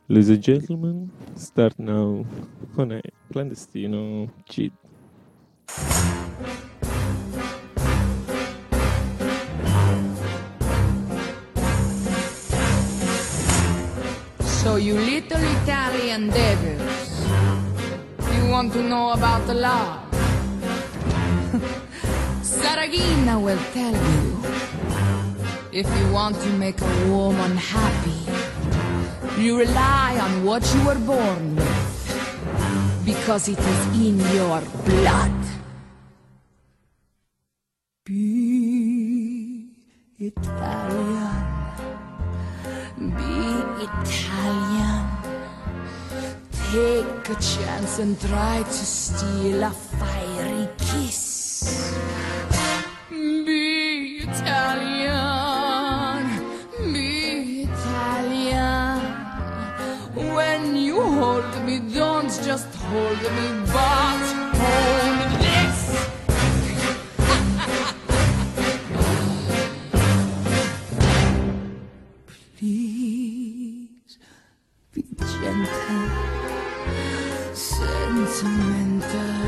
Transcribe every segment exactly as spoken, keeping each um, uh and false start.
Ladies and gentlemen, start now con il clandestino Cheat. So you little Italian devils, you want to know about the law? Saraghina will tell you. If you want to make a woman happy, you rely on what you were born with, because it is in your blood. Be Italian, be Italian. Take a chance and try to steal a fiery kiss. Be Italian, be Italian. When you hold me, don't just hold me, but hold this. Please be gentle, sentimental.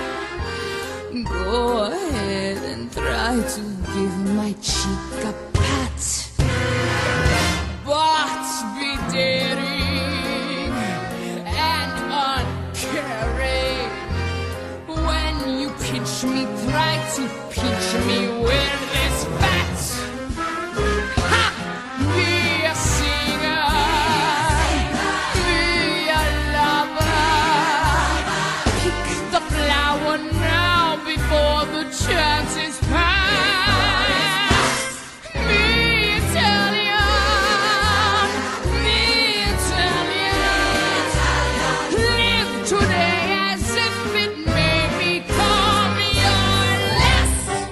Go ahead and try to give my cheek a pat, but be daring and uncaring. When you pitch me, try to pitch me with this fat. Ha! Be a singer, be a lover. Pick the flower now before the chance is past. Be Italian, be Italian. Live today as if it may become your last.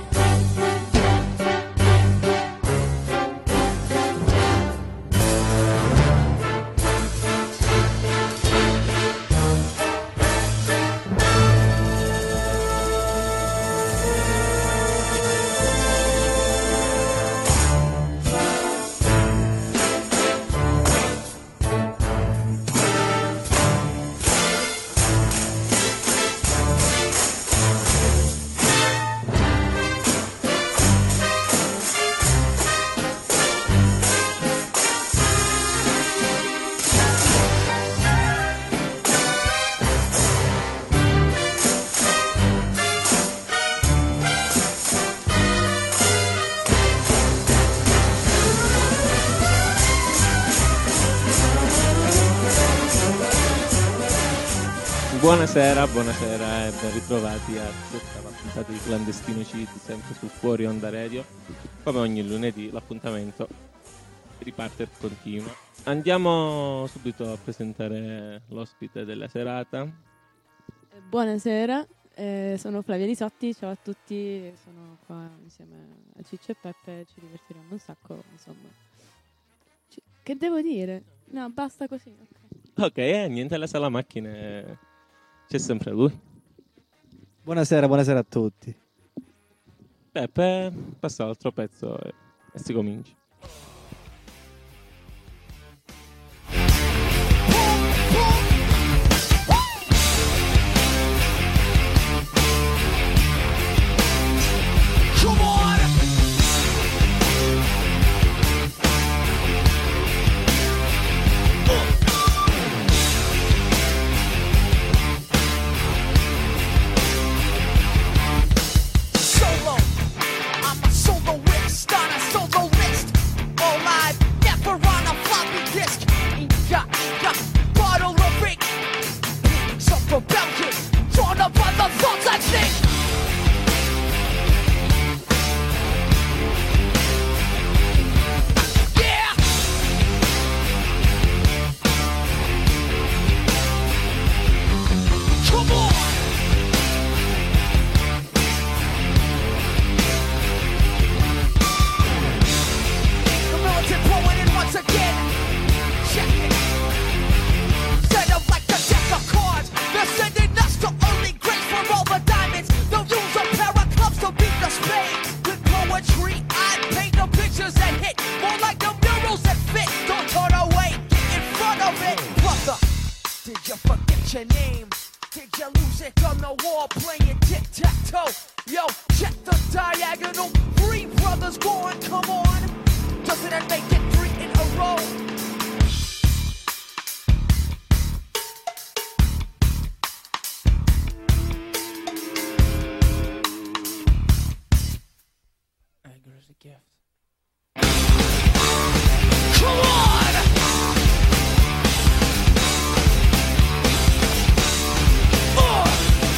Buonasera, buonasera e ben ritrovati a questa puntata di Clandestino Cheat, sempre su Fuori Onda Radio. Come ogni lunedì l'appuntamento riparte e continua. Andiamo subito a presentare l'ospite della serata. Buonasera, eh, sono Flavia Lisotti, ciao a tutti, sono qua insieme a Ciccio e Peppe, ci divertiremo un sacco, insomma. C- che devo dire? No, basta così. Ok, ok, eh, niente, alla sala macchine c'è sempre lui. Buonasera, buonasera a tutti. Peppe, passa all'altro pezzo e, e si comincia. Soloist, your name? Did you lose it on the wall playing tic-tac-toe? Yo, check the diagonal. Three brothers going, come on. Doesn't that make it three in a row? Anger is a gift. Come on! Uh!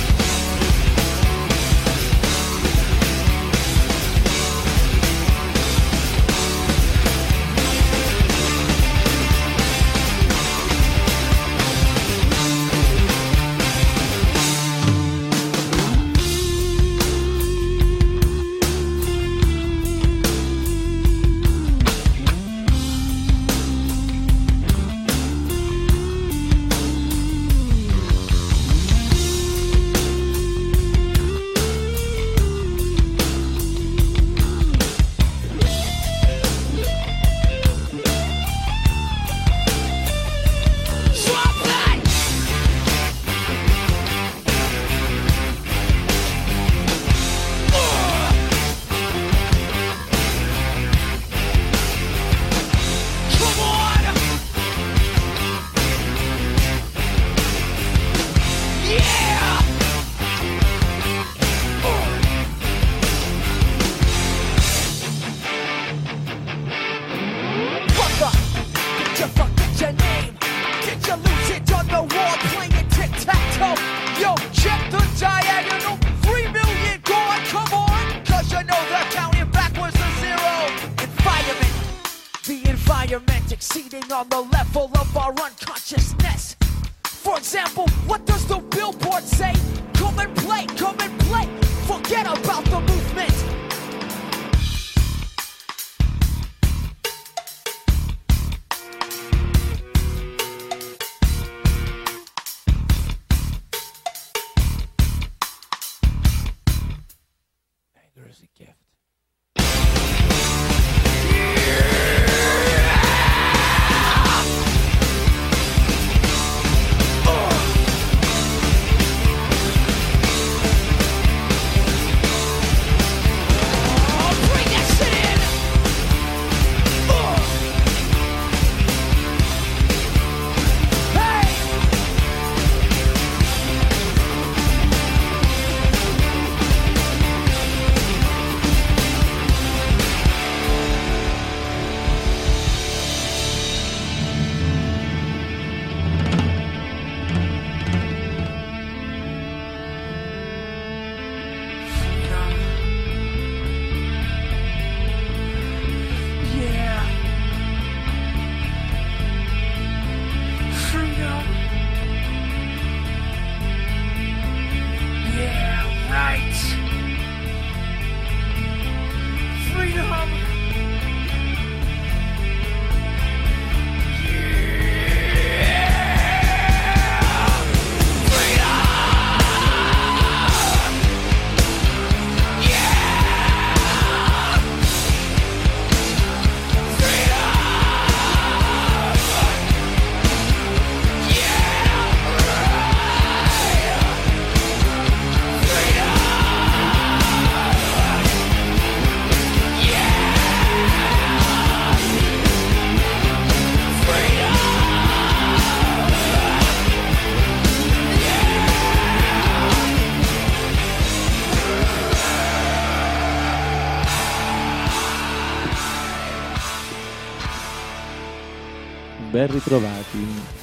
Exceeding on the level of our unconsciousness. For example, what does the billboard say? Come and play, come and play. Forget about the movement. Anger is a gift. Ben ritrovati.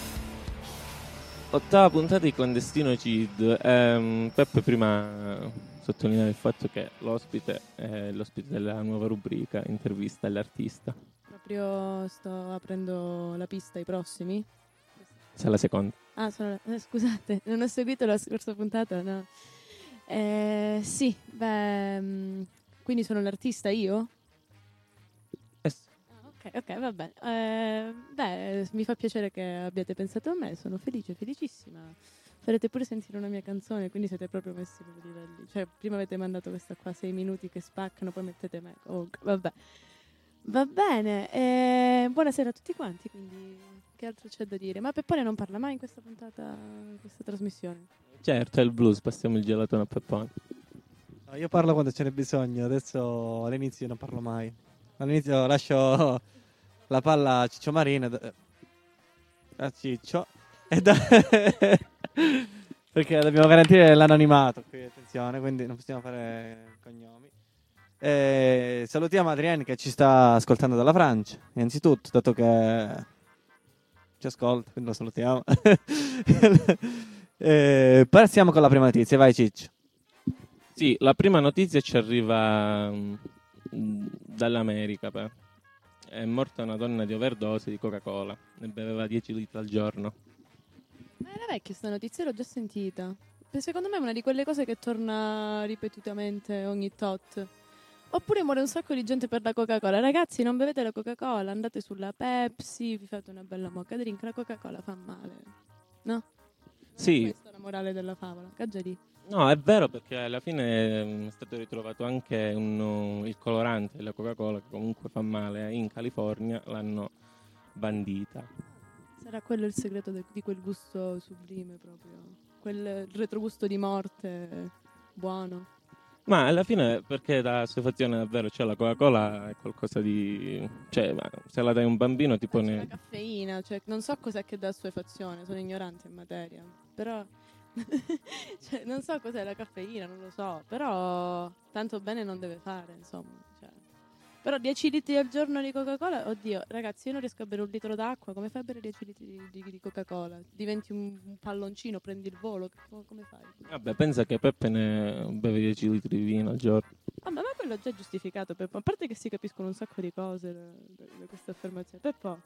Ottava puntata di Clandestino Cid. Ehm, Peppe prima sottolineava il fatto che l'ospite è l'ospite della nuova rubrica intervista all'artista. Proprio sto aprendo la pista ai prossimi. Questa è la seconda. Ah, sono, eh, scusate, non ho seguito la scorsa puntata, no. Eh, sì, beh, mh, quindi sono l'artista io? Eh sì. Ok, ok, va bene. Eh, beh, mi fa piacere che abbiate pensato a me, sono felice, felicissima. Farete pure sentire una mia canzone, quindi siete proprio messi a livelli. Cioè, prima avete mandato questa qua, sei minuti che spaccano, poi mettete me. Oh, vabbè. Va bene, eh, buonasera a tutti quanti, quindi che altro c'è da dire? Ma Peppone non parla mai in questa puntata, in questa trasmissione? Certo, è il blues, passiamo il gelatone a Peppone. No, io parlo quando ce n'è bisogno, adesso all'inizio non parlo mai. All'inizio lascio la palla a Ciccio Marino, a Ciccio, e da... perché dobbiamo garantire l'anonimato qui, attenzione, quindi non possiamo fare cognomi. E salutiamo Adrien che ci sta ascoltando dalla Francia, innanzitutto, dato che ci ascolta, quindi lo salutiamo. E passiamo con la prima notizia, vai Ciccio. Sì, la prima notizia ci arriva mh, dall'America. Beh. È morta una donna di overdose di Coca-Cola, ne beveva dieci litri al giorno. Ma era vecchia sta notizia, l'ho già sentita. Secondo me è una di quelle cose che torna ripetutamente ogni tot. Oppure muore un sacco di gente per la Coca-Cola. Ragazzi, non bevete la Coca-Cola, andate sulla Pepsi, vi fate una bella mocha drink. La Coca-Cola fa male, no? Sì. Questa è la morale della favola, Caggiari. No, è vero, perché alla fine è stato ritrovato anche un, il colorante della Coca-Cola, che comunque fa male. In California l'hanno bandita. Sarà quello il segreto de- di quel gusto sublime proprio. Quel retrogusto di morte buono. Ma alla fine, perché la assuefazione davvero, cioè la Coca-Cola è qualcosa di... cioè, se la dai a un bambino ti C'è la pone... caffeina, cioè non so cos'è che dà assuefazione, sono ignorante in materia, però cioè, non so cos'è la caffeina, non lo so, però tanto bene non deve fare, insomma, cioè. Però dieci litri al giorno di Coca-Cola, oddio, ragazzi, io non riesco a bere un litro d'acqua, come fai a bere dieci litri di, di, di Coca-Cola? Diventi un, un palloncino, prendi il volo, come fai? Vabbè, pensa che Peppe ne beve dieci litri di vino al giorno. Vabbè, ma quello è già giustificato, Peppo. A parte che si capiscono un sacco di cose da, da, da questa affermazione. Peppo.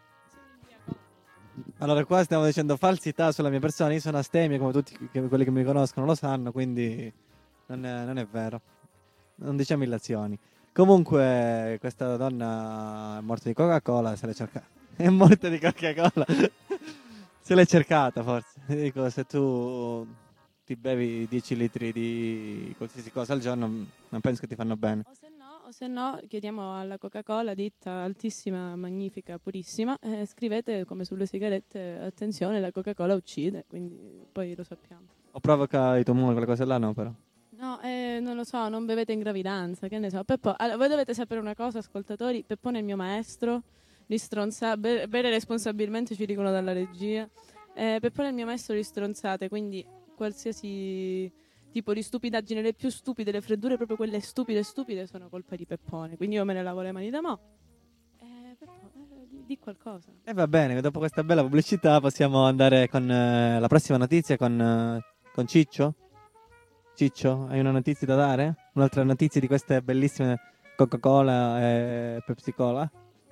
Allora, qua stiamo dicendo falsità sulla mia persona. Io sono astemio, come tutti che, quelli che mi conoscono lo sanno, quindi non è, non è vero. Non diciamo illazioni. Comunque, questa donna è morta di Coca-Cola, se l'è cercata. È morta di Coca-Cola. Se l'è cercata, forse. Dico, se tu ti bevi dieci litri di qualsiasi cosa al giorno, non penso che ti fanno bene. O se no, o se no chiediamo alla Coca-Cola, ditta altissima, magnifica, purissima, eh, scrivete come sulle sigarette, attenzione, la Coca-Cola uccide, quindi poi lo sappiamo. O provoca i tumori, quelle cose là, no, però. No, eh, non lo so, non bevete in gravidanza, che ne so. Peppo, allora, voi dovete sapere una cosa, ascoltatori, Peppone è il mio maestro, di stronzate, bere, bere responsabilmente ci dicono dalla regia. Eh, Peppone è il mio maestro di stronzate, quindi qualsiasi tipo di stupidaggine, le più stupide, le freddure, proprio quelle stupide stupide, sono colpa di Peppone, quindi io me ne lavo le mani da mo'. Eh, Peppone, eh, di, di qualcosa. E eh, va bene, dopo questa bella pubblicità possiamo andare con eh, la prossima notizia con, eh, con Ciccio. Ciccio, hai una notizia da dare? Un'altra notizia di queste bellissime Coca-Cola e Pepsi Cola?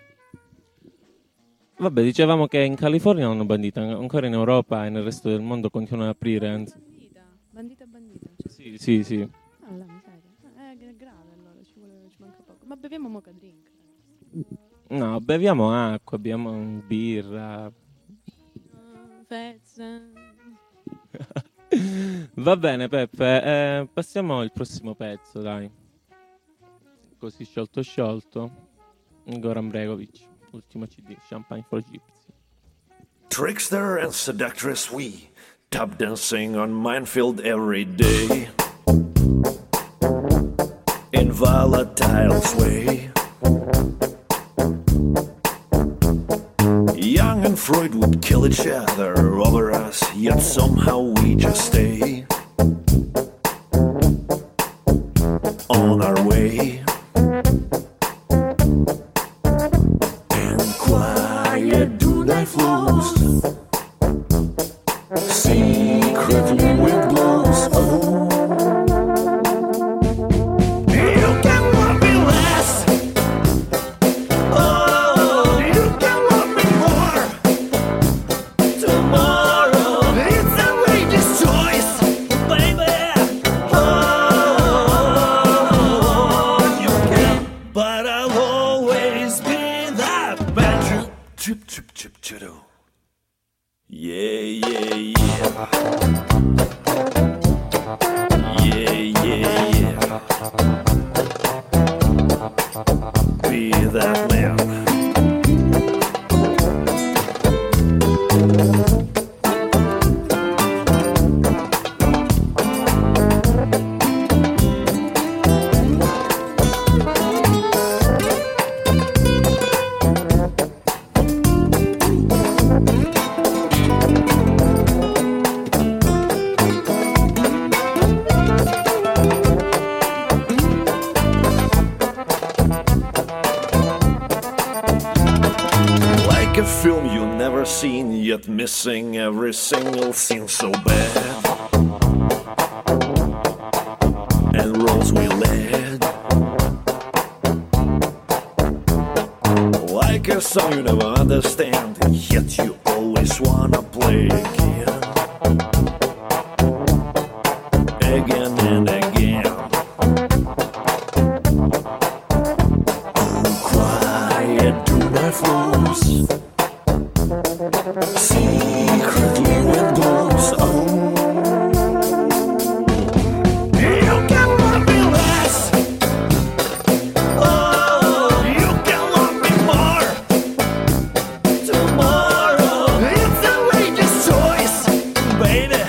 Vabbè, dicevamo che in California l'hanno bandita, ancora in Europa e nel resto del mondo continuano ad aprire. Anzi. Bandita, bandita, bandita. Cioè, Sì, sì, sì. ah, la miseria. Eh, è grave allora, ci, vuole, ci manca poco. Ma beviamo mocha drink. No, beviamo acqua, beviamo birra. Oh, pezza. Va bene Peppe, eh, passiamo al prossimo pezzo, dai. Così sciolto sciolto. Goran Bregovic, ultimo C D, Champagne for Gypsy. Trickster and seductress we, tap dancing on minefield every day. In volatile sway. Young and Freud would kill each other over us, yet somehow we just stay on our way. And quiet do thy flows, secretly wind blows. Oh, you can want me less. Oh, you can want me more. Tomorrow, it's a lady's choice, baby. Oh, you can, but I'll always be that bad. Chip, chip, chip, chip, yeah, yeah, yeah. Yeah, yeah, yeah. be that man. A film you never seen, yet missing every single scene so bad, and roles we led, like a song you never understand, yet you always wanna play again, again and again. Oh, quiet, do not lose. Secretly when goes on, you can love me less. Oh, you can love me more. Tomorrow, it's a lady's choice, baby.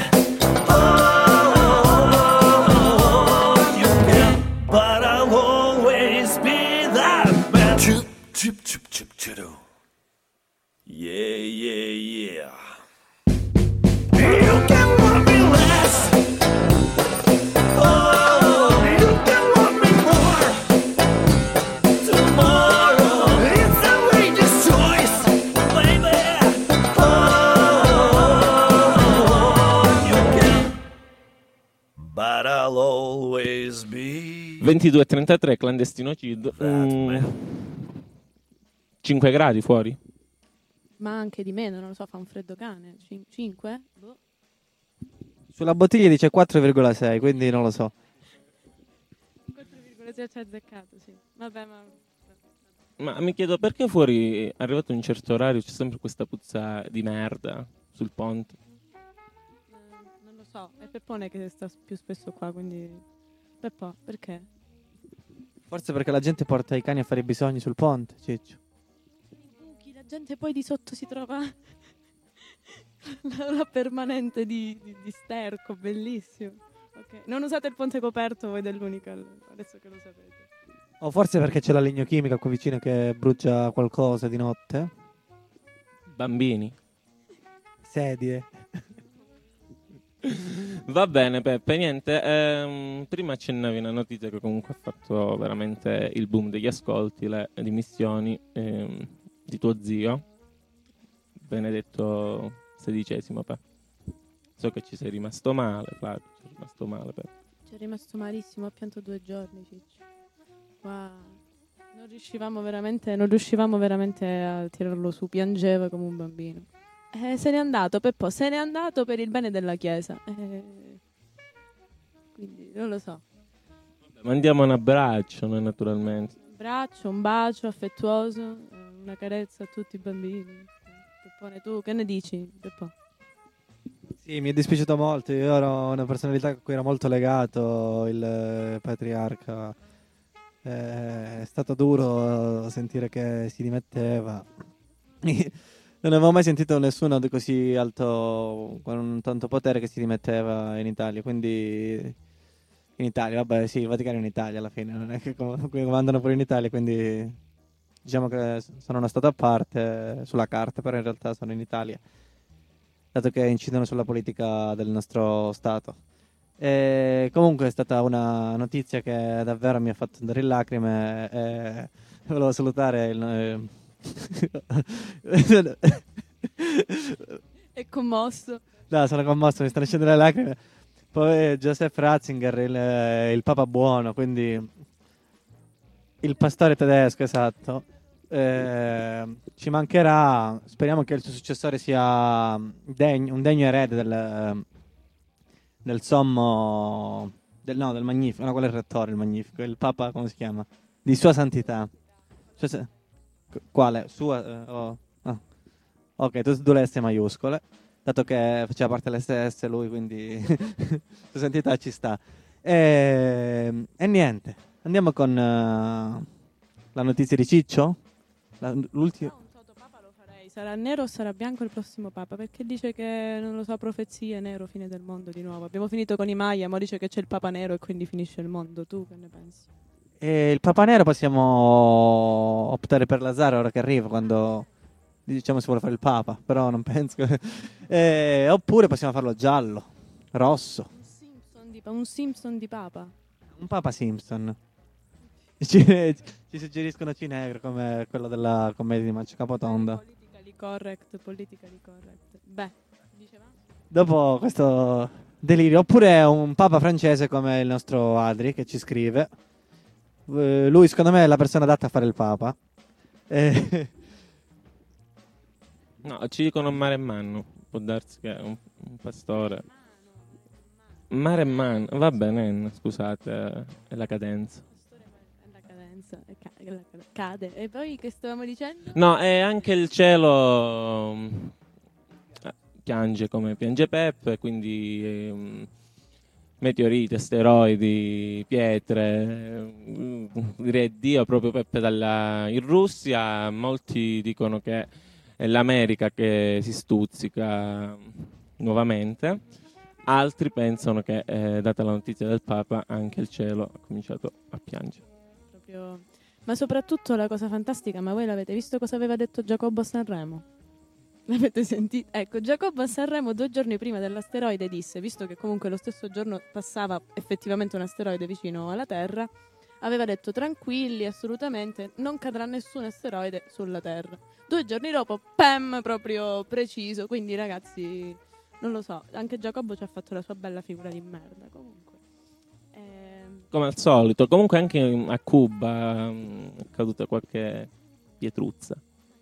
Oh, you can, but I'll always be that man. Chip, chip, chip, chip, chip. Yeah, yeah, yeah. You can love me less. Oh, you can love me more. Tomorrow, it's a lady's choice, baby. Oh, you can, but I'll always be. ventidue e trentatré, clandestino Cid. Mm, cinque gradi fuori. Ma anche di meno, non lo so, fa un freddo cane. cinque? Boh. Sulla bottiglia dice quattro virgola sei, quindi non lo so. quattro virgola sei ci ha azzeccato, sì. Vabbè, ma... Ma mi chiedo perché fuori, arrivato a un certo orario, c'è sempre questa puzza di merda sul ponte. Eh, non lo so, è Peppone che sta più spesso qua, quindi... Peppo, perché? Forse perché la gente porta i cani a fare i bisogni sul ponte, Ciccio. La gente poi di sotto si trova la, la permanente di, di, di sterco, bellissimo. Okay. Non usate il ponte coperto voi dell'Unica, adesso che lo sapete. O forse perché c'è la legno chimica qua vicino che brucia qualcosa di notte. Bambini. Sedie. Va bene Peppe, niente, ehm, prima accennavi una notizia che comunque ha fatto veramente il boom degli ascolti, le dimissioni ehm, di tuo zio, Benedetto sedicesimo. Pe. So che ci sei rimasto male, Flavio, ci sei rimasto male. Pe. Ci è rimasto malissimo, ho pianto due giorni, Ciccio. Qua non riuscivamo veramente, non riuscivamo veramente a tirarlo su, piangeva come un bambino. Eh, se n'è andato, Peppo, se n'è andato per il bene della Chiesa. Eh, quindi non lo so. Mandiamo un abbraccio, noi naturalmente. Un braccio, un bacio affettuoso, una carezza a tutti i bambini. Peppone, tu che ne dici, Peppo? Sì, mi è dispiaciuto molto. Io ero una personalità a cui era molto legato, il eh, patriarca. Eh, è stato duro sentire che si dimetteva. Non avevo mai sentito nessuno di così alto, con tanto potere, che si dimetteva in Italia. Quindi in Italia, vabbè, sì, il Vaticano è in Italia alla fine, non è che com- comandano pure in Italia, quindi diciamo che sono uno stato a parte sulla carta, però in realtà sono in Italia, dato che incidono sulla politica del nostro stato. E comunque è stata una notizia che davvero mi ha fatto andare in lacrime e volevo salutare il... È commosso. No, sono commosso, mi stanno scendendo le lacrime. Poi Joseph Ratzinger, il, il Papa Buono, quindi il pastore tedesco, esatto. Eh, ci mancherà, speriamo che il suo successore sia degno, un degno erede del, del sommo, del, no, del Magnifico, no, quello è il rettore, il Magnifico, il Papa, come si chiama? Di Sua Santità. Cioè, se, quale? Sua? Eh, oh, oh. Ok, tu, tu le S maiuscole, dato che faceva parte dell'S S lui, quindi Sua Santità ci sta. E, e niente, andiamo con uh, la notizia di Ciccio? La, l'ultima... No, un Sotopapa lo farei. Sarà nero o sarà bianco il prossimo Papa? Perché dice che, non lo so, profezie, nero, fine del mondo di nuovo. Abbiamo finito con i Maya, ma dice che c'è il Papa nero e quindi finisce il mondo. Tu che ne pensi? E il Papa Nero possiamo optare per Lazzaro ora che arriva, quando diciamo si vuole fare il Papa, però non penso che... eh, oppure possiamo farlo giallo, rosso. Un Simpson di, un Simpson di Papa. Un Papa Simpson. Ci, ci suggeriscono Cinegro come quello della commedia di Mancio Capotonda. Politically correct, politically correct. Beh, diceva? Dopo questo delirio, oppure un Papa francese come il nostro Adri che ci scrive. Uh, lui secondo me è la persona adatta a fare il Papa. Eh, No, ci dicono Maremman, può darsi che è un, un pastore. Maremman, va bene, scusate, è la cadenza. È la cadenza, è ca- è la cade- cade. E poi che stavamo dicendo? No, e anche il cielo mm, piange come piange Peppe, quindi ehm, meteoriti, asteroidi, pietre, mm, direi Dio proprio Peppe dalla... in Russia. Molti dicono che è l'America che si stuzzica nuovamente, altri pensano che eh, data la notizia del Papa anche il cielo ha cominciato a piangere. Proprio... Ma soprattutto la cosa fantastica, ma voi l'avete visto cosa aveva detto Giacobbo a Sanremo? L'avete sentito? Ecco, Giacobbo a Sanremo due giorni prima dell'asteroide disse, visto che comunque lo stesso giorno passava effettivamente un asteroide vicino alla Terra, aveva detto tranquilli, assolutamente, non cadrà nessun asteroide sulla Terra. Due giorni dopo, pam, proprio preciso, quindi ragazzi, non lo so, anche Giacobbo ci ha fatto la sua bella figura di merda, comunque. Ehm... Come al solito, comunque anche a Cuba mh, è caduta qualche pietruzza.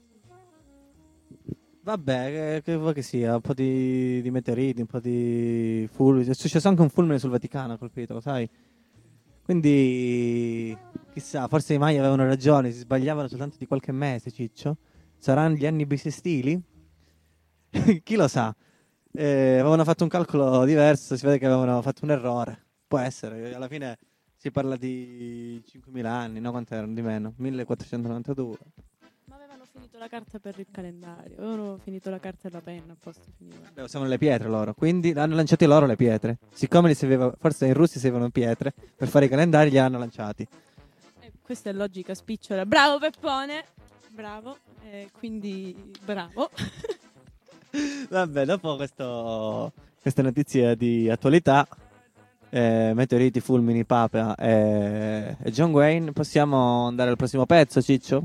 Vabbè, che, che vuoi che sia, un po' di, di meteoriti, un po' di fulmini. È successo anche un fulmine sul Vaticano, colpito, lo sai? Quindi, chissà, forse i Maya avevano ragione, si sbagliavano soltanto di qualche mese, Ciccio. Saranno gli anni bisestili? Chi lo sa? Eh, avevano fatto un calcolo diverso, si vede che avevano fatto un errore. Può essere, alla fine si parla di cinquemila anni, no? Quanto erano? Di meno? millequattrocentonovantadue. Ma avevano finito la carta per il calendario, avevano finito la carta e la penna, a posto finito. Beh, usavano le pietre loro, quindi hanno lanciato loro le pietre. Siccome li serviva, forse in Russia servivano pietre, per fare i calendari li hanno lanciati. Eh, questa è logica spicciola. Bravo Peppone! Bravo, eh, quindi bravo. Vabbè, dopo questo, queste notizie di attualità, eh, meteoriti, fulmini, Papa e, e John Wayne, possiamo andare al prossimo pezzo, Ciccio?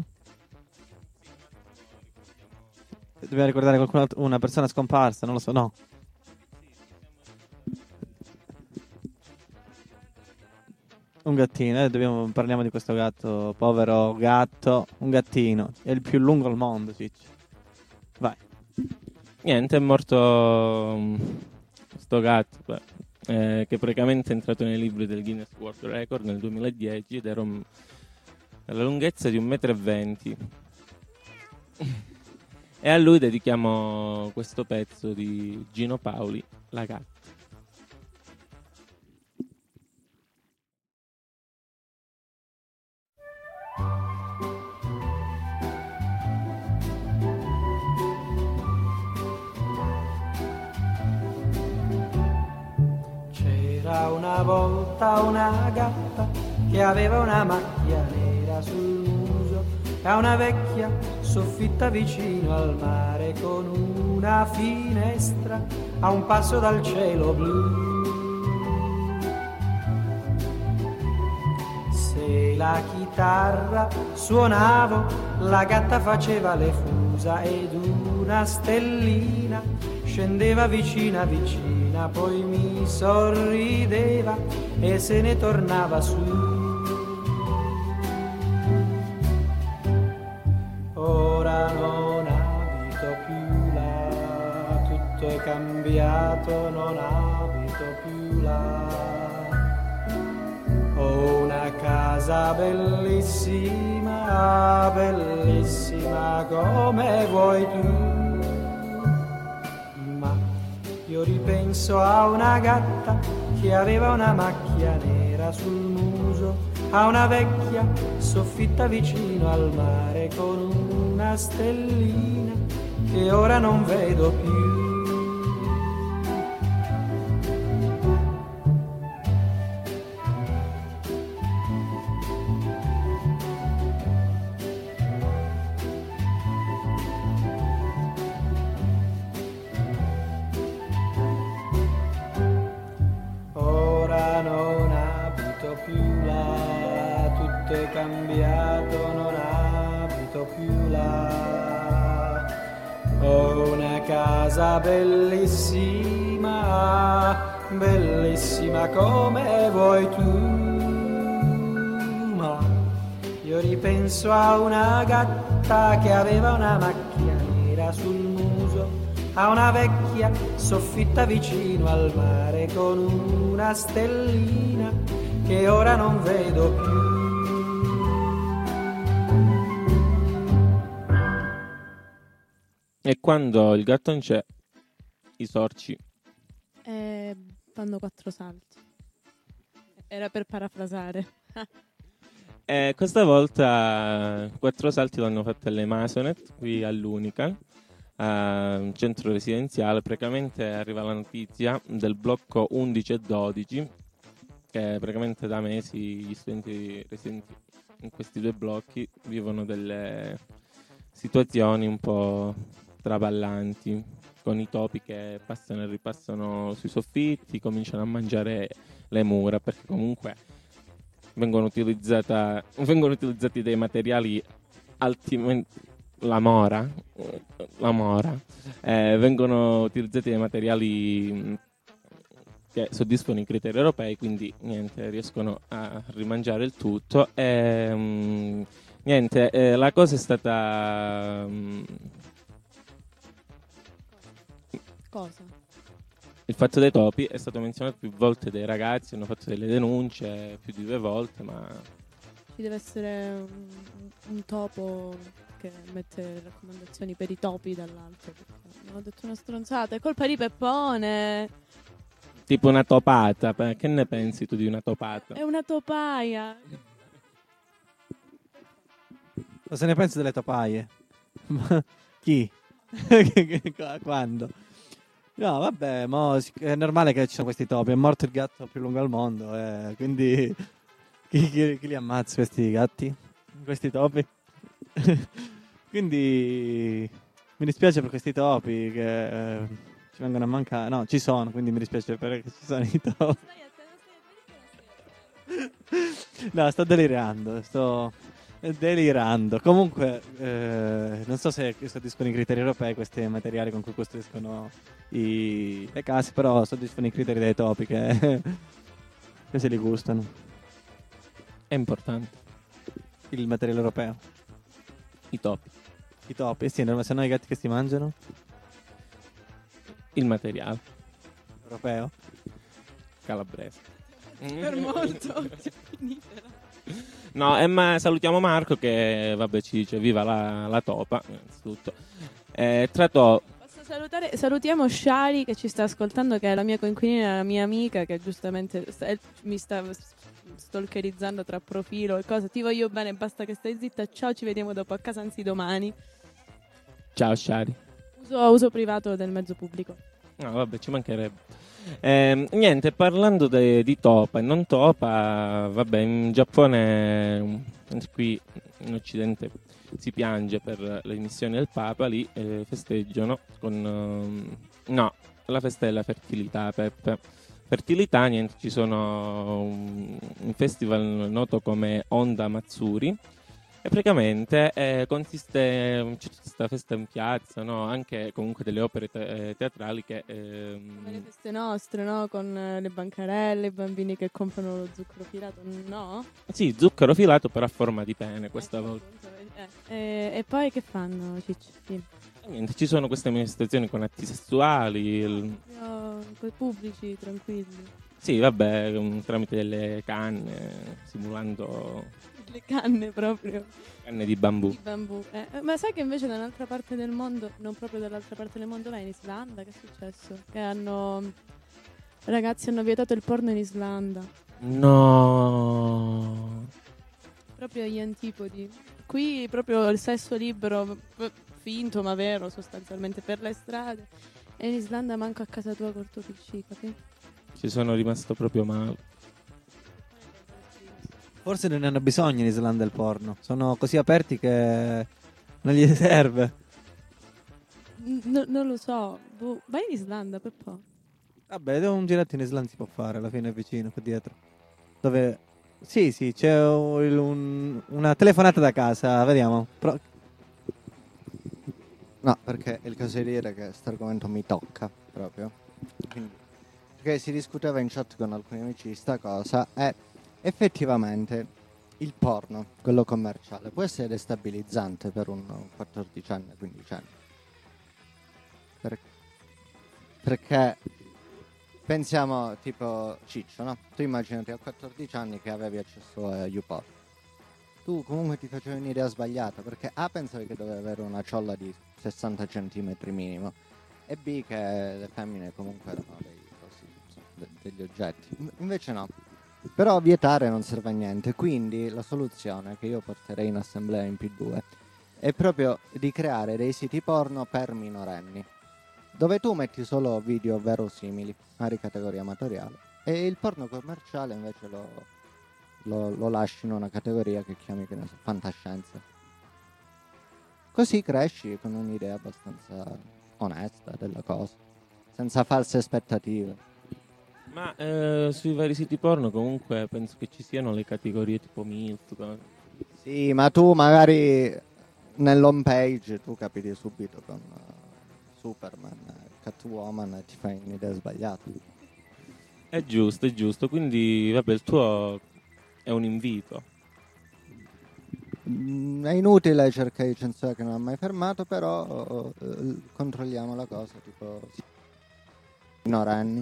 Dobbiamo ricordare qualcuno, una persona scomparsa, non lo so, no. Un gattino, eh, dobbiamo, parliamo di questo gatto, povero gatto, un gattino, è il più lungo al mondo, Ciccio. Vai. Niente, è morto um, sto gatto, beh, eh, che praticamente è entrato nei libri del Guinness World Record nel duemiladieci ed era un, alla lunghezza di un metro e venti. E a lui dedichiamo questo pezzo di Gino Paoli, La gatta. C'era una volta una gatta che aveva una macchia nera sul muso e una vecchia soffitta vicino al mare con una finestra a un passo dal cielo blu. Se la chitarra suonavo, la gatta faceva le fusa ed una stellina scendeva vicina vicina, poi mi sorrideva e se ne tornava su. Ora non abito più là, tutto è cambiato, non abito più là. Ho una casa bellissima, bellissima come vuoi tu. Ma io ripenso a una gatta che aveva una macchia nera sul muso, a una vecchia soffitta vicino al mare con una stellina che ora non vedo più. Ora non abito più là, tutto è cambiato, non abito più là. Ho una casa bellissima, bellissima come vuoi tu, ma io ripenso a una gatta che aveva una macchia nera sul muso, a una vecchia soffitta vicino al mare con una stellina che ora non vedo più. E quando il gatto non c'è, i sorci. Eh, fanno quattro salti. Era per parafrasare. E questa volta quattro salti l'hanno fatto alle Masonet, qui all'Unical, a un centro residenziale. Praticamente arriva la notizia del blocco undici e dodici, che praticamente da mesi gli studenti residenti in questi due blocchi vivono delle situazioni un po' traballanti, con i topi che passano e ripassano sui soffitti, cominciano a mangiare le mura, perché comunque vengono utilizzata vengono utilizzati dei materiali altamente la mora la mora eh, vengono utilizzati dei materiali mh, che soddisfano i criteri europei, quindi niente, riescono a rimangiare il tutto e mh, niente, eh, la cosa è stata mh, Cosa? il fatto dei topi è stato menzionato più volte dai ragazzi, hanno fatto delle denunce più di due volte, ma Ci deve essere un, un topo che mette raccomandazioni per i topi dall'alto. Non ho detto una stronzata, è colpa di Peppone. tipo una topata, beh, che ne pensi tu di una topata? È una topaia. Cosa ne pensi delle topaie? Ma chi? Quando? No, vabbè, mo si- è normale che ci sono questi topi. È morto il gatto più lungo al mondo, eh, quindi chi, chi- chi li ammazza questi gatti? Questi topi? Quindi mi dispiace per questi topi che eh, ci vengono a mancare. No, ci sono, quindi mi dispiace perché ci sono i topi. No, sto delirando, sto delirando. Comunque, eh, non so se soddisfano i criteri europei questi materiali con cui costruiscono i- le case, però soddisfano i criteri dei topi che, che se li gustano. È importante, Il materiale europeo. i topi, I topi, sì, no, se no i gatti che si mangiano? il materiale, Europeo? calabrese. Per molto. No, eh, ma salutiamo Marco che vabbè ci dice viva la, la topa, innanzitutto. Eh, Tratò, Posso salutare, salutiamo Shari che ci sta ascoltando, che è la mia coinquilina, la mia amica, che giustamente sta- eh, mi sta s- stalkerizzando tra profilo e cose. Ti voglio bene, basta che stai zitta. Ciao, ci vediamo dopo a casa, anzi domani. ciao Shari. Uso, uso privato del mezzo pubblico. No, vabbè, ci mancherebbe. Ehm, niente, parlando de- di topa e non topa, vabbè, in Giappone, mm, qui in Occidente si piange per le dimissioni del Papa, lì eh, festeggiano con... ehm, no, la festa della fertilità, Peppe. Fertilità, niente, ci sono un, un festival noto come Onda Matsuri, e praticamente eh, consiste, c'è tutta questa festa in piazza, no? Anche comunque delle opere te- teatrali che... ehm, Come le feste nostre, no? Con eh, le bancarelle, i bambini che comprano lo zucchero filato, no? Sì, zucchero filato però a forma di pene questa Ecco, volta. appunto, eh. E, e poi che fanno, Cicci? Sì. E niente, ci sono queste manifestazioni con atti sessuali, il- Io, quei pubblici, tranquilli. sì, vabbè, um, tramite delle canne, simulando Le canne proprio. canne di bambù. Di bambù. Eh, eh, ma sai che invece da un'altra parte del mondo, non proprio dall'altra parte del mondo, là in Islanda, che è successo? Che hanno... Ragazzi hanno vietato il porno in Islanda. No, proprio agli antipodi. Qui proprio il sesso libero, f- finto ma vero sostanzialmente per le strade. E in Islanda manco a casa tua col tuo P C, capi? Ci sono rimasto proprio male. Forse non ne hanno bisogno in Islanda il porno. Sono così aperti che non gli serve. N- non lo so. Boh, vai in Islanda, Peppo. Vabbè, devo un giretto in Islanda si può fare, alla fine è vicino, qui dietro. Dove... Sì, sì, c'è un- un- una telefonata da casa, vediamo. Pro- No, perché è il caso di dire che questo argomento mi tocca proprio. Quindi, perché si discuteva in chat con alcuni amici di sta cosa e effettivamente il porno, quello commerciale, può essere destabilizzante per un quattordicenne, quindicenne. Per- perché pensiamo tipo Ciccio, no? Tu immaginati a quattordici anni che avevi accesso a YouPorn. Tu comunque ti facevi un'idea sbagliata, perché A, pensavi che dovevi avere una ciolla di sessanta centimetri minimo, e B, che le femmine comunque erano dei, così, insomma, de- degli oggetti. In- invece no. Però vietare non serve a niente, quindi la soluzione che io porterei in assemblea in P due è proprio di creare dei siti porno per minorenni, dove tu metti solo video verosimili, magari categoria amatoriale, e il porno commerciale invece lo... Lo, lo lasci in una categoria che chiami, che ne so, fantascienza. Così cresci con un'idea abbastanza onesta della cosa, senza false aspettative. Ma eh, sui vari siti porno comunque penso che ci siano le categorie tipo MILF. co- Sì, ma tu magari nell'home page tu capiti subito con uh, Superman, Catwoman, e ti fai un'idea sbagliata. È giusto, è giusto. Quindi vabbè, il tuo è un invito. Mm, è inutile cercare di censurare che non ha mai fermato, però eh, controlliamo la cosa, tipo minorenni.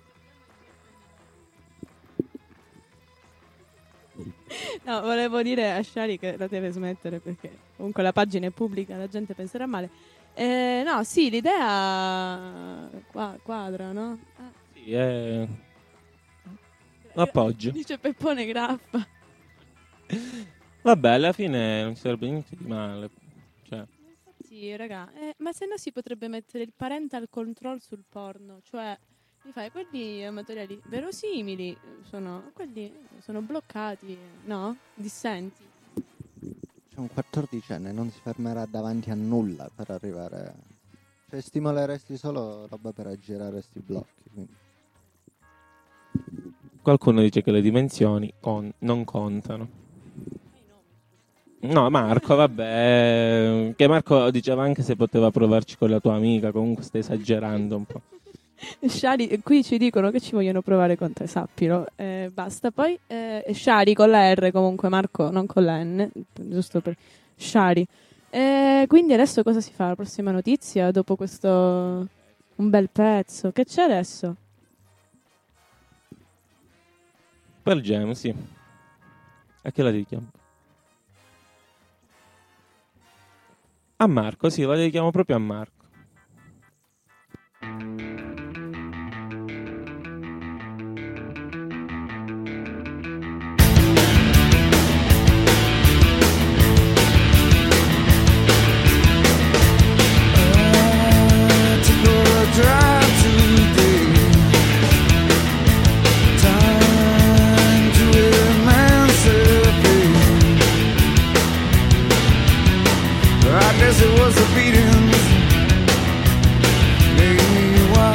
No, volevo dire a Shari che la deve smettere perché comunque la pagina è pubblica, la gente penserà male. Eh, no, sì, l'idea qua, quadra, no? Ah. Sì, è... Appoggio. Dice Peppone Graffa. Vabbè, alla fine non ci sarebbe niente di male. Cioè, Sì, raga, eh, ma se no si potrebbe mettere il parental control sul porno, cioè mi fai quelli amatoriali verosimili sono quelli sono bloccati, no? Dissenti. Cioè, un quattordicenne non si fermerà davanti a nulla per arrivare, cioè stimoleresti solo roba per aggirare sti blocchi, quindi. qualcuno dice che le dimensioni con- non contano. No, Marco, vabbè. Che Marco diceva anche se poteva provarci con la tua amica. Comunque stai esagerando un po'. Shari, qui ci dicono che ci vogliono provare con te, sappilo. Eh, basta. Poi eh, Shari con la R comunque, Marco non con la N, giusto per Shari. Eh, quindi adesso cosa si fa? La prossima notizia dopo questo un bel pezzo. Che c'è adesso? Per Gem, sì. A che la dedichiamo? A Marco, sì, la dedichiamo proprio a Marco. It was a beating. Maybe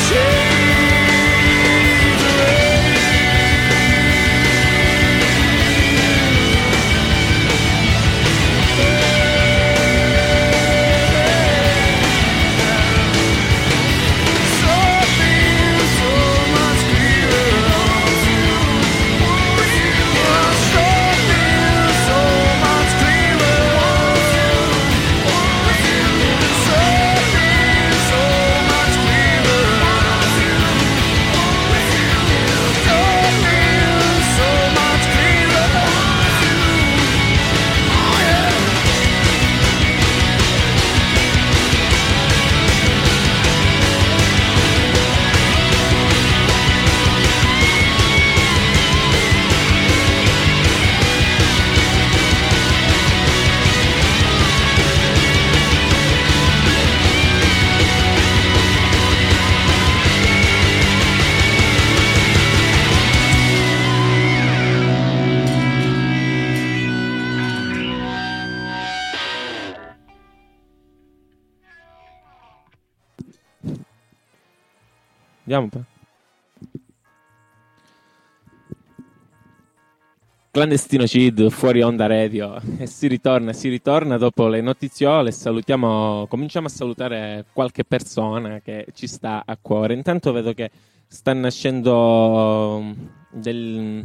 Andiamo un po'. Clandestino Cid, fuori onda radio, e si ritorna, si ritorna dopo le notiziole. Salutiamo, cominciamo a salutare qualche persona che ci sta a cuore. Intanto vedo che sta nascendo del,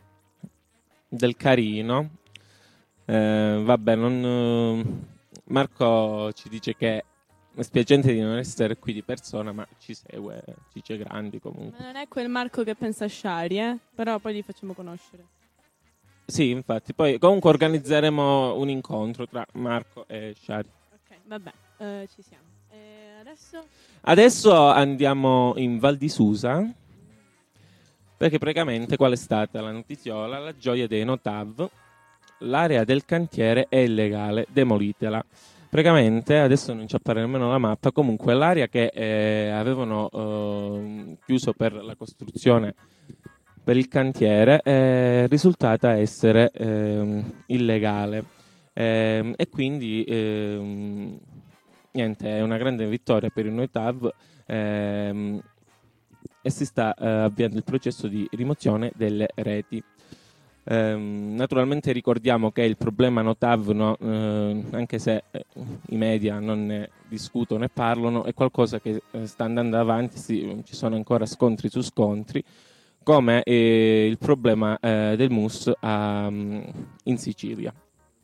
del carino. Eh, vabbè, non, Marco ci dice che è spiacente di non essere qui di persona, ma ci segue Cicce Grandi comunque. Ma non è quel Marco che pensa a Shari, eh? Però poi li facciamo conoscere. Sì, infatti, poi comunque organizzeremo un incontro tra Marco e Shari. Ok, vabbè, eh, ci siamo. E adesso? Adesso andiamo in Val di Susa, perché praticamente qual è stata la notiziola? La gioia dei Notav, l'area del cantiere è illegale, demolitela. Praticamente, adesso non ci appare nemmeno la mappa, comunque l'area che eh, avevano eh, chiuso per la costruzione, per il cantiere, è risultata essere eh, illegale. Eh, e quindi, eh, niente, è una grande vittoria per il Notav eh, e si sta eh, avviando il processo di rimozione delle reti. Eh, naturalmente ricordiamo che il problema Notav, no, eh, anche se eh, i media non ne discutono e parlano, è qualcosa che eh, sta andando avanti, sì, ci sono ancora scontri su scontri, come eh, il problema eh, del M U S a, in Sicilia.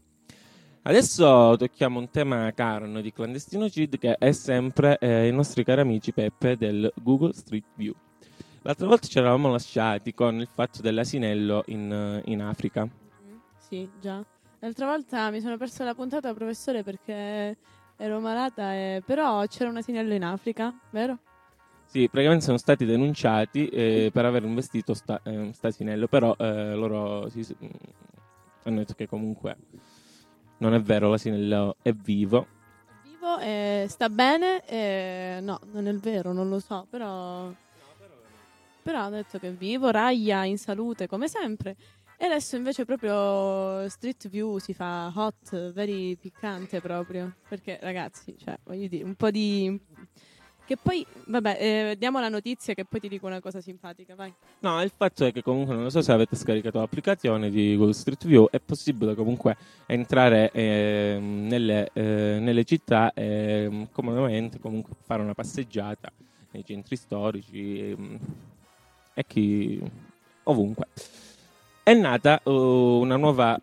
Adesso tocchiamo un tema caro a noi di Clandestino Cid, che è sempre eh, i nostri cari amici Peppe del Google Street View. L'altra volta ci eravamo lasciati con il fatto dell'asinello in, in Africa. Mm, sì, già. L'altra volta mi sono persa la puntata, professore, perché ero malata, e... però c'era un asinello in Africa, vero? Sì, praticamente sono stati denunciati eh, per aver investito sta, eh, stasinello, però eh, loro si, hanno detto che comunque non è vero, l'asinello è vivo. È vivo e sta bene e... no, non è vero, non lo so, però... Però ha detto che è vivo, raglia in salute come sempre. E adesso invece proprio Street View si fa hot, very piccante proprio. Perché ragazzi, cioè, voglio dire, un po' di... Che poi, vabbè, eh, diamo la notizia che poi ti dico una cosa simpatica, vai. No, il fatto è che comunque, non so se avete scaricato l'applicazione di Google Street View, è possibile comunque entrare eh, nelle, eh, nelle città e comodamente comunque fare una passeggiata nei centri storici e, e chi ovunque. È nata uh, una nuova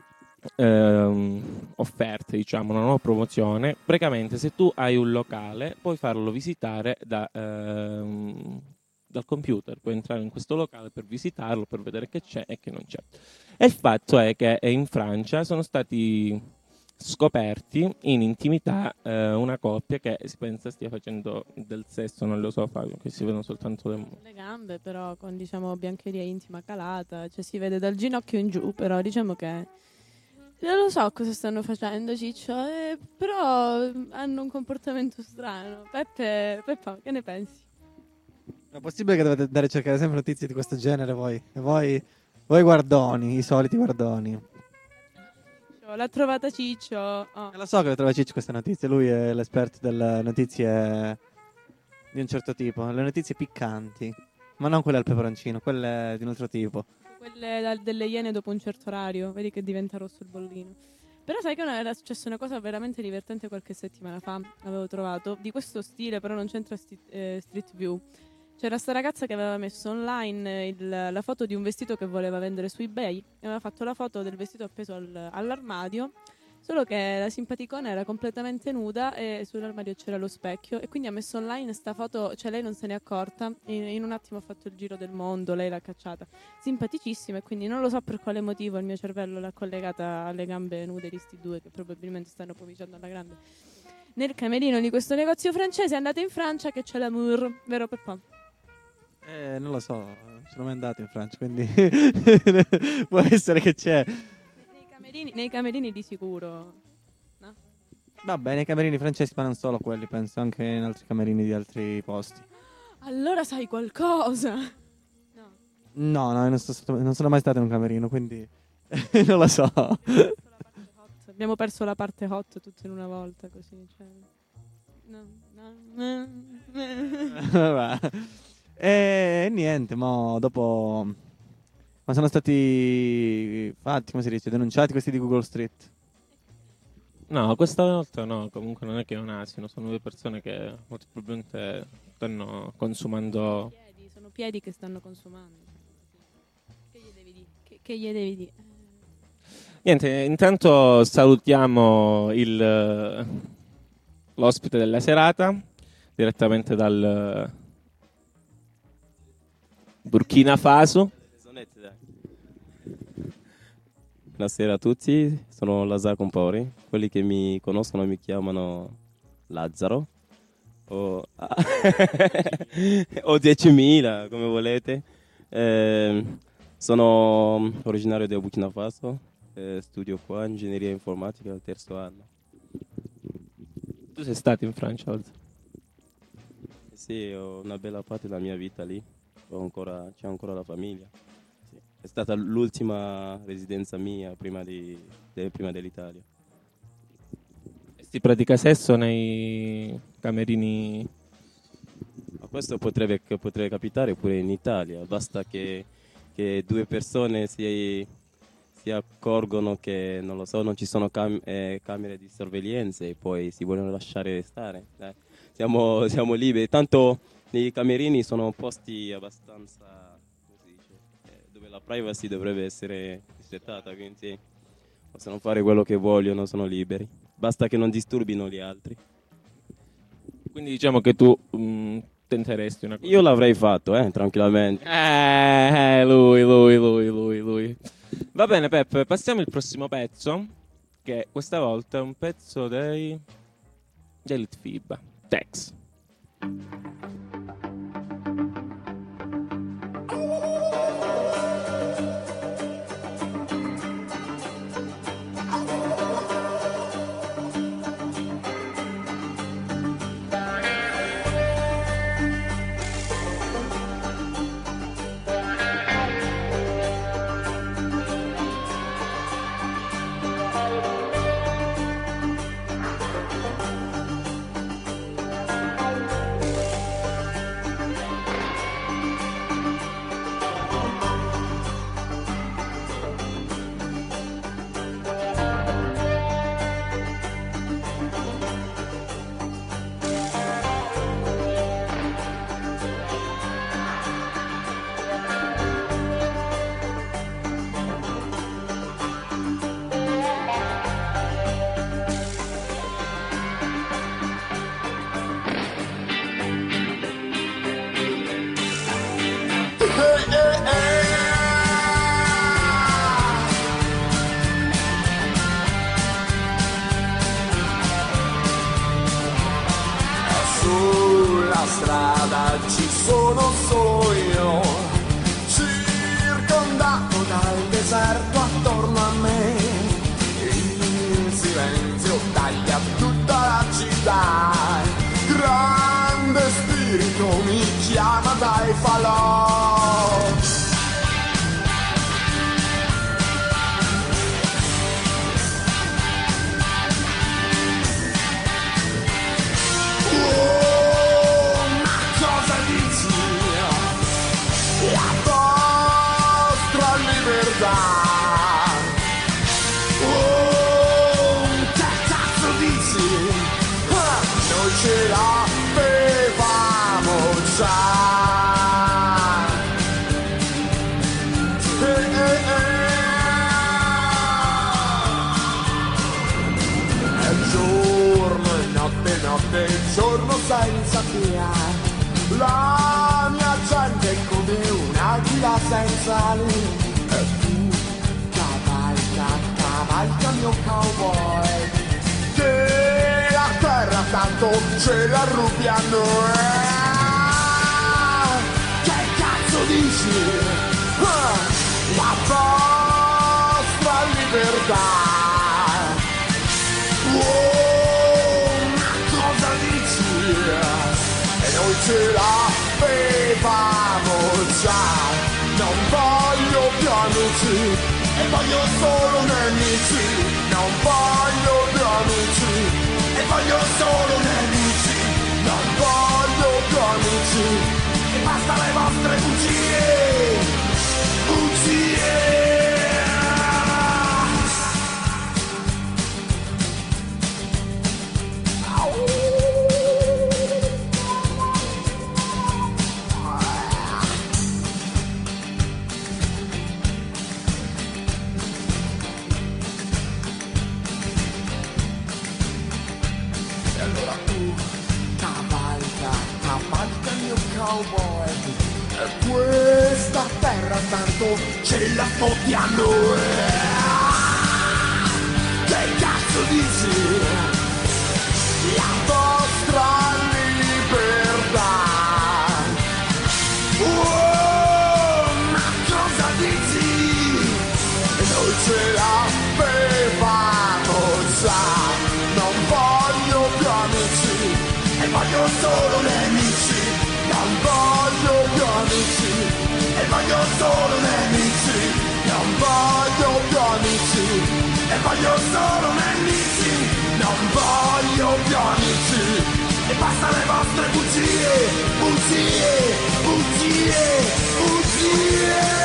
uh, offerta, diciamo, una nuova promozione. Praticamente se tu hai un locale puoi farlo visitare da, uh, dal computer, puoi entrare in questo locale per visitarlo, per vedere che c'è e che non c'è. E il fatto è che in Francia sono stati scoperti in intimità eh, una coppia che si pensa stia facendo del sesso, non lo so, Fabio, che si vedono soltanto le, le gambe, però con, diciamo, biancheria intima calata, cioè si vede dal ginocchio in giù, però diciamo che non lo so cosa stanno facendo, Ciccio, eh, però hanno un comportamento strano. Peppe, Peppa, che ne pensi? È possibile che dovete andare a cercare sempre notizie di questo genere voi? E voi, voi guardoni, i soliti guardoni. L'ha trovata Ciccio. Oh. Lo so che lo trova Ciccio queste notizie, lui è l'esperto delle notizie di un certo tipo, le notizie piccanti, ma non quelle al peperoncino, quelle di un altro tipo. Quelle da- delle iene dopo un certo orario, vedi che diventa rosso il bollino. Però sai che una- era successa una cosa veramente divertente qualche settimana fa, avevo trovato, di questo stile, però non c'entra sti- eh, Street View. C'era sta ragazza che aveva messo online il- la foto di un vestito che voleva vendere su eBay, e aveva fatto la foto del vestito appeso al- all'armadio, solo che la simpaticona era completamente nuda e sull'armadio c'era lo specchio, e quindi ha messo online sta foto, cioè lei non se n'è accorta, in, in un attimo ha fatto il giro del mondo, lei l'ha cacciata. Simpaticissima, e quindi non lo so per quale motivo il mio cervello l'ha collegata alle gambe nude di sti due che probabilmente stanno pomiciando alla grande nel camerino di questo negozio francese. Andate in Francia che c'è l'amour, vero Peppa? Eh, non lo so, non sono mai andato in Francia, quindi può essere che c'è. Nei camerini, nei camerini di sicuro, no? Vabbè, nei camerini francesi, ma non solo quelli, penso anche in altri camerini di altri posti. Allora sai qualcosa? No. No, no, non, sto stato- non sono mai stato in un camerino, quindi non lo so. Abbiamo perso la parte hot tutto in una volta, così, cioè. No, no, no, no. Vabbè. E niente, mo dopo. Ma sono stati fatti, come si dice, denunciati questi di Google Street. No, questa volta no, comunque non è che è un asino, sono due persone che molto probabilmente stanno consumando. Piedi, sono piedi che stanno consumando. Che gli devi dire? Che, che gli devi dire? Niente, intanto salutiamo il, l'ospite della serata, direttamente dal Burkina Faso. Buonasera a tutti, sono Lazzaro Compori. Quelli che mi conoscono mi chiamano Lazzaro o, o diecimila, come volete. Eh, sono originario di Burkina Faso, eh, studio qua ingegneria informatica al terzo anno. Tu sei stato in Francia oggi? Sì, ho una bella parte della mia vita lì, ho ancora, c'è ancora la famiglia. Sì. È stata l'ultima residenza mia prima, di, de, prima dell'Italia. Si pratica sesso nei camerini? Ma questo potrebbe, potrebbe capitare pure in Italia, basta che, che due persone si, si accorgono che, non lo so, non ci sono cam- eh, camere di sorveglianza e poi si vogliono lasciare stare. Dai. Siamo, siamo liberi, tanto nei camerini sono posti abbastanza, come si dice, eh, dove la privacy dovrebbe essere rispettata, quindi possono fare quello che vogliono, sono liberi, basta che non disturbino gli altri. Quindi diciamo che tu mh, tenteresti una cosa? Io l'avrei fatto, eh, tranquillamente. Eh, lui, lui, lui, lui, lui. Va bene Peppe, passiamo al prossimo pezzo, che questa volta è un pezzo dei dei Litfiba. Tex. Sulla strada ci sono solo io, circondato dal deserto attorno a me. Il silenzio taglia tutta la città, grande spirito mi chiama dai falò. Oh, ma notte e il giorno senza via. La mia gente è come un'aquila senza ali. E tu cavalca, cavalca mio cowboy, che la terra tanto ce la rubi a noi. Che cazzo dici? Ah, la vostra libertà. Oh, ma cosa dici? E noi ce l'avevamo già. Non voglio più amici, e voglio solo nemici. Non voglio più amici, e voglio solo nemici. Non voglio più amici, e basta le vostre bugie. Bugie. Cowboy, e questa terra tanto ce la fottiamo. Che cazzo dici? La vostra libertà. Oh, ma cosa dici? E noi ce l'avevamo già. Non voglio più amici, e voglio solo nemici. Non voglio più amici, e voglio solo nemici. Non voglio più amici, e voglio solo nemici. Non voglio più amici, e basta le vostre bugie. Bugie, bugie, bugie.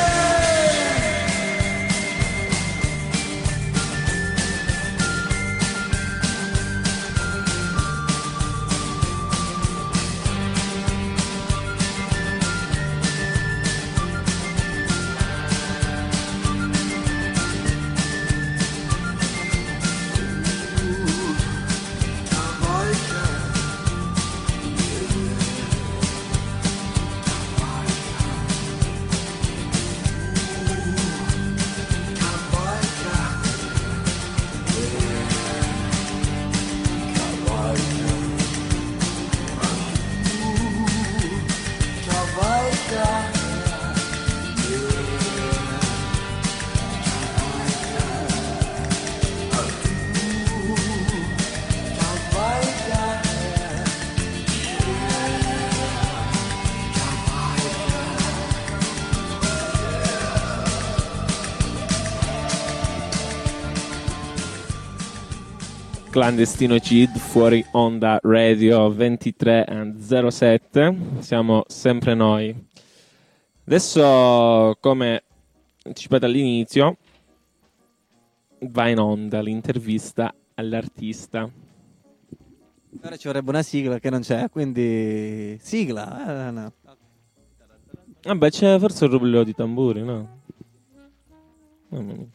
Clandestino Cid, fuori onda radio ventitré e zero sette, siamo sempre noi. Adesso, come anticipato all'inizio, va in onda l'intervista all'artista. Ora ci vorrebbe una sigla che non c'è, quindi sigla. Eh, no. Vabbè, c'è forse il rublio di tamburi, no? Mamma mia.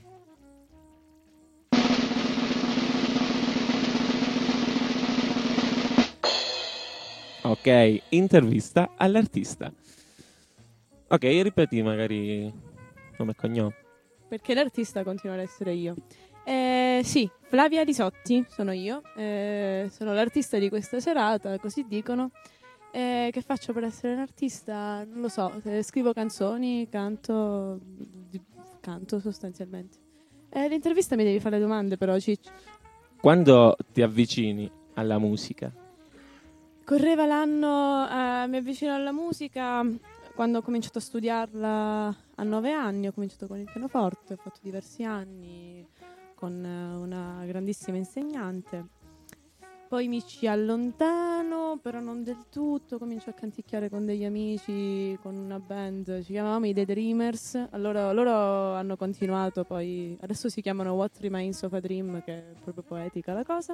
Ok, intervista all'artista. Ok, ripeti magari nome e cognome. Perché l'artista continua ad essere io. Eh, sì, Flavia Lisotti sono io, eh, sono l'artista di questa serata, così dicono. Eh, che faccio per essere un artista? Non lo so, eh, scrivo canzoni, canto, di, canto sostanzialmente. Eh, l'intervista mi devi fare le domande però, Ciccio. Quando ti avvicini alla musica? Correva l'anno, eh, mi avvicino alla musica quando ho cominciato a studiarla a nove anni, ho cominciato con il pianoforte, ho fatto diversi anni con una grandissima insegnante. Poi mi ci allontano, però non del tutto, comincio a canticchiare con degli amici, con una band, ci chiamavamo i The Dreamers, allora loro hanno continuato, poi adesso si chiamano What Remains of a Dream, che è proprio poetica la cosa.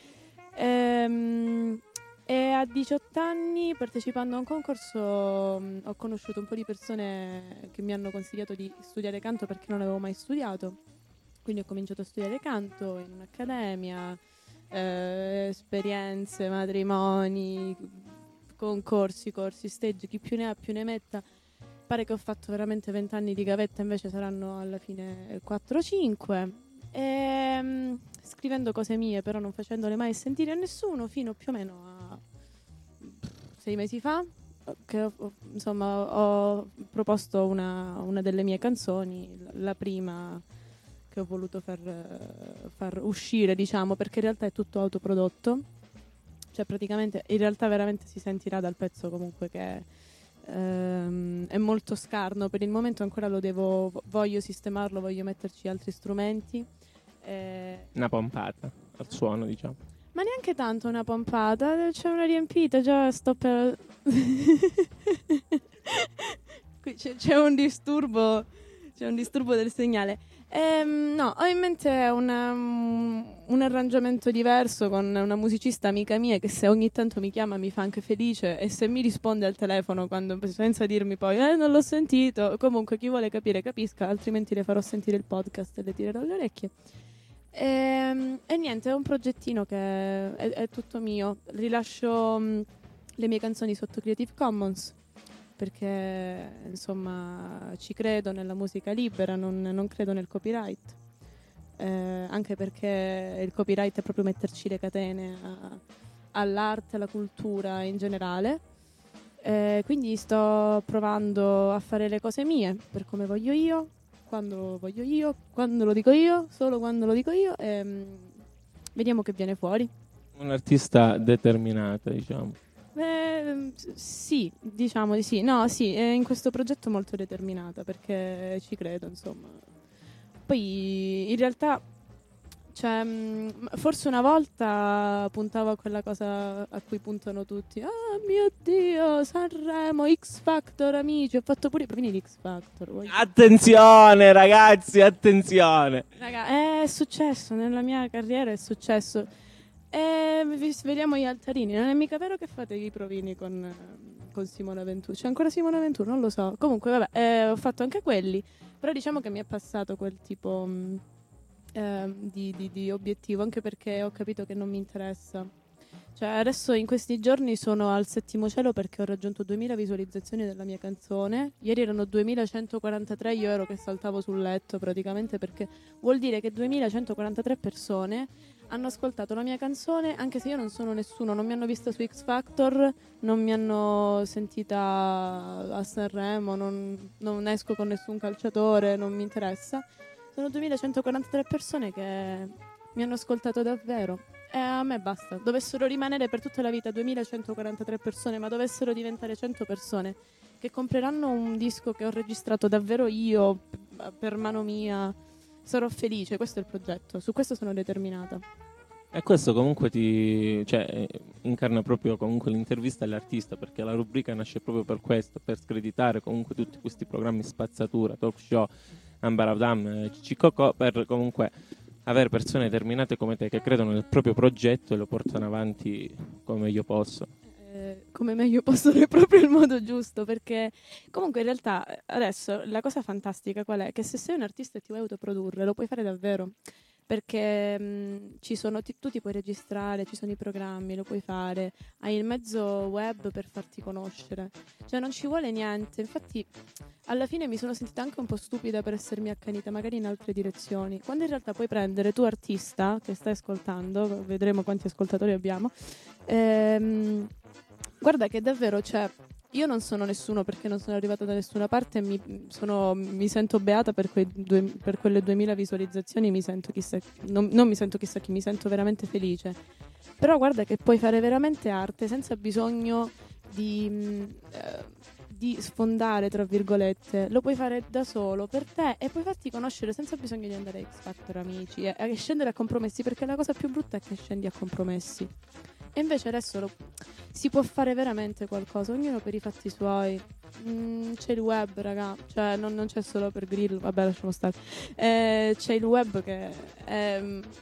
Ehm... E a diciotto anni, partecipando a un concorso, mh, ho conosciuto un po' di persone che mi hanno consigliato di studiare canto perché non avevo mai studiato. Quindi ho cominciato a studiare canto in un'accademia, eh, esperienze, matrimoni, concorsi, corsi, stage, chi più ne ha più ne metta. Pare che ho fatto veramente vent'anni di gavetta, invece saranno alla fine quattro cinque. E, mh, scrivendo cose mie, però non facendole mai sentire a nessuno, fino più o meno a sei mesi fa, che ho, insomma, ho proposto una, una delle mie canzoni, la prima che ho voluto far, far uscire, diciamo, perché in realtà è tutto autoprodotto. Cioè praticamente, in realtà veramente si sentirà dal pezzo comunque che ehm, è molto scarno. Per il momento ancora lo devo, voglio sistemarlo, voglio metterci altri strumenti. Eh, Una pompata al suono, diciamo. Ma neanche tanto una pompata, c'è una riempita, già sto per... Qui c'è, c'è un disturbo, c'è un disturbo del segnale. Ehm, no, ho in mente una, un arrangiamento diverso con una musicista amica mia che se ogni tanto mi chiama mi fa anche felice, e se mi risponde al telefono quando, senza dirmi poi eh non l'ho sentito, comunque chi vuole capire capisca, altrimenti le farò sentire il podcast e le tirerò le orecchie. E, e niente, è un progettino che è, è tutto mio. Rilascio mh, le mie canzoni sotto Creative Commons perché insomma ci credo nella musica libera, non, non credo nel copyright, eh, anche perché il copyright è proprio metterci le catene a, all'arte, alla cultura in generale. Eh, quindi sto provando a fare le cose mie per come voglio io, quando voglio io, quando lo dico io, solo quando lo dico io, e mh, vediamo che viene fuori. Un'artista determinata, diciamo. Eh, sì, diciamo di sì. No, sì, è in questo progetto molto determinata perché ci credo, insomma. Poi in realtà, cioè, mh, forse una volta puntavo a quella cosa a cui puntano tutti. Ah, mio Dio, Sanremo, X Factor, amici. Ho fatto pure i provini di X Factor. Voglio... Attenzione, ragazzi, attenzione. Raga, è successo, nella mia carriera è successo. E vediamo gli altarini. Non è mica vero che fate i provini con, con Simona Ventura? C'è ancora Simona Ventura? Non lo so. Comunque vabbè, eh, ho fatto anche quelli. Però diciamo che mi è passato quel tipo mh, eh, di, di, di obiettivo, anche perché ho capito che non mi interessa. Cioè adesso in questi giorni sono al settimo cielo perché ho raggiunto duemila visualizzazioni della mia canzone. Ieri erano duemilacentoquarantatré, io ero che saltavo sul letto praticamente, perché vuol dire che duemilacentoquarantatré persone hanno ascoltato la mia canzone, anche se io non sono nessuno, non mi hanno vista su X Factor, non mi hanno sentita a Sanremo, non, non esco con nessun calciatore, non mi interessa. Sono duemilacentoquarantatré persone che mi hanno ascoltato davvero. E a me basta. Dovessero rimanere per tutta la vita duemilacentoquarantatré persone, ma dovessero diventare cento persone che compreranno un disco che ho registrato davvero io, per mano mia, sarò felice. Questo è il progetto, su questo sono determinata. E questo comunque ti, cioè, incarna proprio comunque l'intervista all'artista, perché la rubrica nasce proprio per questo, per screditare comunque tutti questi programmi spazzatura, talk show, Ambaradam, Cicicocò, per comunque avere persone determinate come te che credono nel proprio progetto e lo portano avanti come meglio posso. Eh, come meglio posso è proprio il modo giusto, perché comunque in realtà adesso la cosa fantastica qual è? Che se sei un artista e ti vuoi autoprodurre lo puoi fare davvero, perché mh, ci sono ti, tu ti puoi registrare, ci sono i programmi, lo puoi fare, hai il mezzo web per farti conoscere, cioè non ci vuole niente. Infatti alla fine mi sono sentita anche un po' stupida per essermi accanita magari in altre direzioni, quando in realtà puoi prendere tu artista che stai ascoltando, vedremo quanti ascoltatori abbiamo, ehm, guarda che davvero, cioè, io non sono nessuno perché non sono arrivata da nessuna parte e mi, sono, mi sento beata per, quei due, per quelle duemila visualizzazioni, mi sento chissà, non, non mi sento chissà chi, mi sento veramente felice. Però guarda che puoi fare veramente arte senza bisogno di, eh, di sfondare, tra virgolette. Lo puoi fare da solo, per te, e puoi farti conoscere senza bisogno di andare a X Factor, amici, e, e scendere a compromessi, perché la cosa più brutta è che scendi a compromessi. E invece adesso lo, si può fare veramente qualcosa, ognuno per i fatti suoi. Mm, c'è il web, raga, cioè non, non c'è solo per Grill, vabbè, lasciamo stare. Eh, c'è il web che è,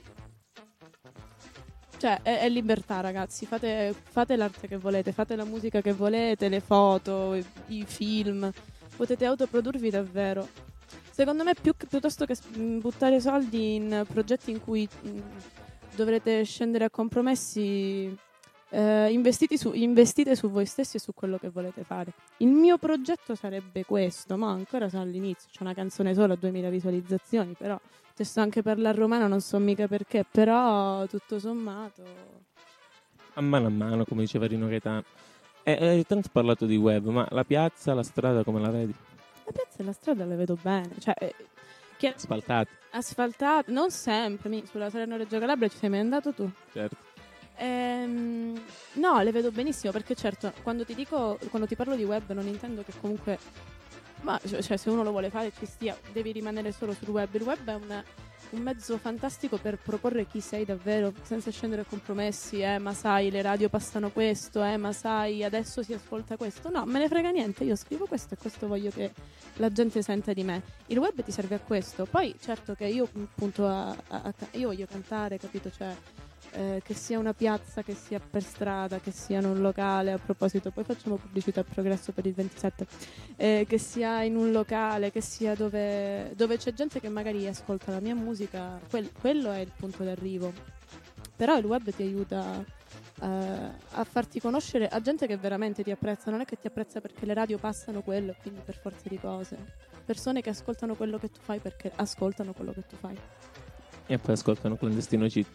cioè è, è libertà, ragazzi. Fate, fate l'arte che volete, fate la musica che volete, le foto, i, i film. Potete autoprodurvi davvero. Secondo me più, piuttosto che buttare soldi in progetti in cui mh, dovrete scendere a compromessi. Eh, investiti su, investite su voi stessi e su quello che volete fare. Il mio progetto sarebbe questo, ma ancora sono all'inizio, c'è una canzone sola a duemila visualizzazioni, però testo anche parlare romano, non so mica perché, però tutto sommato A mano a mano, come diceva Rino Gaetano. E, e tanto ho parlato di web, ma la piazza, la strada come la vedi? la piazza e la strada le vedo bene, cioè eh, che Asfaltate, asfaltate, non sempre, mi- sulla Salerno-Reggio Calabria ci sei mai andato tu? certo. Ehm, no, le vedo benissimo perché certo, quando ti dico, quando ti parlo di web non intendo che comunque, ma cioè se uno lo vuole fare ci stia, devi rimanere solo sul web. Il web è un, un mezzo fantastico per proporre chi sei davvero, senza scendere a compromessi, eh ma sai le radio passano questo, eh ma sai adesso si ascolta questo. No, me ne frega niente, io scrivo questo e questo voglio che la gente senta di me. Il web ti serve a questo. Poi certo che io appunto a, a- a- io voglio cantare, capito? Cioè eh, che sia una piazza, che sia per strada, che sia in un locale. A proposito, poi facciamo pubblicità al Progresso per il ventisette. Eh, che sia in un locale, che sia dove, dove c'è gente che magari ascolta la mia musica, quel- quello è il punto d'arrivo. Però il web ti aiuta eh, a farti conoscere a gente che veramente ti apprezza. Non è che ti apprezza perché le radio passano quello e quindi per forza di cose. Persone che ascoltano quello che tu fai perché ascoltano quello che tu fai. E poi ascoltano Clandestino Cheat.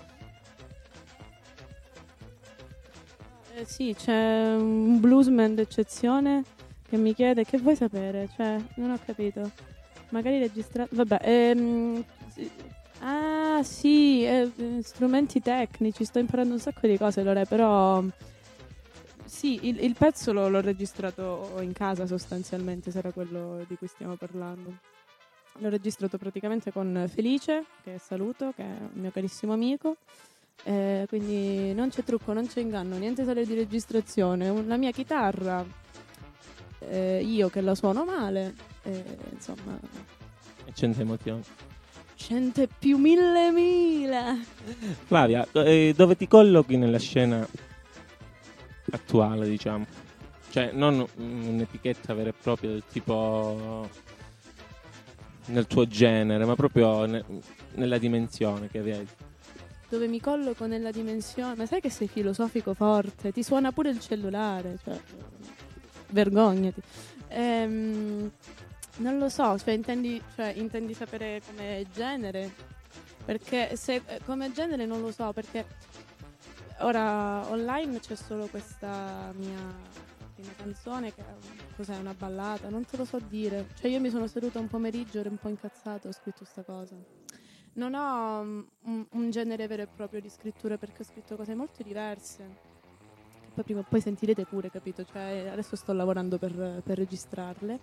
Eh, sì, c'è un bluesman d'eccezione che mi chiede che vuoi sapere, cioè non ho capito. Magari registrato. Vabbè, ehm, sì. Ah sì, eh, strumenti tecnici, sto imparando un sacco di cose, Lore, però sì, il, il pezzo l'ho, l'ho registrato in casa sostanzialmente, se era quello di cui stiamo parlando. L'ho registrato praticamente con Felice, che saluto, che è un mio carissimo amico. Eh, quindi non c'è trucco, non c'è inganno, niente sale di registrazione. Un- La mia chitarra, eh, io che la suono male, eh, insomma, E cento emozioni. cento più mille mila. Flavia, eh, dove ti collochi nella scena attuale, diciamo? Cioè, non un'etichetta vera e propria del tipo nel tuo genere, ma proprio ne- nella dimensione che vedi. Dove mi colloco nella dimensione. Ma sai che sei filosofico forte? Ti suona pure il cellulare, cioè vergognati. Ehm, non lo so, cioè intendi, cioè intendi sapere come genere? Perché se eh, come genere non lo so, perché ora online c'è solo questa mia prima canzone che è un- cos'è, una ballata, non te lo so dire. Cioè io mi sono seduta un pomeriggio, ero un po' incazzata, ho scritto sta cosa. Non ho mm, un, un genere vero e proprio di scrittura perché ho scritto cose molto diverse. Che poi prima o poi sentirete pure, capito? Cioè adesso sto lavorando per, per registrarle.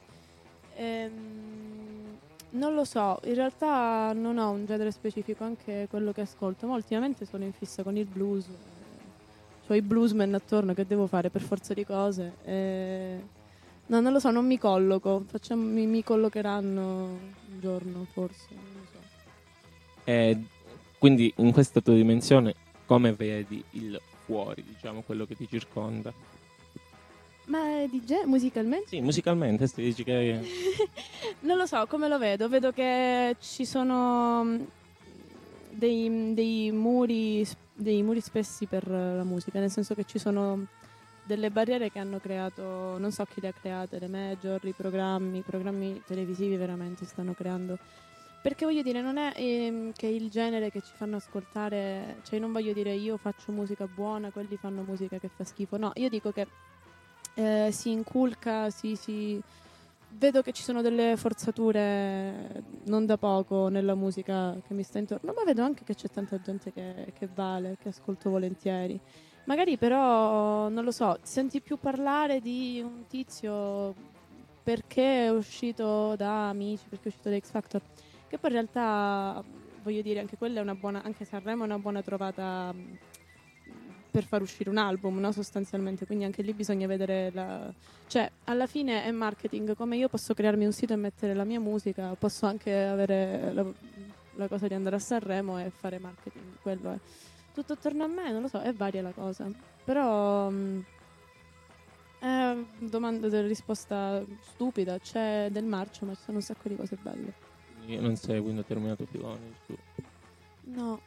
Ehm, non lo so, in realtà non ho un genere specifico, anche quello che ascolto. Ma ultimamente sono in fissa con il blues. eh, C'ho i bluesmen attorno che devo fare per forza di cose. eh, No, non lo so, non mi colloco. Facciamo, mi, mi collocheranno un giorno, forse. Non lo so. E quindi in questa tua dimensione come vedi il fuori, diciamo, quello che ti circonda? Ma è D J musicalmente? Sì, musicalmente, si dici che Non lo so, come lo vedo? Vedo che ci sono mm, dei, dei muri s- dei muri spessi per la musica, nel senso che ci sono delle barriere che hanno creato, non so chi le ha create, le major, i programmi, i programmi televisivi veramente stanno creando. Perché voglio dire, non è ehm, che il genere che ci fanno ascoltare, cioè non voglio dire io faccio musica buona, quelli fanno musica che fa schifo, no, io dico che eh, si inculca, si, si... vedo che ci sono delle forzature non da poco nella musica che mi sta intorno, ma vedo anche che c'è tanta gente che, che vale, che ascolto volentieri. Magari però, non lo so, senti più parlare di un tizio perché è uscito da Amici, perché è uscito da X Factor, che poi in realtà, voglio dire, anche quella è una buona, anche Sanremo è una buona trovata mh, per far uscire un album, no? Sostanzialmente, quindi anche lì bisogna vedere la... cioè alla fine è marketing, come io posso crearmi un sito e mettere la mia musica, posso anche avere la, la cosa di andare a Sanremo e fare marketing, quello è tutto attorno a me, non lo so, è varia la cosa, però mh, è domanda della risposta stupida, c'è del marcio ma ci sono un sacco di cose belle. io non seguo, ho terminato filone. Tu. No,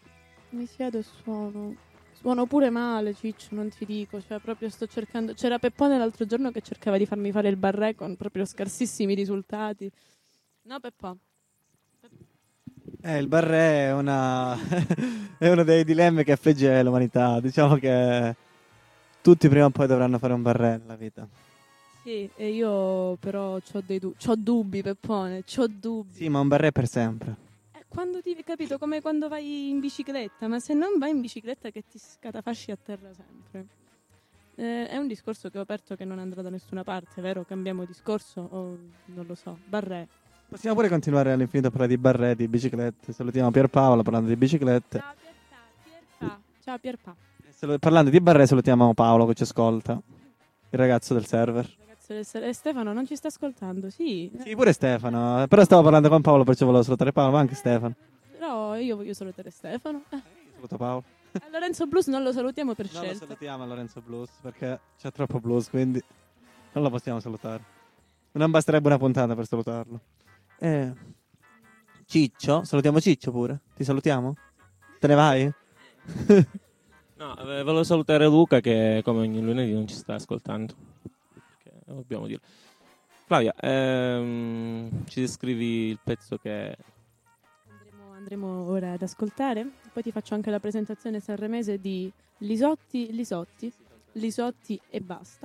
Mi siedo e suono. Suono pure male, Ciccio, non ti dico. Cioè, proprio sto cercando. C'era Peppone l'altro giorno che cercava di farmi fare il barré con proprio scarsissimi risultati. No, Peppone? Eh, il barré è una è uno dei dilemmi che affligge l'umanità. Diciamo che tutti prima o poi dovranno fare un barré nella vita. Sì, e io però c'ho dei du- c'ho dubbi, Peppone, c'ho dubbi. Sì, ma un barré per sempre. Eh, quando ti capito come quando vai in bicicletta, ma se non vai in bicicletta che ti scatafasci a terra sempre. Eh, è un discorso che ho aperto che non andrà da nessuna parte, vero? Cambiamo discorso o non lo so, barré. Possiamo pure continuare all'infinito a parlare di barré, di biciclette. Salutiamo Pierpaolo parlando di biciclette. Ciao Pierpa, Pierpa. Ciao Pierpa. E sal- parlando di barré salutiamo Paolo che ci ascolta, il ragazzo del server. Ragazzi, del ser- eh, Stefano non ci sta ascoltando, sì. Sì, pure Stefano. Però stavo parlando con Paolo perciò volevo salutare Paolo, ma anche Stefano. Però io voglio salutare Stefano. Eh. Saluto Paolo. A Lorenzo Blues non lo salutiamo per Non lo scelta. salutiamo a Lorenzo Blues perché c'è troppo blues, quindi non lo possiamo salutare. Non basterebbe una puntata per salutarlo. Eh, Ciccio, salutiamo Ciccio pure. Ti salutiamo? Te ne vai? No, eh, volevo salutare Luca che come ogni lunedì non ci sta ascoltando. Perché dobbiamo dire. Flavia, ehm, ci descrivi il pezzo che... Andremo, andremo ora ad ascoltare. Poi ti faccio anche la presentazione sanremese di Lisotti, Lisotti, Lisotti e basta.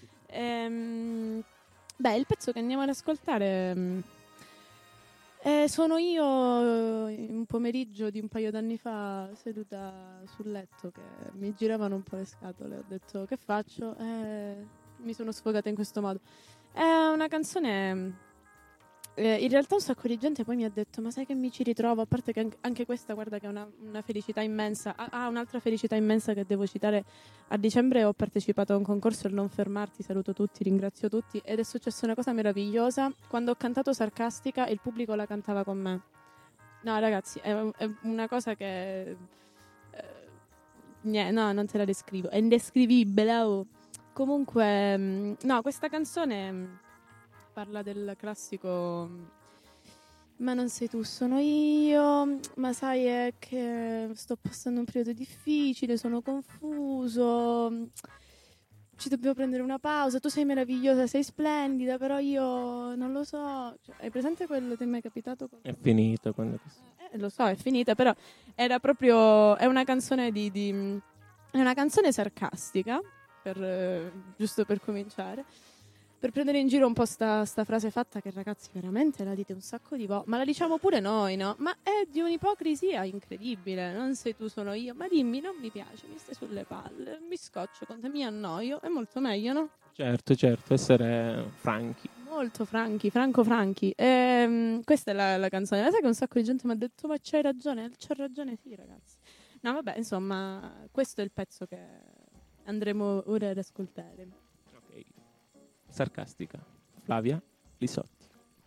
Ehm, beh, il pezzo che andiamo ad ascoltare... ehm, Eh, sono io in un pomeriggio di un paio d'anni fa seduta sul letto che mi giravano un po' le scatole. Ho detto che faccio? Eh, mi sono sfogata in questo modo. È una canzone... Eh, in realtà un sacco di gente poi mi ha detto ma sai che mi ci ritrovo, a parte che anche, anche questa guarda che è una, una felicità immensa. Ah, ah, un'altra felicità immensa che devo citare. A dicembre ho partecipato a un concorso il Non Fermarti, saluto tutti, ringrazio tutti, ed è successa una cosa meravigliosa. Quando ho cantato Sarcastica il pubblico la cantava con me. No ragazzi, è, è una cosa che eh, niente, no, non te la descrivo, è indescrivibile. Oh. Comunque mh, no, questa canzone mh, parla del classico ma non sei tu, sono io, ma sai è che sto passando un periodo difficile, sono confuso, ci dobbiamo prendere una pausa, tu sei meravigliosa, sei splendida, però io non lo so, cioè, hai presente quello che mi è capitato? Con... È finito quando... Eh, lo so, è finita, però era proprio, è una canzone di, di è una canzone sarcastica, per, eh, giusto per cominciare, per prendere in giro un po' sta, sta frase fatta che ragazzi veramente la dite un sacco di volte, ma la diciamo pure noi, no? Ma è di un'ipocrisia incredibile, non sei tu, sono io, ma dimmi, non mi piace, mi stai sulle palle, mi scoccio con te, mi annoio, è molto meglio, no? Certo, certo, essere franchi. Molto franchi, franco franchi. Ehm, questa è la, la canzone, ma sai che un sacco di gente mi ha detto ma c'hai ragione, c'ho ragione sì ragazzi. No vabbè, insomma, questo è il pezzo che andremo ora ad ascoltare. Ok. Sarcastica. Flavia Lisotti.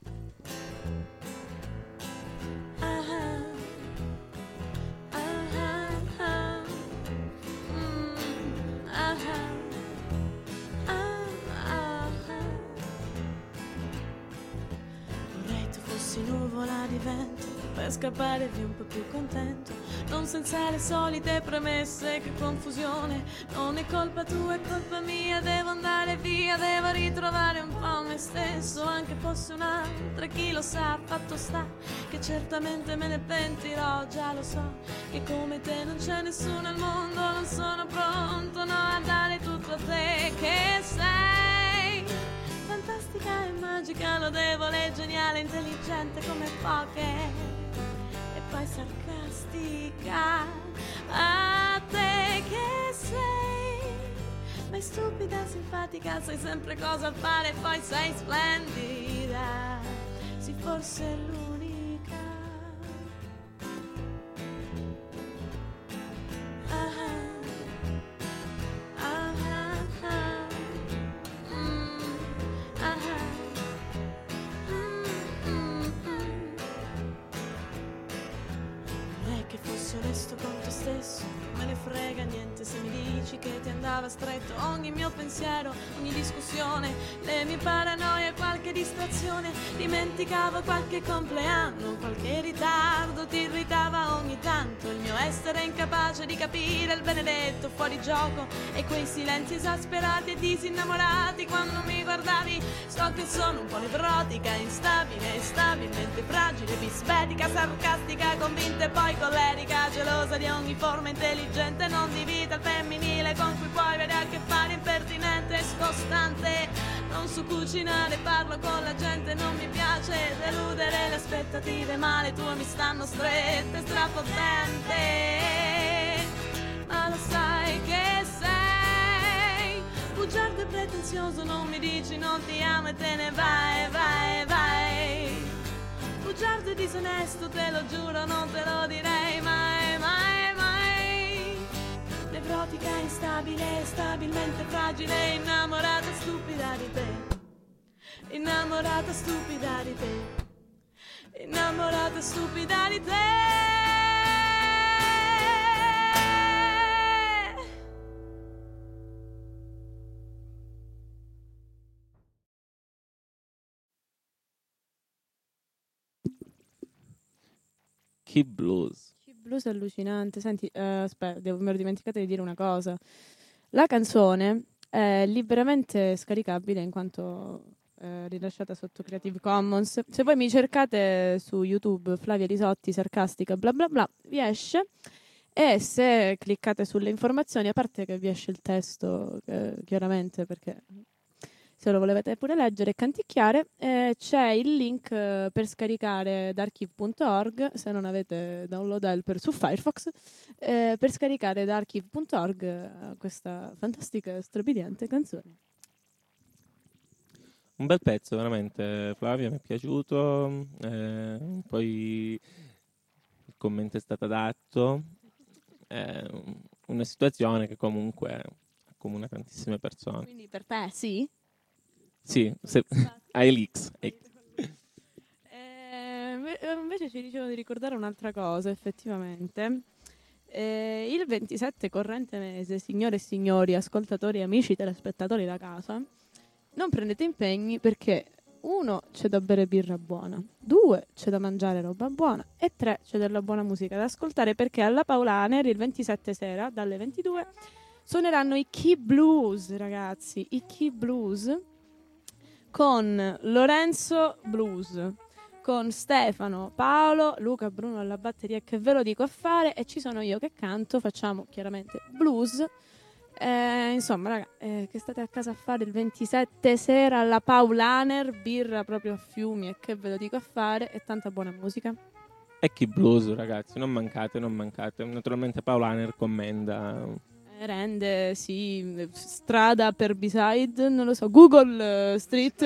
Vorrei tu fossi nuvola di vento per scappare via un po' più contento, non senza le solite premesse, che confusione, non è colpa tua, è colpa mia, devo andare via, devo ritrovare un po' me stesso, anche fosse un'altra, chi lo sa, fatto sta, che certamente me ne pentirò, già lo so, che come te non c'è nessuno al mondo, non sono pronto, no, a dare tutto a te, che sei fantastica e magica, lodevole, geniale, intelligente come poche, e poi sarcastica, a te che sei, ma è stupida, simpatica, sai sempre cosa fare, poi sei splendida, sì forse è l'unica. Ah, ah, ah, ah. Mm, ah, mm, mm, mm. Vorrei che fossi onesto con te stesso, me ne frega niente se mi dici dici che ti andava stretto ogni mio pensiero, ogni discussione, le mie paranoie, qualche distrazione. Dimenticavo qualche compleanno, qualche ritardo, ti irritava ogni tanto il mio essere incapace di capire il benedetto fuori gioco e quei silenzi esasperati e disinnamorati quando mi guardavi. So che sono un po' nevrotica, instabile, stabilmente fragile, bisbetica, sarcastica, convinta e poi collerica, gelosa di ogni forma intelligente, non di vita al femminile con cui puoi avere a che fare, impertinente e scostante. Non so cucinare, parlo con la gente, non mi piace deludere le aspettative, ma le tue mi stanno strette, strapotente. Ma lo sai che sei bugiardo e pretenzioso, non mi dici non ti amo e te ne vai, vai, vai. Bugiardo e disonesto, te lo giuro, non te lo direi mai, mai, mai. Nevrotica, instabile, stabilmente fragile, innamorata stupida di te. Innamorata stupida di te. Innamorata stupida di te. Key Blues. Key Blues è allucinante. Senti, eh, aspetta, devo, mi ero dimenticata di dire una cosa. La canzone è liberamente scaricabile in quanto eh, rilasciata sotto Creative Commons. Se voi mi cercate su YouTube Flavia Risotti sarcastica bla bla bla, vi esce. E se cliccate sulle informazioni, a parte che vi esce il testo, eh, chiaramente, perché se lo volevate pure leggere e canticchiare, eh, c'è il link eh, per scaricare da archive punto org, se non avete download helper su Firefox, eh, per scaricare da archive punto org eh, questa fantastica e strabiliante canzone. Un bel pezzo, veramente, Flavia, mi è piaciuto. Eh, poi il commento è stato adatto. È una situazione che comunque accomuna tantissime persone. Quindi per te sì? Sì, se, hai l'X. Eh, invece ci dicevo di ricordare un'altra cosa, effettivamente. Eh, il ventisette corrente mese, signore e signori, ascoltatori, amici, telespettatori da casa, non prendete impegni perché uno, c'è da bere birra buona, due, c'è da mangiare roba buona e tre, c'è della buona musica da ascoltare perché alla Paulaner il ventisette sera, dalle ventidue, suoneranno i Key Blues, ragazzi, i Key Blues, con Lorenzo Blues, con Stefano, Paolo, Luca, Bruno alla batteria, che ve lo dico a fare, e ci sono io che canto, facciamo chiaramente blues. Eh, insomma, raga, eh, che state a casa a fare il ventisette sera alla Paulaner, birra proprio a fiumi e che ve lo dico a fare, e tanta buona musica. E Key Blues, ragazzi, non mancate, non mancate. Naturalmente Paulaner commenda... Rende, sì, strada per B-side, non lo so, Google uh, Street.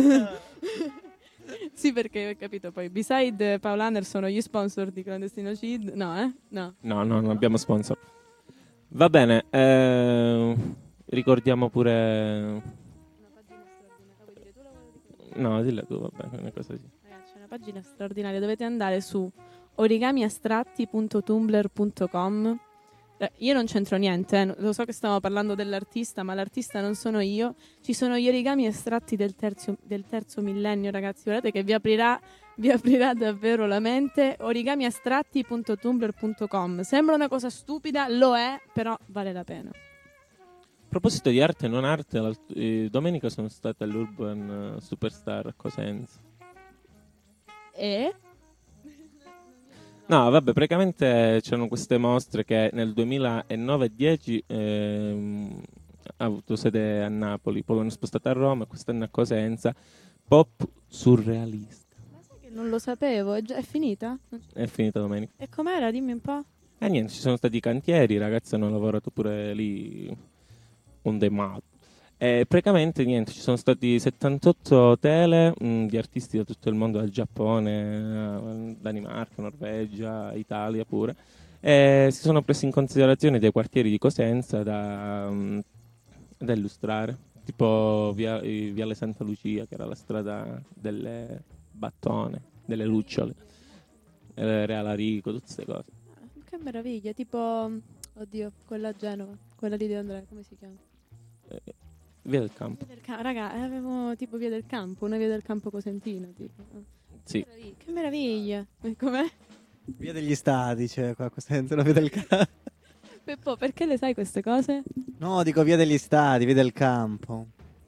Sì, perché ho capito, poi B-side e Paulaner sono gli sponsor di Clandestino Cid. No, eh? No. No, no, non abbiamo sponsor. Va bene, eh, ricordiamo pure... Una pagina straordinaria, vuoi dire tu la vuoi dire? No, dilla tu, va bene, una cosa così. Ragazzi, c'è una pagina straordinaria, dovete andare su origamiastratti punto tumblr punto com. Io non c'entro niente, eh. Lo so che stiamo parlando dell'artista, ma l'artista non sono io. Ci sono gli origami astratti del terzo, del terzo millennio, ragazzi. Guardate che vi aprirà, vi aprirà davvero la mente. origamiastratti punto tumblr punto com. Sembra una cosa stupida, lo è, però vale la pena. A proposito di arte e non arte, eh, domenica sono state all'Urban uh, Superstar a Cosenza. E? No, vabbè, praticamente c'erano queste mostre che nel duemilanove dieci ehm, ha avuto sede a Napoli, poi l'hanno spostata a Roma e quest'anno a Cosenza. Pop surrealista. Ma sai che non lo sapevo, è, già, è finita? È finita domenica. E com'era? Dimmi un po'. E niente, ci sono stati i cantieri, i ragazzi hanno lavorato pure lì on the map. E praticamente niente, ci sono stati settantotto tele mh, di artisti da tutto il mondo, dal Giappone, Danimarca, Norvegia, Italia pure, e si sono presi in considerazione dei quartieri di Cosenza da, mh, da illustrare, tipo via, Viale Santa Lucia, che era la strada delle battone, delle lucciole, Reale Arico, tutte queste cose. Che meraviglia, tipo... Oddio, quella a Genova, quella lì di Andrea, come si chiama? Eh, via del Campo. Via del Ca- raga, eh, avevo tipo Via del Campo, una Via del Campo cosentina, tipo. Sì. Che meraviglia! Che meraviglia. E com'è? Via degli Stati, c'è qua, sento la Via del Campo. Peppo, perché le sai queste cose? No, dico Via degli Stati, Via del Campo.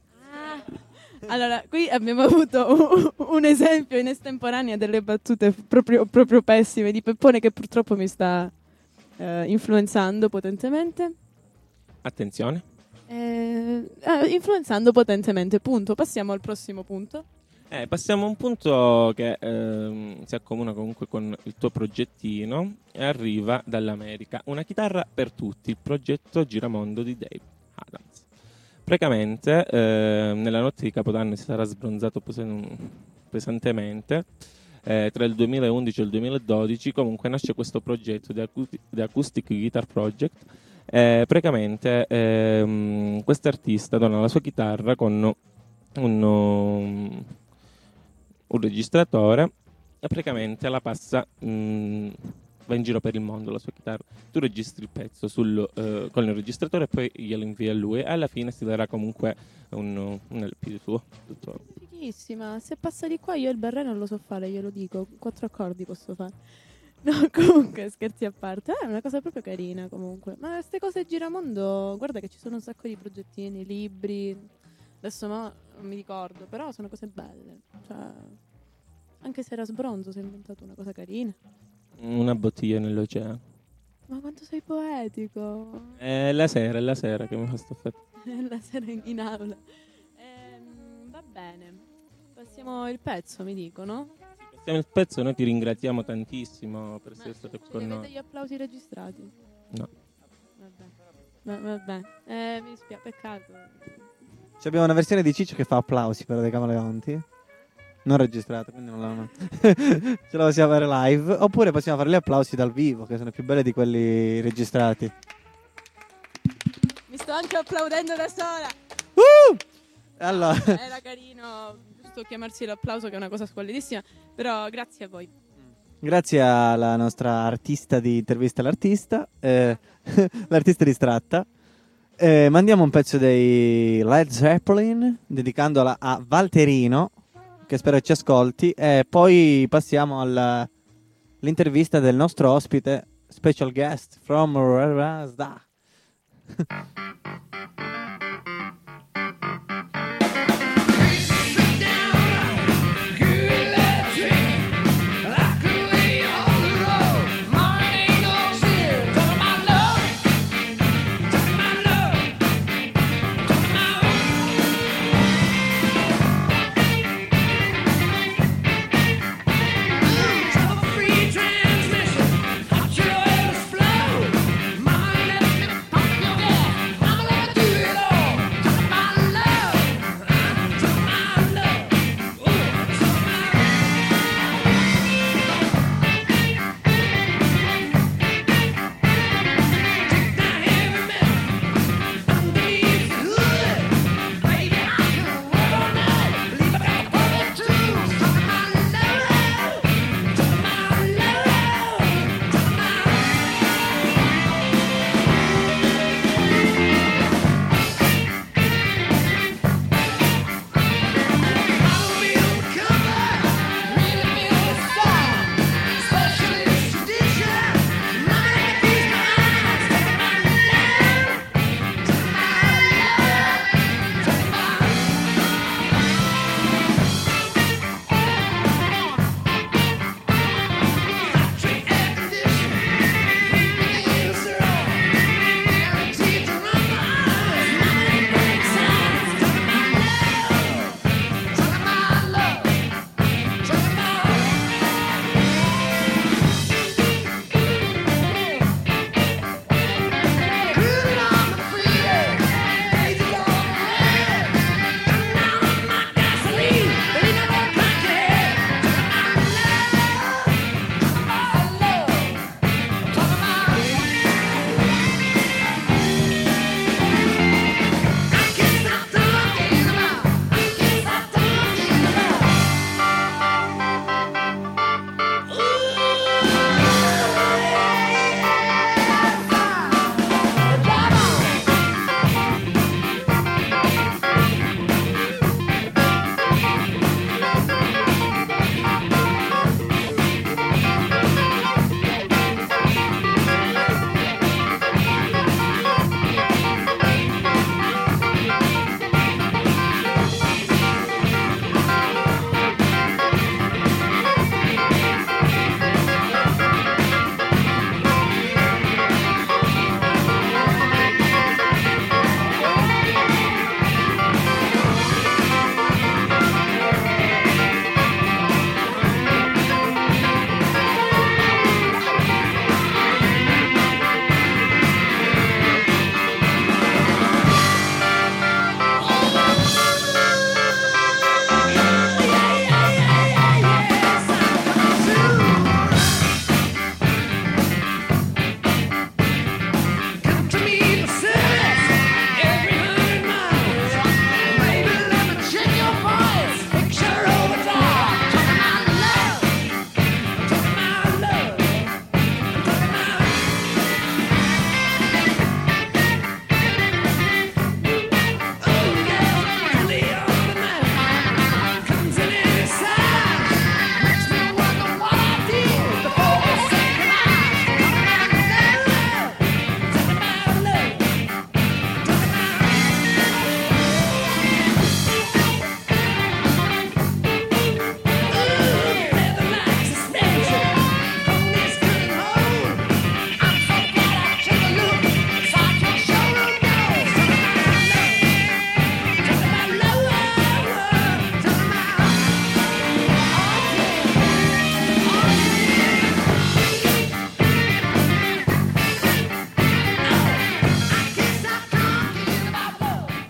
Allora, qui abbiamo avuto un, un esempio in estemporanea delle battute proprio, proprio pessime di Peppone che purtroppo mi sta eh, influenzando potentemente. Attenzione. Eh, eh, influenzando potentemente, punto. Passiamo al prossimo punto. Eh, passiamo a un punto che ehm, si accomuna comunque con il tuo progettino e arriva dall'America. Una chitarra per tutti, il progetto Giramondo di Dave Adams. Praticamente eh, nella notte di Capodanno si sarà sbronzato pes- pesantemente. Eh, tra il duemilaundici e il duemiladodici comunque nasce questo progetto di acu- di Acoustic Guitar Project. Eh, praticamente ehm, quest'artista dona la sua chitarra con un, um, un registratore e praticamente la passa, mh, va in giro per il mondo la sua chitarra. Tu registri il pezzo sul, uh, con il registratore e poi glielo invii a lui e alla fine si darà comunque un, un L P suo. Tutto. Fighissima, se passa di qua io il berre non lo so fare, glielo dico, quattro accordi posso fare. No, comunque, scherzi a parte, è una cosa proprio carina comunque. Ma queste cose giramondo, guarda che ci sono un sacco di progettini, libri, adesso no, non mi ricordo, però sono cose belle. Cioè, anche se era sbronzo, si è inventato una cosa carina. Una bottiglia nell'oceano. Ma quanto sei poetico. È la sera, è la sera che mi fa sto effetto. La sera in, in aula. Ehm, va bene, passiamo il pezzo, mi dicono. Passiamo il pezzo, noi ti ringraziamo tantissimo per essere Ma stato ce con li noi. avete gli applausi registrati? No. Vabbè, Va- vabbè. Eh, mi dispiace, peccato. Ci abbiamo una versione di Ciccio che fa applausi per dei Camaleonti. Non registrata, quindi non la... ce la possiamo fare live. Oppure possiamo fare gli applausi dal vivo, che sono più belli di quelli registrati. Mi sto anche applaudendo da sola. Uh! Allora. Era carino, giusto chiamarsi l'applauso, che è una cosa squallidissima. Però grazie a voi. Grazie alla nostra artista di intervista all'artista, eh, l'artista distratta. Eh, mandiamo un pezzo dei Led Zeppelin, dedicandola a Valterino, che spero ci ascolti, e poi passiamo alla, all'intervista del nostro ospite, special guest from Razda. Transmission, hot your ass flow. Mama, let me pump your gas. Mama, let me do it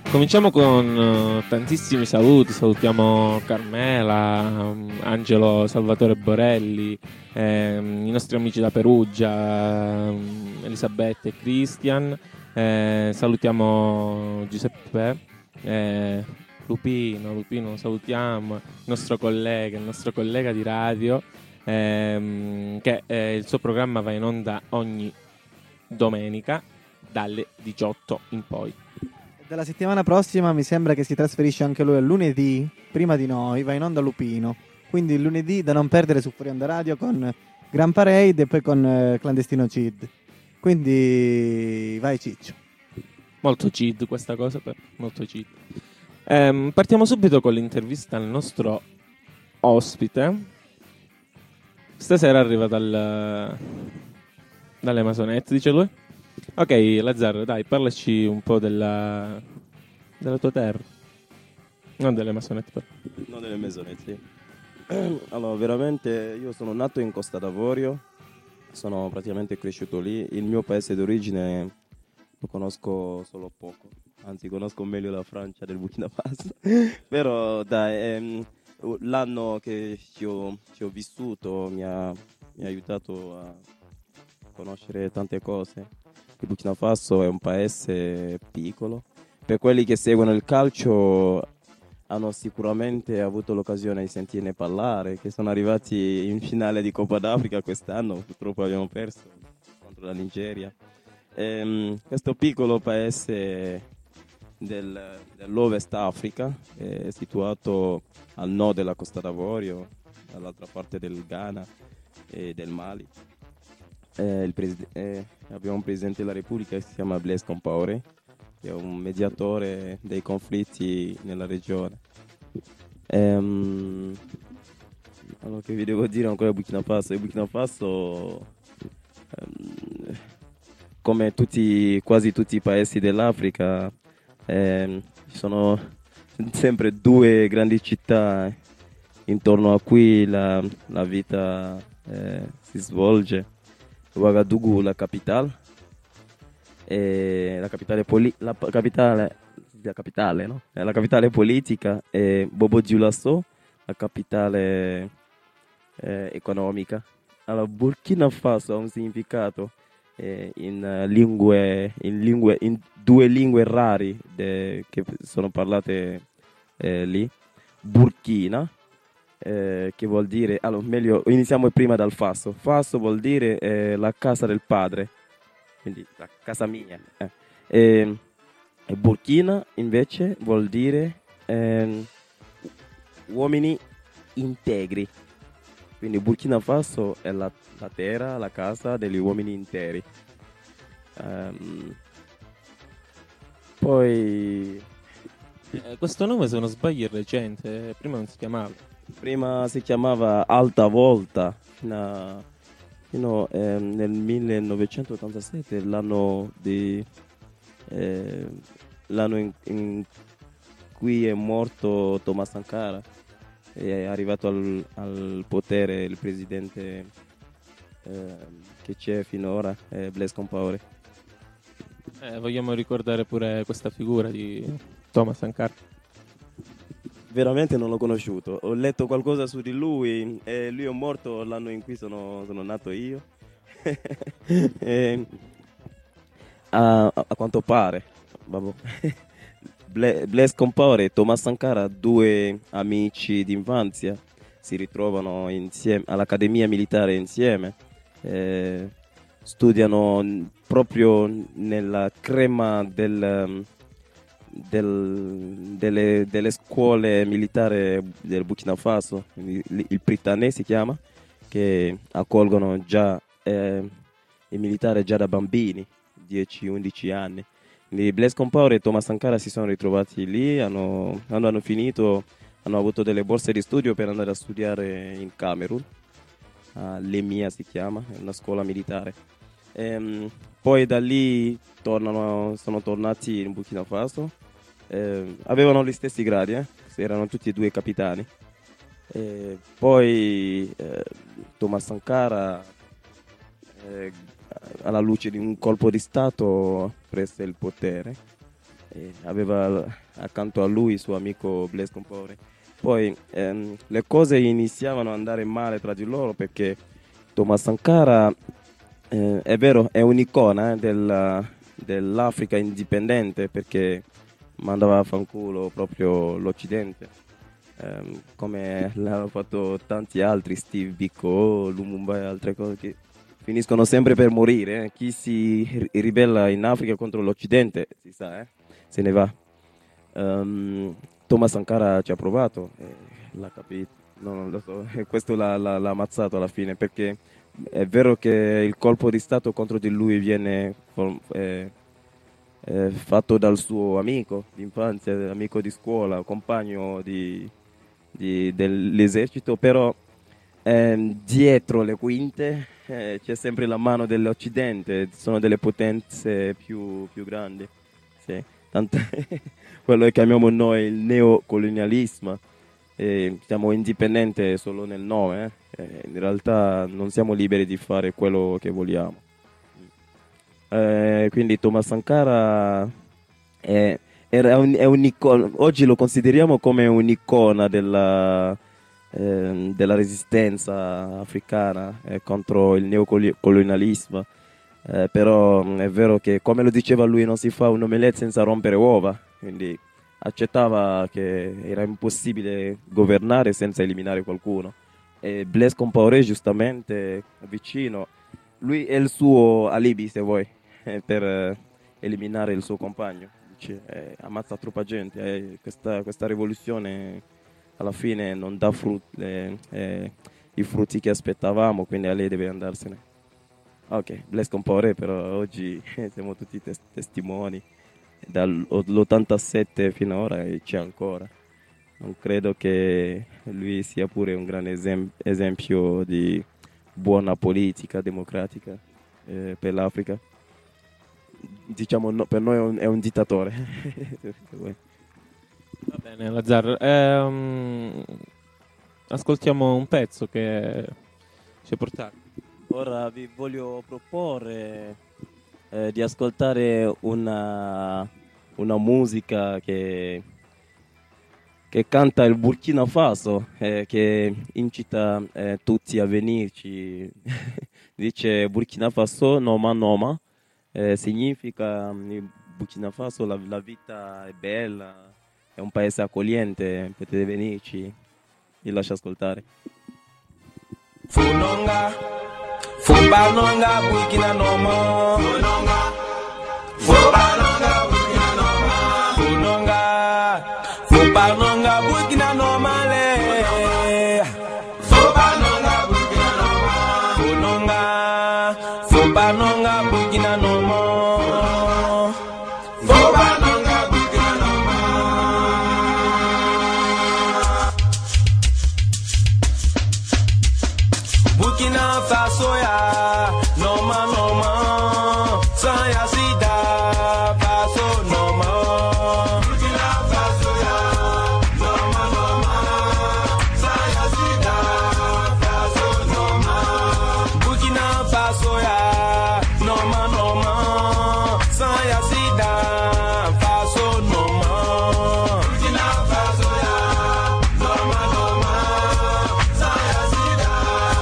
Cominciamo con uh, tantissimi saluti, salutiamo Carmela, um, Angelo Salvatore Borelli, ehm, i nostri amici da Perugia, um, Elisabetta e Christian, eh, salutiamo Giuseppe, eh, Lupino, Lupino salutiamo, il nostro collega, il nostro collega di radio, ehm, che eh, il suo programma va in onda ogni domenica dalle diciotto in poi. Dalla settimana prossima mi sembra che si trasferisce anche lui al lunedì, prima di noi, va in onda Lupino. Quindi il lunedì da non perdere su Fuori Onda Radio con Gran Parade e poi con eh, Clandestino Cid. Quindi vai Ciccio. Molto Cid questa cosa, però. Molto Cid. Ehm, partiamo subito con l'intervista al nostro ospite. Stasera arriva dal, dalle Masonette, dice lui. Ok, Lazzaro, dai, parlaci un po' della, della tua terra. Non delle Masonette, però. Non delle Masonette, sì. Allora, veramente, io sono nato in Costa d'Avorio, sono praticamente cresciuto lì. Il mio paese d'origine lo conosco solo poco, anzi conosco meglio la Francia del Burkina Faso. Però, dai, ehm, l'anno che ci ho, ci ho vissuto mi ha, mi ha aiutato a conoscere tante cose. Il Burkina Faso è un paese piccolo. Per quelli che seguono il calcio hanno sicuramente avuto l'occasione di sentirne parlare, che sono arrivati in finale di Coppa d'Africa quest'anno, purtroppo abbiamo perso contro la Nigeria. Ehm, questo piccolo paese del, dell'Ovest Africa è situato al nord della Costa d'Avorio, dall'altra parte del Ghana e del Mali. Eh, il preside- eh, abbiamo un presidente della Repubblica che si chiama Blaise Compaoré, che è un mediatore dei conflitti nella regione. Ehm, allora, che vi devo dire ancora Burkina Faso? Il Burkina Faso, ehm, come tutti, quasi tutti i paesi dell'Africa, ehm, ci sono sempre due grandi città intorno a cui la, la vita eh, si svolge. Ouagadougou, la capitale, e la capitale, poli- la p- capitale, la capitale, no? La capitale politica è Bobo-Dioulasso, la capitale eh, economica. Allora, Burkina Faso ha un significato eh, in, uh, lingue, in, lingue, in due lingue rari de- che sono parlate eh, lì. Burkina, Eh, che vuol dire, allora meglio iniziamo prima dal Faso. Faso vuol dire eh, la casa del padre, quindi la casa mia. Eh. E, e Burkina invece vuol dire eh, uomini integri, quindi Burkina Faso è la, la terra, la casa degli uomini interi. Um, poi eh, questo nome, se non sbaglio, è recente, prima non si chiamava. Prima si chiamava Alta Volta, fino, a, fino eh, nel millenovecentottantasette, l'anno, di, eh, l'anno in, in cui è morto Thomas Sankara. È arrivato al, al potere il presidente eh, che c'è finora, eh, Blaise Compaoré. Eh, vogliamo ricordare pure questa figura di Thomas Sankara. Veramente non l'ho conosciuto, ho letto qualcosa su di lui e lui è morto l'anno in cui sono, sono nato io. e, a, a quanto pare, Blaise Compaoré e Thomas Sankara, due amici d'infanzia, si ritrovano insieme all'Accademia Militare insieme, eh, studiano proprio nella crema del... Del, delle, delle scuole militari del Burkina Faso, il, il Pritané si chiama, che accolgono già eh, i militari già da bambini, dieci undici anni. Quindi Blaise Compaoré e Thomas Sankara si sono ritrovati lì, hanno, hanno, hanno finito, hanno avuto delle borse di studio per andare a studiare in Camerun, uh, l'Emia si chiama, è una scuola militare. Ehm, poi da lì tornano, sono tornati in Burkina Faso, eh, avevano gli stessi gradi, eh? Erano tutti e due capitani. E poi eh, Thomas Sankara, eh, alla luce di un colpo di stato, prese il potere e aveva accanto a lui il suo amico Blaise Compaoré. Poi ehm, le cose iniziavano ad andare male tra di loro perché Thomas Sankara eh, è vero, è un'icona eh, del, dell'Africa indipendente perché mandava a fanculo proprio l'Occidente, ehm, come l'hanno fatto tanti altri, Steve Biko, Lumumba e altre cose che finiscono sempre per morire. Eh. Chi si ribella in Africa contro l'Occidente, si sa, eh, se ne va. Um, Thomas Sankara ci ha provato, eh, l'ha capito, no, non lo so, e questo l'ha, l'ha, l'ha ammazzato alla fine, perché è vero che il colpo di Stato contro di lui viene eh, eh, fatto dal suo amico d'infanzia, amico di scuola, compagno di, di, dell'esercito, però eh, dietro le quinte eh, c'è sempre la mano dell'Occidente, sono delle potenze più, più grandi. Sì. Tanto quello che chiamiamo noi il neocolonialismo, eh, siamo indipendenti solo nel nome, eh. In realtà non siamo liberi di fare quello che vogliamo. Eh, quindi Thomas Sankara è, è, un, è un'icona, oggi lo consideriamo come un'icona della, eh, della resistenza africana eh, contro il neocolonialismo. Eh, però è vero che, come lo diceva lui, non si fa un omelette senza rompere uova, quindi accettava che era impossibile governare senza eliminare qualcuno. E Blaise Compaoré, giustamente vicino, lui è il suo alibi, se vuoi, eh, per eh, eliminare il suo compagno. Dice, eh, ammazza troppa gente, eh, questa, questa rivoluzione alla fine non dà frutti, eh, eh, i frutti che aspettavamo, quindi a lei deve andarsene. Ok, Blaise Compaoré, però oggi siamo tutti tes- testimoni, dall'ottantasette fino ad ora e c'è ancora. Non credo che lui sia pure un grande esem- esempio di buona politica democratica eh, per l'Africa. Diciamo, no, per noi è un, è un dittatore. Va bene, Lazzar. Ehm, ascoltiamo un pezzo che ci ha portato. Ora vi voglio proporre eh, di ascoltare una, una musica che, che canta il Burkina Faso, eh, che incita eh, tutti a venirci. Dice Burkina Faso, noma noma, eh, significa in Burkina Faso la, la vita è bella, è un paese accogliente, potete venirci. Vi lascio ascoltare. Funonga Fubanonga Burkina Noma Funonga Fubanonga Burkina Noma Funonga Fubanonga Burkina Noma le Fubanonga Burkina Noma Funonga Fubanonga Burkina Noma Fubanonga Burkina Noma Burkina Faso ya noma noma saya sida Faso noma Burkina Faso ya noma noma saya sida Faso noma Burkina Faso ya noma noma saya sida Faso noma Burkina Faso ya noma noma saya sida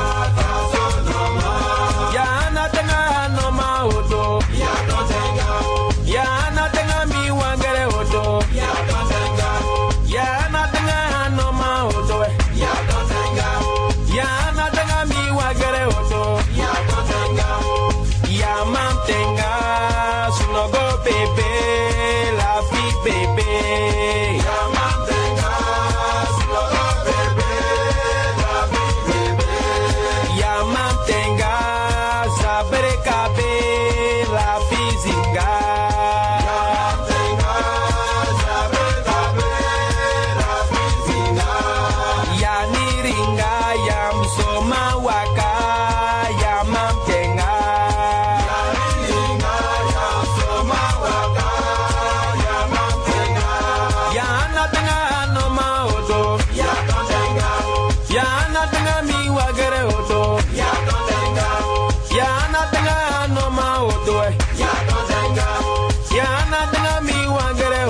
ya na tenga no ma odo ya no tenga ya na tenga mi wangere odo ya no tenga ya na tenga no ma odo ya no tenga ya na tenga mi wangere odo ya no tenga ya man tenga suno go bebe la fi bebe ya man tenga suno go bebe la fi bebe ya man tenga sabere cabe la fisica ya tenga sabere cabe la fisica ya niringa ya msoma waka ya mamtenga ya niringa ya msoma waka ya mamtenga ya natenga no maodo ya natenga ya natenga mi wagere odo ya natenga ya natenga no maodo ya natenga ya natenga mi wagere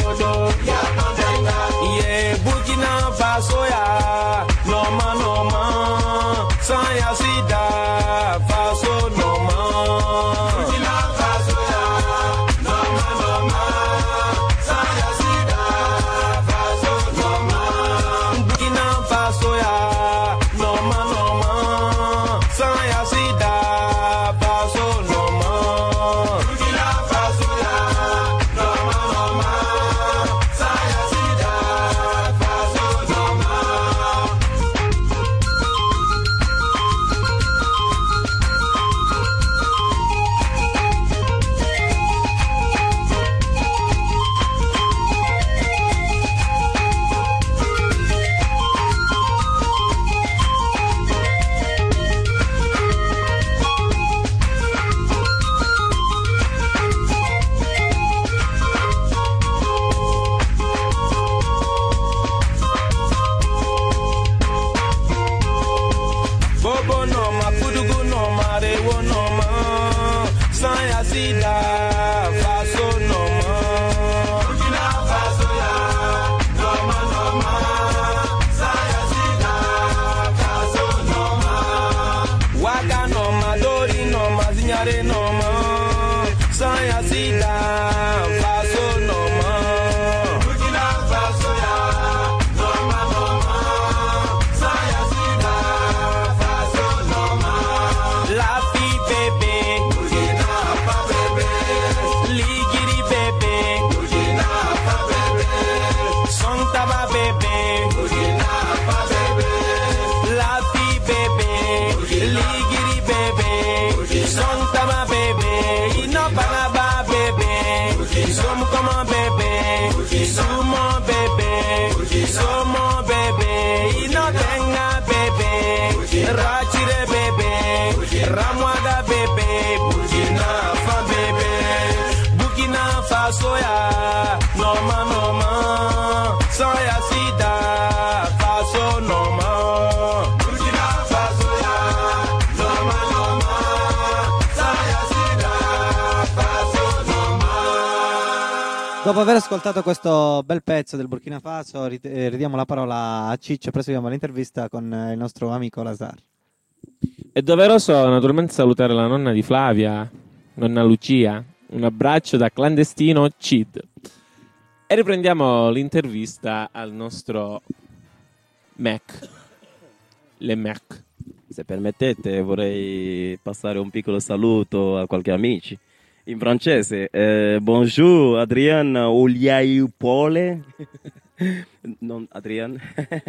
Igbo noma, Kudugu noma, Rewo noma, Sanya Sida, Faso noma, Burkina Faso ya, noma noma, Sanya Sida, Faso noma, Waka noma, Dori noma, Zinyare noma, Sanya Sida, Faso noma, Burkina Faso ya, noma noma, Sanya Sida, Faso noma, Lafi bebe, Burkina Fa bebe, Ligiri bebe, Burkina Fa bebe, Sontaba bebe, Burkina Fa bebe, Lafi bebe, Ligiri bebe, Sontaba bebe, Inobanaba bebe, Som como bebe, Sumo bebe, Somo bebe, Inotenga bebe, Rachire bebe, Ramwaga bebe, Burkina Fa bebe, Burkina Faso ya, Noma noma, Sanya Sida, Faso noma, Burkina Faso ya, Noma noma, Sanya Sida, Faso noma. Dopo aver ascoltato questo bel pezzo del Burkina Faso, rit- eh, ridiamo la parola a Ciccio e proseguiamo l'intervista con eh, il nostro amico Lazar. È doveroso naturalmente salutare la nonna di Flavia, nonna Lucia. Un abbraccio da clandestino Cid. E riprendiamo l'intervista al nostro Mac. Le Mac. Se permettete vorrei passare un piccolo saluto a qualche amici. In francese, eh, bonjour Adrien Oliaipole. Non Adrien.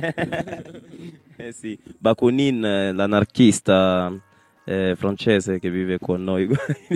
Eh sì, Bakunin, eh, l'anarchista eh, francese che vive con noi.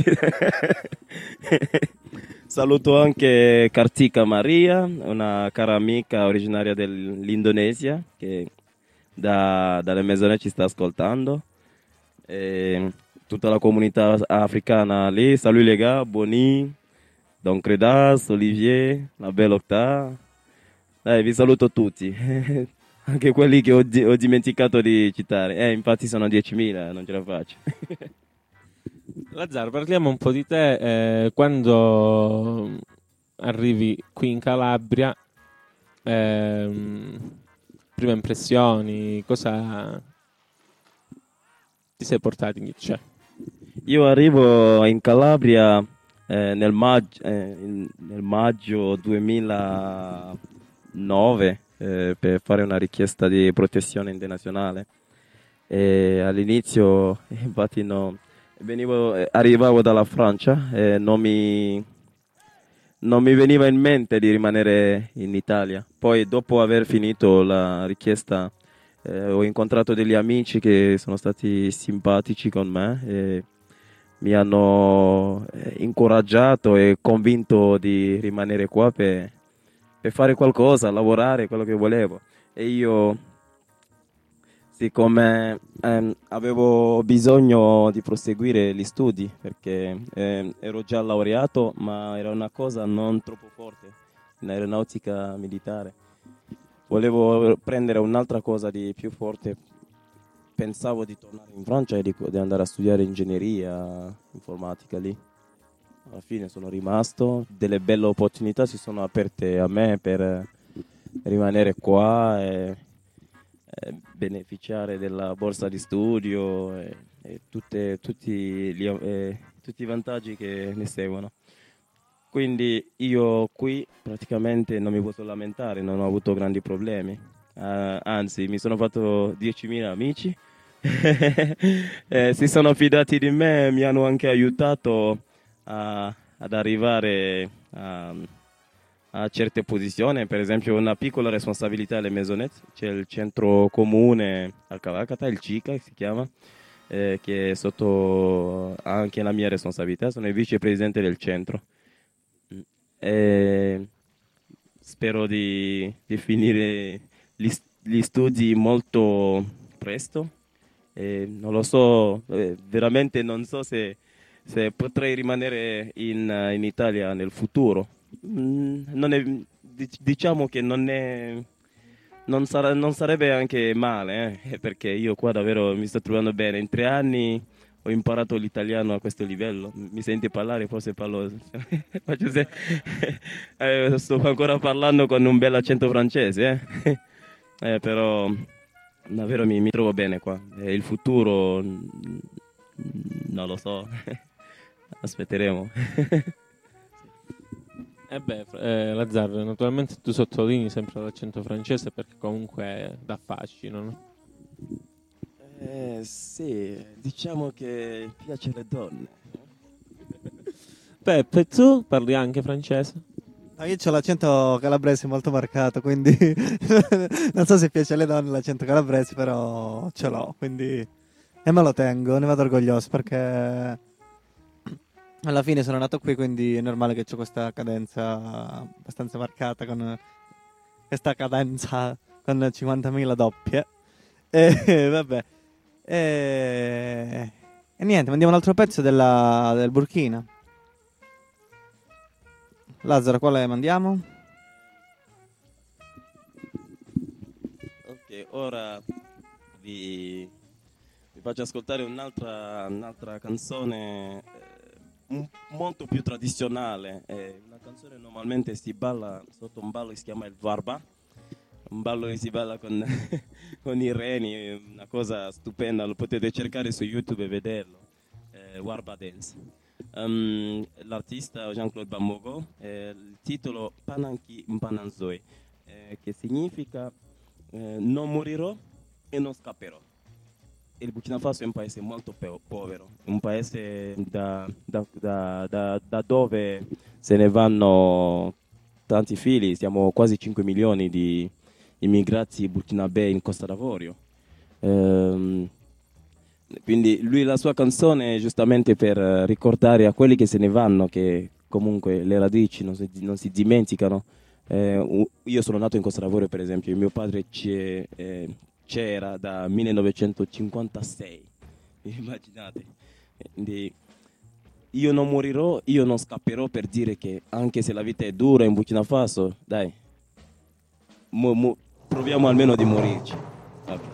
Saluto anche Kartika Maria, una cara amica originaria dell'Indonesia che da, dalle mezzanotte ci sta ascoltando. E tutta la comunità africana lì, salut les gars, Boni, Don Credas, Olivier, la bella Octa. Dai, vi saluto tutti, anche quelli che ho, di- ho dimenticato di citare. Eh, infatti sono diecimila, non ce la faccio. Lazzaro, parliamo un po' di te. Eh, quando arrivi qui in Calabria, ehm, prime impressioni, cosa ti sei portato in cioè? Io arrivo in Calabria eh, nel, mag- eh, in- nel maggio duemilanove eh, per fare una richiesta di protezione internazionale. E all'inizio, infatti, no, venivo, eh, arrivavo dalla Francia e non mi, non mi veniva in mente di rimanere in Italia. Poi, dopo aver finito la richiesta, eh, ho incontrato degli amici che sono stati simpatici con me e mi hanno eh, incoraggiato e convinto di rimanere qua per, per fare qualcosa, lavorare, quello che volevo. E io, siccome ehm, avevo bisogno di proseguire gli studi, perché ehm, ero già laureato, ma era una cosa non troppo forte in aeronautica militare. Volevo prendere un'altra cosa di più forte. Pensavo di tornare in Francia e di, di andare a studiare ingegneria informatica lì. Alla fine sono rimasto, delle belle opportunità si sono aperte a me per rimanere qua e, e beneficiare della borsa di studio e, e tutte, tutti, gli, e, tutti i vantaggi che ne seguono. Quindi io qui praticamente non mi posso lamentare, non ho avuto grandi problemi. Uh, anzi, mi sono fatto diecimila amici, eh, si sono fidati di me, mi hanno anche aiutato a, ad arrivare a, a certe posizioni. Per esempio, una piccola responsabilità alle Maisonette, c'è il centro comune al Cavacata, il C I C A si chiama, eh, che è sotto anche la mia responsabilità, sono il vicepresidente del centro. E spero di, di finire Gli, gli studi molto presto e non lo so, eh, veramente non so se, se potrei rimanere in, in Italia nel futuro. Mm, non è, diciamo che non è, non, sare- non sarebbe anche male, eh, perché io qua davvero mi sto trovando bene. In tre anni ho imparato l'italiano a questo livello. Mi senti parlare? Forse parlo... Faccio se... eh, sto ancora parlando con un bel accento francese, eh? eh, però davvero mi, mi trovo bene qua. E il futuro non lo so, aspetteremo. Eh beh, eh, Lazzaro, naturalmente tu sottolinei sempre l'accento francese perché comunque dà fascino, no? Eh, sì, diciamo che piace le donne. Peppe, tu parli anche francese? No, io ho l'accento calabrese molto marcato, quindi non so se piace alle donne l'accento calabrese, però ce l'ho, quindi e me lo tengo, ne vado orgoglioso perché alla fine sono nato qui, quindi è normale che ho questa cadenza abbastanza marcata, con questa cadenza con cinquantamila doppie. E vabbè. E, e niente, mandiamo un altro pezzo della, del Burkina. Lazzaro, quale mandiamo? Ok, ora vi, vi faccio ascoltare un'altra, un'altra canzone eh, un, molto più tradizionale. Eh, una canzone normalmente si balla sotto un ballo che si chiama il Varba, un ballo che si balla con, con i reni, una cosa stupenda, lo potete cercare su YouTube e vederlo, eh, Warba Dance. Um, l'artista Jean-Claude Bambogo, eh, il titolo Pananki Mpananzoi, eh, che significa eh, non morirò e non scapperò. Il Burkina Faso è un paese molto pe- povero, un paese da, da, da, da, da dove se ne vanno tanti figli, siamo quasi cinque milioni di immigrati burkinabè in Costa d'Avorio. Um, quindi lui, la sua canzone è giustamente per ricordare a quelli che se ne vanno che comunque le radici non si, non si dimenticano. Eh, io sono nato in Costa d'Avorio, per esempio, e mio padre c'è, eh, c'era da millenovecentocinquantasei, immaginate. Quindi io non morirò, io non scapperò, per dire che anche se la vita è dura in Burkina Faso, dai, mo, mo, proviamo almeno di morirci. Okay.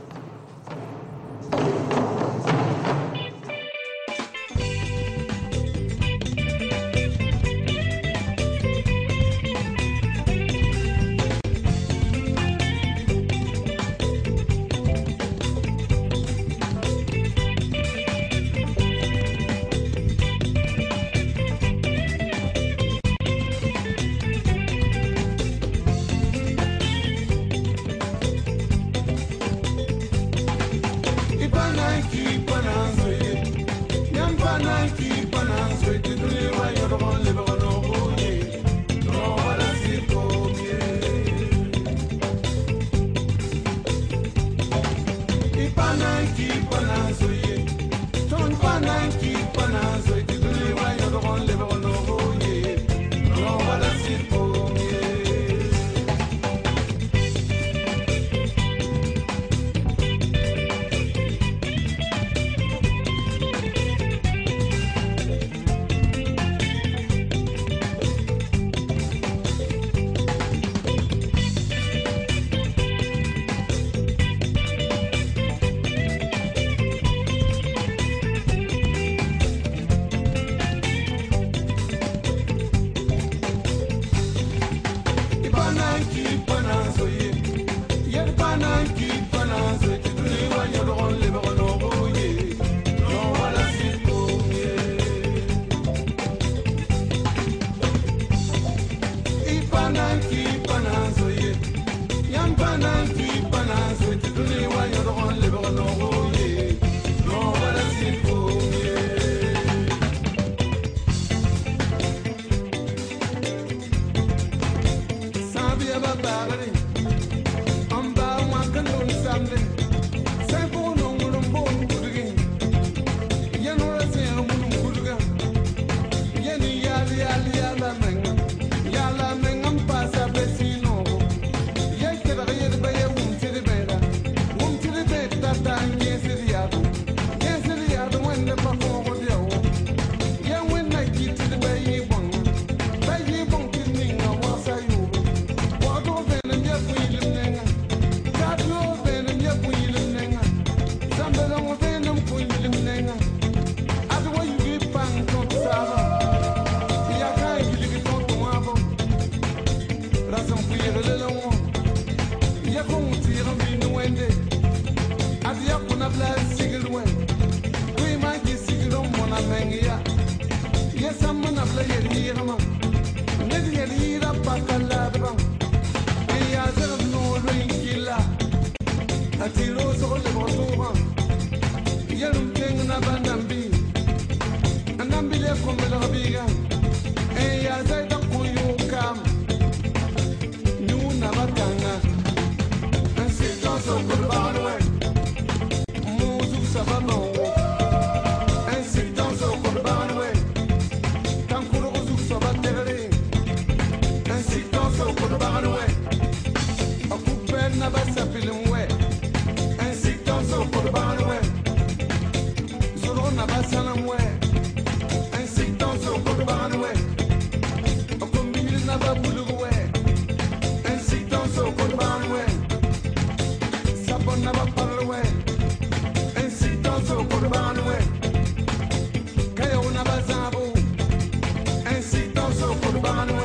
na basana mwe ainsi dans son corps banwe o combini na babulu we ainsi dans son corps banwe sabon na baparwe ainsi dans son corps banwe kayo na bazabu ainsi dans son corps banwe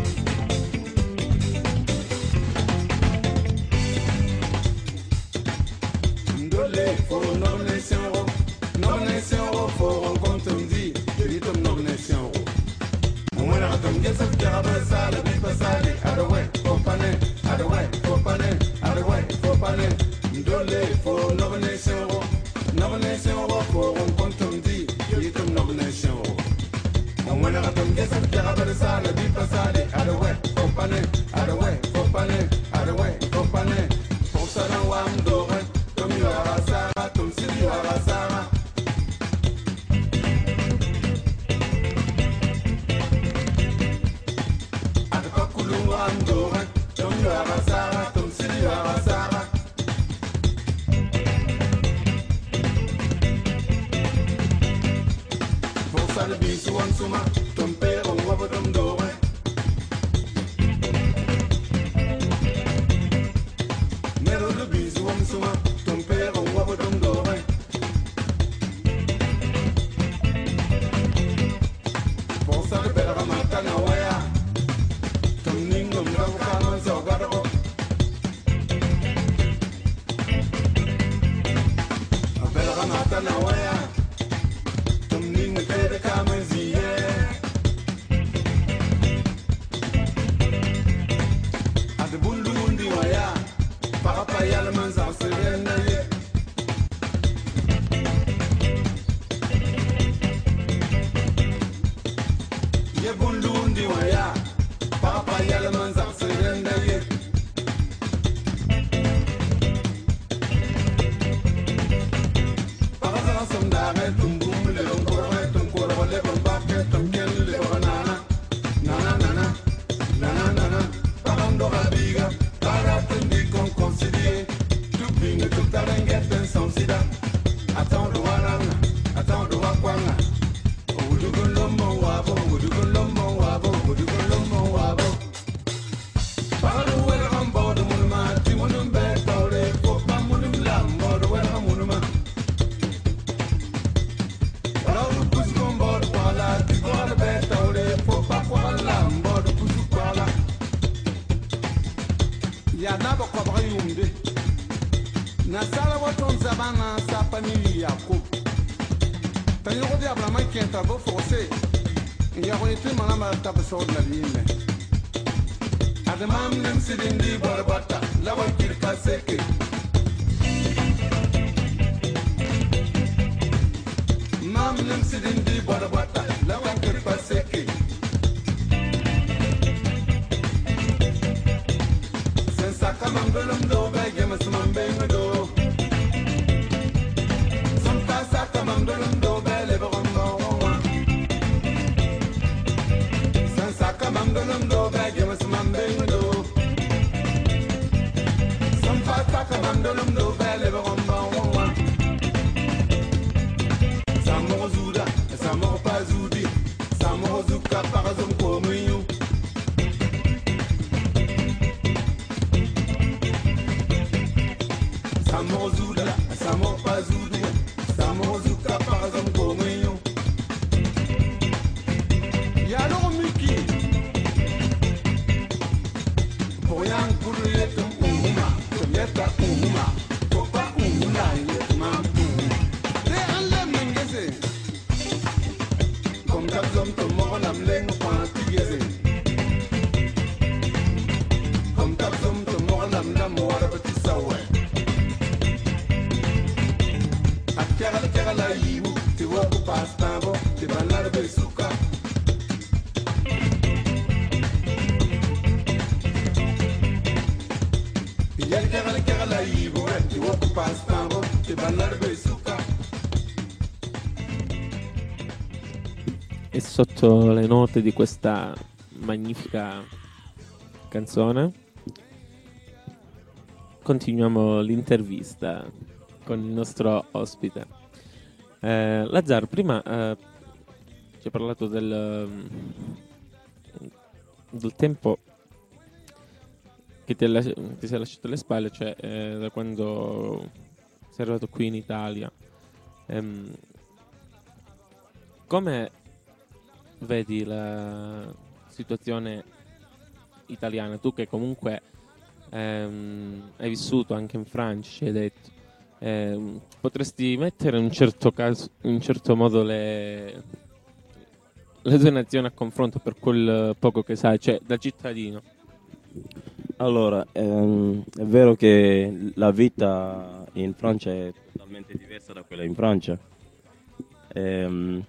ndole for no nation no nation for on compte me dit dit no nation on va la tomber ça fait la salle mais pas salle adoué compagnie adoué compagnie adoué compagnie ndole for no nation no nation for on compte me dit dit no nation on va la tomber ça fait la salle mais pas salle adoué compagnie adoué compagnie adoué compagnie pour ça dans wamdore comme you are Sarah comme si you are Sarah Andorra, comme you are Sarah, comme si you are Sarah. Pour ça le bisou en souma, ton père on voit votre homme doré. Mais le bisou en souma, ton père on voit votre homme doré. Pour ça le père Ramatana, ouais. E sotto le note di questa magnifica canzone continuiamo l'intervista con il nostro ospite. Eh, Lazzaro, prima eh, ci hai parlato del, del tempo che ti, è lasci- ti sei lasciato alle spalle, cioè eh, da quando sei arrivato qui in Italia. Ehm, come vedi la situazione italiana? Tu che comunque ehm, hai vissuto anche in Francia, ci hai detto. Eh, potresti mettere in un certo caso, in un certo modo le, le due nazioni a confronto per quel poco che sai, cioè da cittadino. Allora, ehm, è vero che la vita in Francia è totalmente diversa da quella in Francia. Ehm,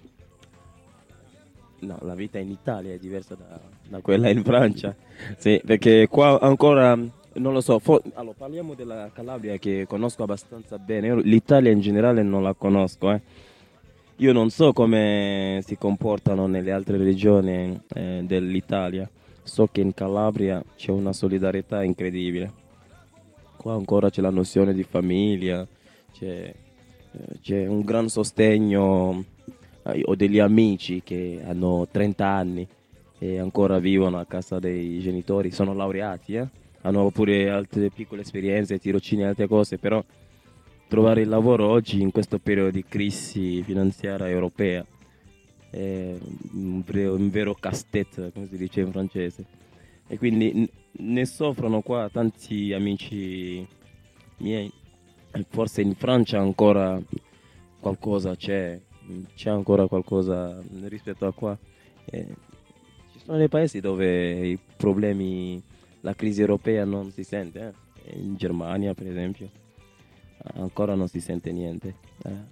no, la vita in Italia è diversa da, da quella in Francia. Sì, perché qua ancora, non lo so, for- allora, parliamo della Calabria che conosco abbastanza bene. Io l'Italia in generale non la conosco, eh. Io non so come si comportano nelle altre regioni eh, dell'Italia. So che in Calabria c'è una solidarietà incredibile. Qua ancora c'è la nozione di famiglia, c'è, eh, c'è un gran sostegno. Eh, ho degli amici che hanno trenta anni e ancora vivono a casa dei genitori, sono laureati, eh? Hanno pure altre piccole esperienze, tirocini e altre cose, però trovare il lavoro oggi in questo periodo di crisi finanziaria europea è un vero, un vero casse-tête, come si dice in francese. E quindi n- ne soffrono qua tanti amici miei. E forse in Francia ancora qualcosa c'è, c'è ancora qualcosa rispetto a qua. E ci sono dei paesi dove i problemi, la crisi europea non si sente, eh. In Germania per esempio ancora non si sente niente. Eh.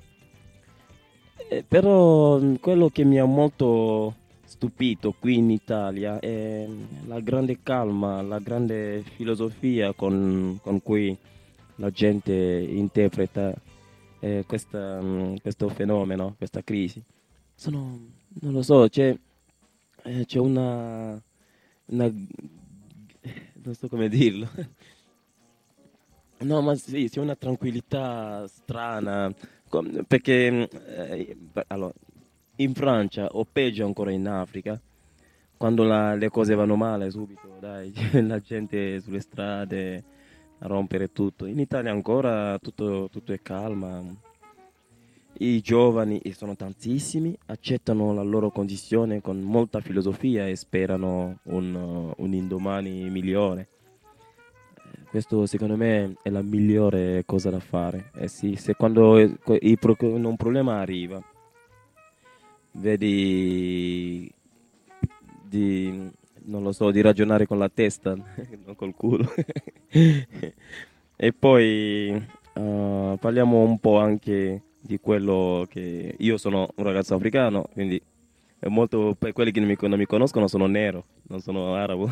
Eh, però mh, quello che mi ha molto stupito qui in Italia è la grande calma, la grande filosofia con, con cui la gente interpreta eh, questa, mh, questo fenomeno, questa crisi. Sono, non lo so, c'è, eh, c'è una, una, non so come dirlo. No, ma sì, c'è una tranquillità strana, com- perché eh, beh, allora, in Francia o peggio ancora in Africa, quando la- le cose vanno male subito, dai, c'è la gente sulle strade a rompere tutto. In Italia ancora tutto, tutto è calma. I giovani, e sono tantissimi, accettano la loro condizione con molta filosofia e sperano un, un indomani migliore. Questo secondo me è la migliore cosa da fare. Eh sì, se quando il pro- un problema arriva, vedi di, non lo so, di ragionare con la testa, non col culo. E poi eh, parliamo un po' anche di quello che io sono un ragazzo africano, quindi è molto, per quelli che non mi, non mi conoscono sono nero, non sono arabo.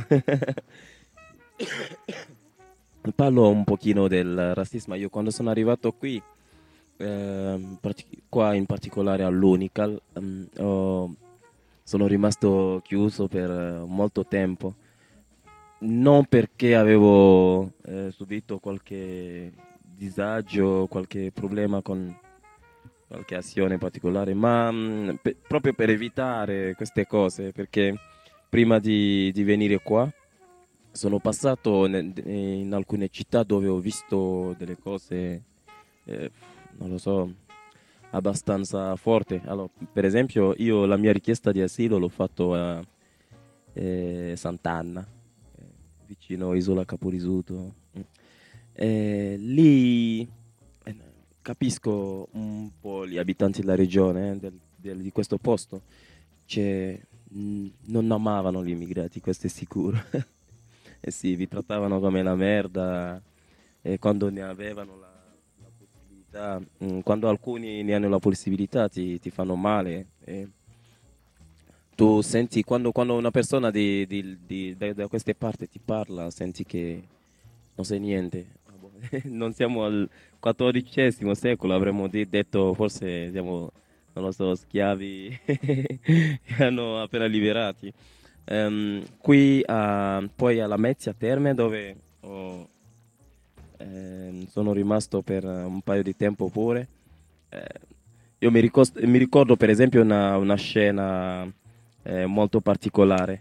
Parlo un pochino del razzismo. Io quando sono arrivato qui, ehm, partic- qua in particolare all'Unical, ehm, ho- sono rimasto chiuso per eh, molto tempo. Non perché avevo eh, subito qualche disagio, qualche problema con qualche azione particolare, ma mh, pe- proprio per evitare queste cose, perché prima di, di venire qua sono passato ne- in alcune città dove ho visto delle cose, eh, non lo so, abbastanza forti. Allora, per esempio, io la mia richiesta di asilo l'ho fatto a eh, Sant'Anna, eh, vicino a Isola Caporisuto. Eh, lì eh, capisco un po' gli abitanti della regione, eh, del- del- di questo posto. Cioè, mh, non amavano gli immigrati, questo è sicuro. Eh sì, vi trattavano come la merda e quando ne avevano la, la possibilità, mh, quando alcuni ne hanno la possibilità ti, ti fanno male. E tu senti, quando, quando una persona di, di- di- da, da queste parti ti parla, senti che non sai niente. Ah, boh, non siamo al quattordicesimo secolo, avremmo di- detto forse siamo, non lo so, schiavi che hanno appena liberati. Ehm, qui a, poi alla Mezzia Terme dove ho, ehm, sono rimasto per un paio di tempo pure. Eh, io mi, ricos- mi ricordo per esempio una, una scena eh, molto particolare.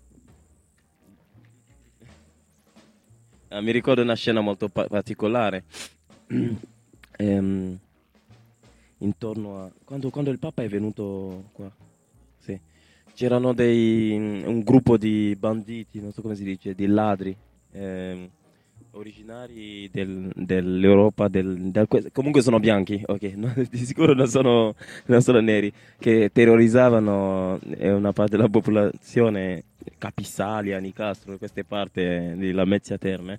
Ah, mi ricordo una scena molto pa- particolare. Ehm, intorno a... Quando, quando il Papa è venuto qua, sì. C'erano dei, un gruppo di banditi, non so come si dice, di ladri, ehm, originari del- dell'Europa, del, del- comunque sono bianchi, ok, no, di sicuro non sono, non sono neri, che terrorizzavano eh, una parte della popolazione, Capisalia, Nicastro, queste parti di Lamezia Terme.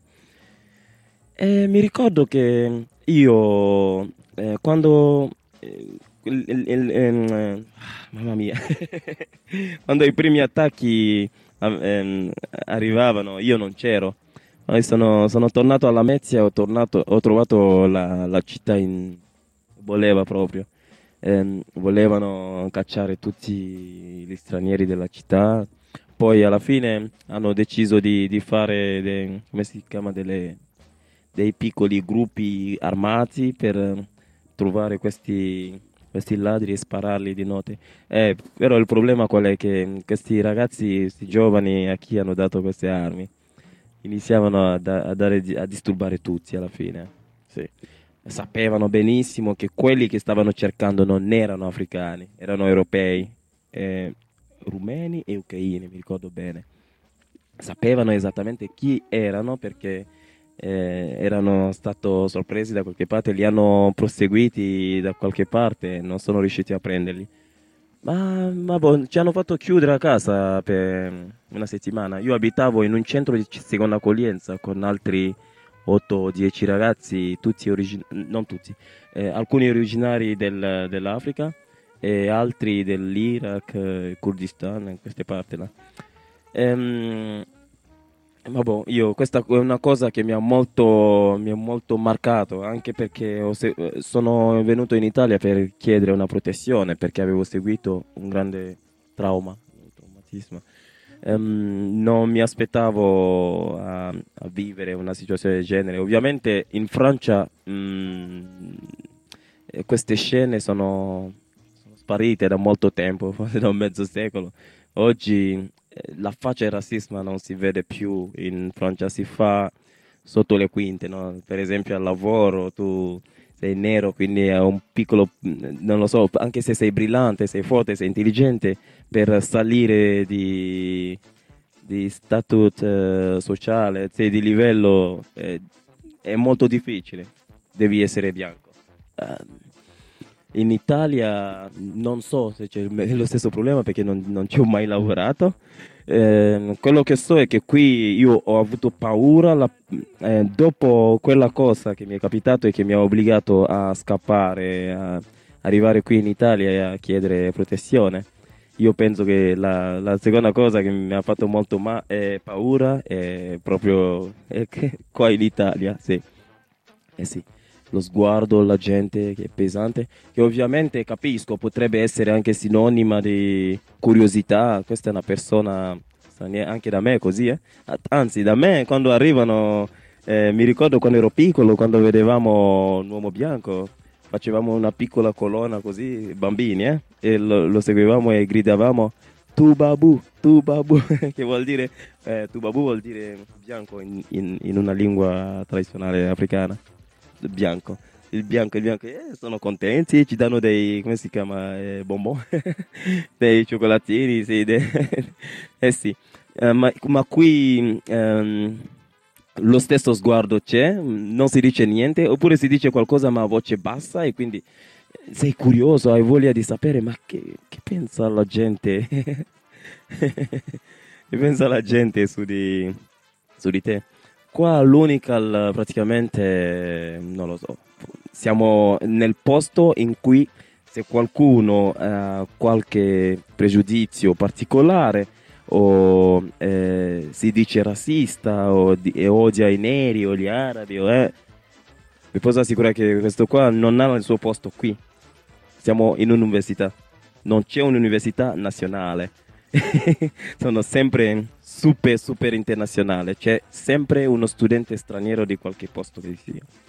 E mi ricordo che io, eh, quando, eh, il- il- il- ehm, eh, mamma mia, quando i primi attacchi ah, ehm, arrivavano, io non c'ero. Poi sono, sono tornato alla Lamezia e ho, tornato- ho trovato la, la città in voleva proprio. Ehm, volevano cacciare tutti gli stranieri della città. Poi alla fine hanno deciso di, di fare de- come si chiama, delle, dei piccoli gruppi armati per eh, trovare questi, questi ladri e spararli di notte. Eh, però il problema qual è? Che questi ragazzi, questi giovani, a chi hanno dato queste armi? Iniziavano a, da- a dare, a disturbare tutti alla fine. Sì. Sapevano benissimo che quelli che stavano cercando non erano africani, erano europei, eh, rumeni e ucraini, mi ricordo bene. Sapevano esattamente chi erano perché eh, erano stati sorpresi da qualche parte, li hanno proseguiti da qualche parte e non sono riusciti a prenderli. Ma, ma boh, ci hanno fatto chiudere la casa per una settimana. Io abitavo in un centro di seconda accoglienza con altri otto o dieci ragazzi, tutti origin- non tutti, eh, alcuni originari del- dell'Africa e altri dell'Iraq, eh, Kurdistan, in queste parti là. Ehm, ma boh, io questa è una cosa che mi ha molto, mi ha molto marcato, anche perché ho se- eh, sono venuto in Italia per chiedere una protezione, perché avevo seguito un grande trauma, un traumatismo. Ehm, non mi aspettavo a, a vivere una situazione del genere. Ovviamente in Francia mh, eh, queste scene sono, sono sparite da molto tempo, forse da un mezzo secolo. Oggi eh, la faccia del razzismo non si vede più in Francia, si fa sotto le quinte, no? Per esempio al lavoro tu sei nero, quindi è un piccolo, mh, non lo so, anche se sei brillante, sei forte, sei intelligente, per salire di, di status eh, sociale, sei di livello, eh, è molto difficile, devi essere bianco. Ehm, in Italia non so se c'è il- lo stesso problema perché non, non ci ho mai lavorato. Eh, quello che so è che qui io ho avuto paura la- eh, dopo quella cosa che mi è capitato e che mi ha obbligato a scappare, a arrivare qui in Italia e a chiedere protezione. Io penso che la, la seconda cosa che mi ha fatto molto ma- eh, paura è proprio è che qua in Italia, sì. Eh sì, lo sguardo, la gente che è pesante, che ovviamente capisco, potrebbe essere anche sinonima di curiosità. Questa è una persona straniera, anche da me è così, eh? Anzi, da me quando arrivano, eh, mi ricordo quando ero piccolo, quando vedevamo un uomo bianco, facevamo una piccola colonna così, bambini, eh? E lo, lo seguivamo e gridavamo tu babu, tu babu, che vuol dire, eh, tu babu vuol dire bianco in, in, in una lingua tradizionale africana. Bianco, il bianco, il bianco, eh, sono contenti, ci danno dei, come si chiama, eh, bonbon, dei cioccolatini, sì, de- eh sì. Eh, ma, ma qui ehm, lo stesso sguardo c'è, non si dice niente, oppure si dice qualcosa ma a voce bassa e quindi sei curioso, hai voglia di sapere, ma che, che pensa la gente? Che pensa la gente su di, su di te? Qua l'unica l- praticamente, non lo so, siamo nel posto in cui se qualcuno ha qualche pregiudizio particolare o eh, si dice razzista o di- e odia i neri o gli arabi, o, eh, vi posso assicurare che questo qua non ha il suo posto qui. Siamo in un'università, non c'è un'università nazionale. Sono sempre super super internazionale, c'è sempre uno studente straniero di qualche posto che sia.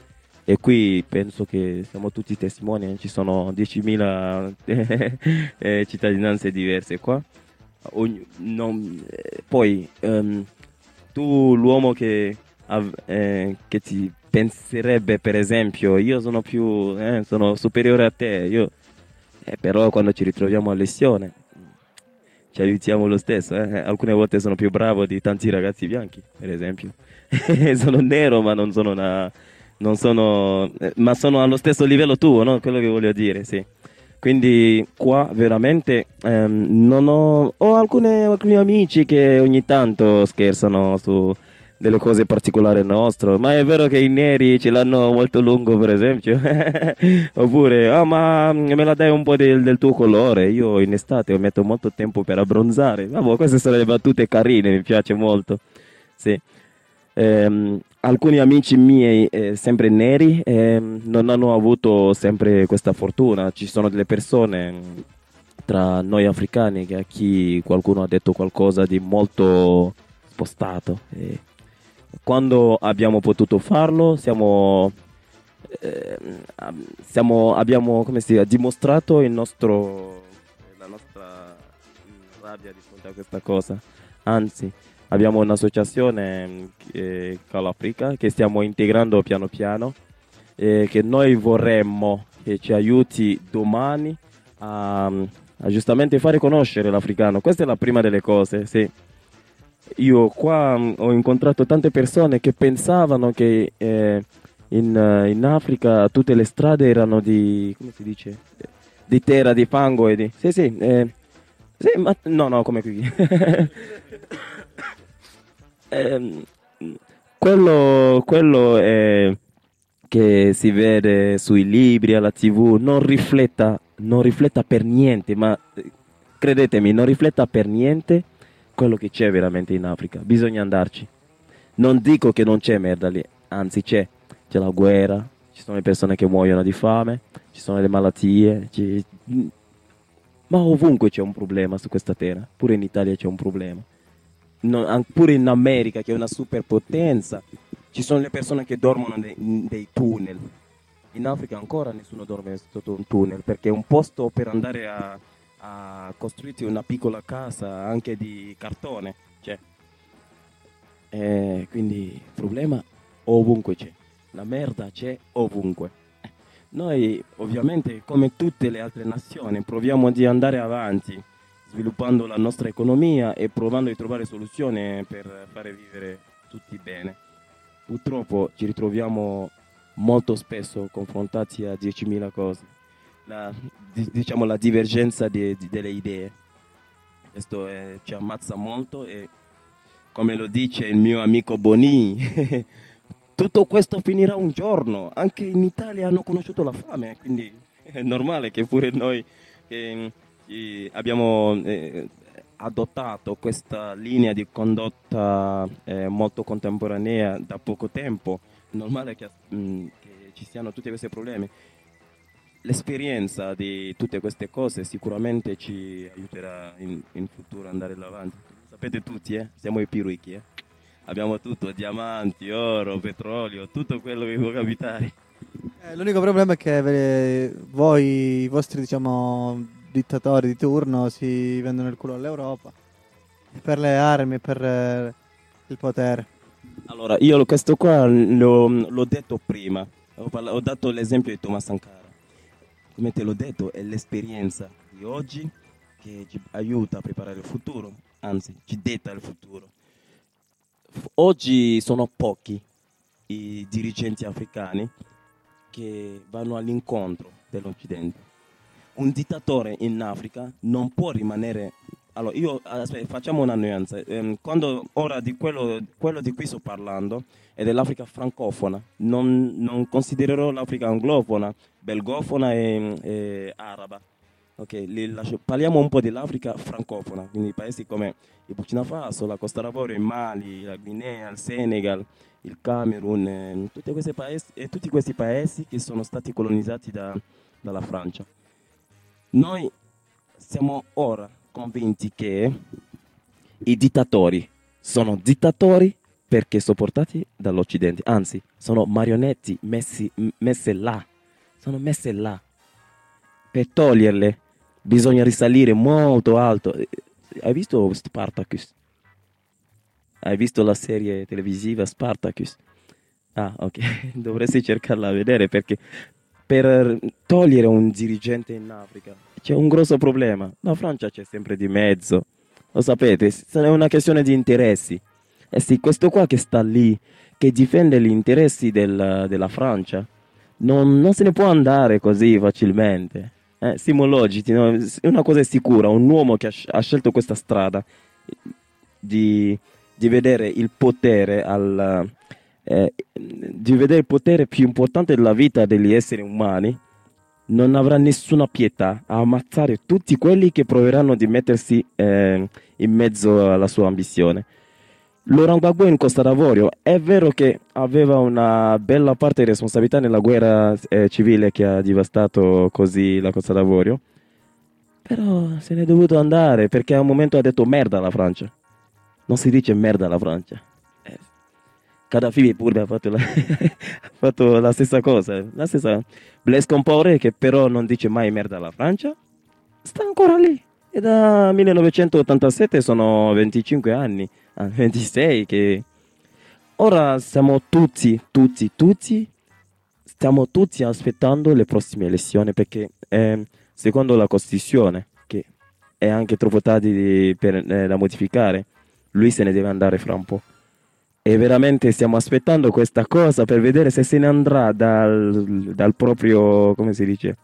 E qui penso che siamo tutti testimoni, ci sono diecimila eh, cittadinanze diverse qua. Ogni- non- eh, poi ehm, tu l'uomo che, av- eh, che ti penserebbe, per esempio, io sono più eh, sono superiore a te, io, eh, però quando ci ritroviamo a lezione ci aiutiamo lo stesso. eh. Alcune volte sono più bravo di tanti ragazzi bianchi, per esempio. Sono nero, ma non sono una, non sono, eh, ma sono allo stesso livello tuo, no? Quello che voglio dire, sì. Quindi qua veramente ehm, non ho, ho alcune- alcuni amici che ogni tanto scherzano su delle cose particolari nostre, ma è vero che i neri ce l'hanno molto lungo, per esempio. Oppure, ah, ma me la dai un po' del, del tuo colore? Io in estate metto molto tempo per abbronzare. Vabbè, queste sono le battute carine, mi piace molto. Sì. Ehm, alcuni amici miei, eh, sempre neri, ehm, non hanno avuto sempre questa fortuna. Ci sono delle persone mh, tra noi africani che a chi qualcuno ha detto qualcosa di molto spostato. E quando abbiamo potuto farlo, siamo, ehm, am- siamo- abbiamo come si dice, dimostrato il nostro, la nostra mh, rabbia di fronte a questa cosa. Anzi, abbiamo un'associazione mh, che- Call Africa che stiamo integrando piano piano e che noi vorremmo che ci aiuti domani a, a giustamente fare conoscere l'africano. Questa è la prima delle cose, sì. Io qua mh, ho incontrato tante persone che pensavano che eh, in, eh, in Africa tutte le strade erano di, come si dice, di terra, di fango e di... Sì, sì, eh, sì, ma no, no, come qui. Ehm, quello, quello è che si vede sui libri, alla tivù, non rifletta, non rifletta per niente, ma eh, credetemi, non rifletta per niente quello che c'è veramente in Africa. Bisogna andarci. Non dico che non c'è merda lì, anzi c'è. C'è la guerra, ci sono le persone che muoiono di fame, ci sono le malattie, ci- ma ovunque c'è un problema su questa terra, pure in Italia c'è un problema. No, an- pure in America, che è una superpotenza, ci sono le persone che dormono ne- in dei tunnel. In Africa ancora nessuno dorme sotto un tunnel, perché è un posto per andare a, a costruirti una piccola casa anche di cartone. Cioè, eh, quindi il problema ovunque c'è, la merda c'è ovunque. Noi ovviamente, come tutte le altre nazioni, proviamo di andare avanti, sviluppando la nostra economia e provando di trovare soluzioni per fare vivere tutti bene. Purtroppo ci ritroviamo molto spesso confrontati a diecimila cose, la, di- diciamo la divergenza di- di- delle idee. Questo eh, ci ammazza molto e, come lo dice il mio amico Boni, tutto questo finirà un giorno. Anche in Italia hanno conosciuto la fame, quindi è normale che pure noi che, eh, abbiamo eh, adottato questa linea di condotta eh, molto contemporanea da poco tempo. È normale che, mh, che ci siano tutti questi problemi. L'esperienza di tutte queste cose sicuramente ci aiuterà in, in futuro ad andare avanti. Sapete tutti, eh? Siamo i più ricchi, eh? Abbiamo tutto, diamanti, oro, petrolio, tutto quello che può capitare. Eh, l'unico problema è che eh, voi, i vostri, diciamo, dittatori di turno si vendono il culo all'Europa per le armi e per eh, il potere. Allora, io questo qua l'ho, l'ho detto prima, ho, parla- ho dato l'esempio di Thomas Sankara. Come te l'ho detto, è l'esperienza di oggi che ci aiuta a preparare il futuro, anzi, ci detta il futuro. F- Oggi sono pochi i dirigenti africani che vanno all'incontro dell'Occidente. Un dittatore in Africa non può rimanere... Allora, io aspetta, facciamo una nuance. Ehm, quando ora di quello, quello di cui sto parlando è dell'Africa francofona, non, non considererò l'Africa anglofona, belgofona e, e araba. Ok, li lascio- parliamo un po' dell'Africa francofona, quindi paesi come il Burkina Faso, la Costa d'Avorio, il Mali, la Guinea, il Senegal, il Camerun, eh, tutti questi paesi, e tutti questi paesi che sono stati colonizzati da- dalla Francia. Noi siamo ora convinti che i dittatori sono dittatori perché sopportati dall'Occidente, anzi sono marionetti messi, m- messe là, sono messe là. Per toglierle bisogna risalire molto alto. Hai visto Spartacus? Hai visto la serie televisiva Spartacus? Ah, ok, dovresti cercarla a vedere perché per togliere un dirigente in Africa c'è un grosso problema. La Francia c'è sempre di mezzo, lo sapete, è una questione di interessi. E sì, questo qua che sta lì, che difende gli interessi del- della Francia, non, non se ne può andare così facilmente. Eh, siamo logici, no? Una cosa è sicura, un uomo che ha, sc- ha scelto questa strada di, di vedere il potere al, eh, di vedere il potere più importante della vita degli esseri umani, non avrà nessuna pietà a ammazzare tutti quelli che proveranno di mettersi eh, in mezzo alla sua ambizione. Laurent Gbagbo in Costa d'Avorio è vero che aveva una bella parte di responsabilità nella guerra eh, civile che ha devastato così la Costa d'Avorio, però se n'è dovuto andare perché a un momento ha detto merda alla Francia. Non si dice merda alla Francia. Eh, Kadhafi pure ha fatto la, ha fatto la stessa cosa, la stessa. Blaise Compaoré, che però non dice mai merda alla Francia, sta ancora lì. E da millenovecentottantasette sono venticinque anni, ah, ventisei, che ora siamo tutti, tutti, tutti, stiamo tutti aspettando le prossime elezioni perché eh, secondo la Costituzione, che è anche troppo tardi per, eh, da modificare, lui se ne deve andare fra un po'. E veramente stiamo aspettando questa cosa per vedere se se ne andrà dal, dal proprio, come si dice?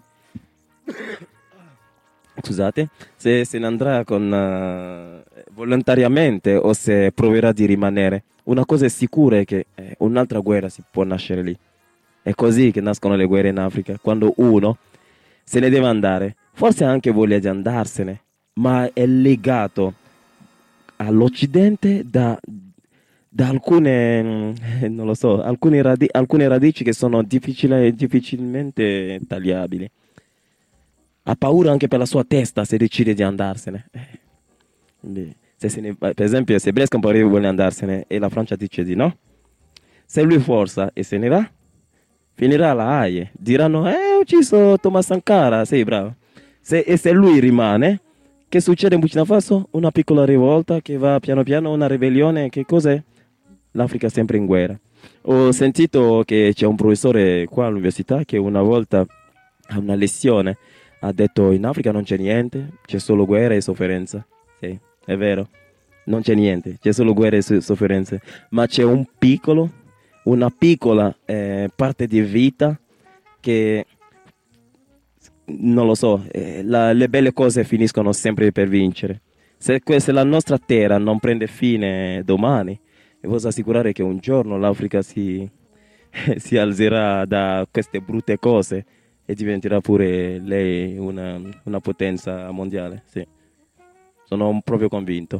Scusate, se se ne andrà con, uh, volontariamente o se proverà di rimanere. Una cosa è sicura è che eh, un'altra guerra si può nascere lì. È così che nascono le guerre in Africa, quando uno se ne deve andare. Forse ha anche voglia di andarsene, ma è legato all'Occidente da, da alcune, eh, non lo so, alcune, radi- alcune radici che sono difficile- difficilmente tagliabili. Ha paura anche per la sua testa se decide di andarsene. Eh, quindi, se se ne- per esempio, se Blaise Compaoré vuole andarsene e la Francia dice di no, se lui forza e se ne va, finirà alla Haye. Diranno, eh, ho ucciso Thomas Sankara, sei bravo. Se, e se lui rimane, che succede in Burkina Faso? Una piccola rivolta che va piano piano, una ribellione, che cos'è? L'Africa è sempre in guerra. Ho sentito che c'è un professore qua all'università che una volta a una lezione ha detto in Africa non c'è niente, c'è solo guerra e sofferenza. Sì, è vero, non c'è niente, c'è solo guerra e so- sofferenze, ma c'è un piccolo, una piccola eh, parte di vita che, non lo so, eh, la- le belle cose finiscono sempre per vincere. Se, que- se la nostra terra non prende fine domani, vi posso assicurare che un giorno l'Africa si, si alzerà da queste brutte cose e diventerà pure lei una, una potenza mondiale. Sì. Sono proprio convinto.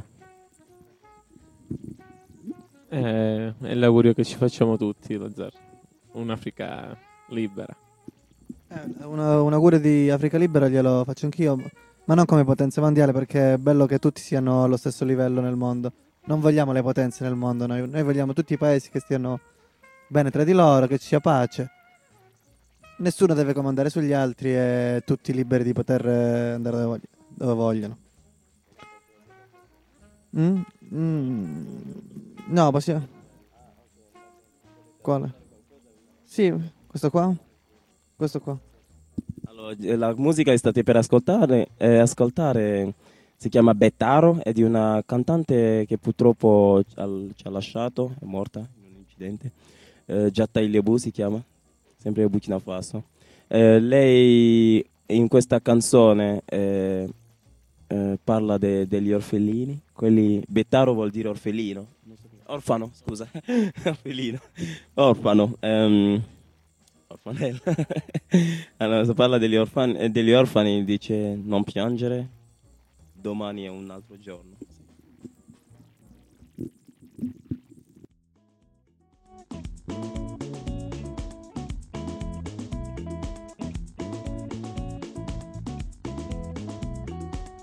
Eh, è l'augurio che ci facciamo tutti, Lazar. Un'Africa libera. Eh, una- un augurio di Africa libera glielo faccio anch'io, ma non come potenza mondiale, perché è bello che tutti siano allo stesso livello nel mondo. Non vogliamo le potenze nel mondo, noi, noi vogliamo tutti i paesi che stiano bene tra di loro, che ci sia pace. Nessuno deve comandare sugli altri e tutti liberi di poter eh, andare dove, vogli- dove vogliono. Mm? Mm. No, possiamo... Quale? Sì, questo qua? Questo qua. Allora, eh, la musica che state per ascoltare, eh, ascoltare si chiama Betaro, è di una cantante che purtroppo ci ha, ci ha lasciato, è morta in un incidente. Eh, Jatta Lebu si chiama, sempre Burkina Faso. Eh, lei in questa canzone eh, eh, parla de- degli orfellini, quelli, Betaro vuol dire orfellino, non so come- orfano, scusa, orfellino, orfano, ehm, orfanello. Allora, se parla degli orfani, eh, degli orfani, dice non piangere, domani è un altro giorno.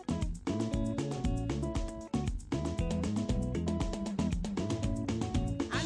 I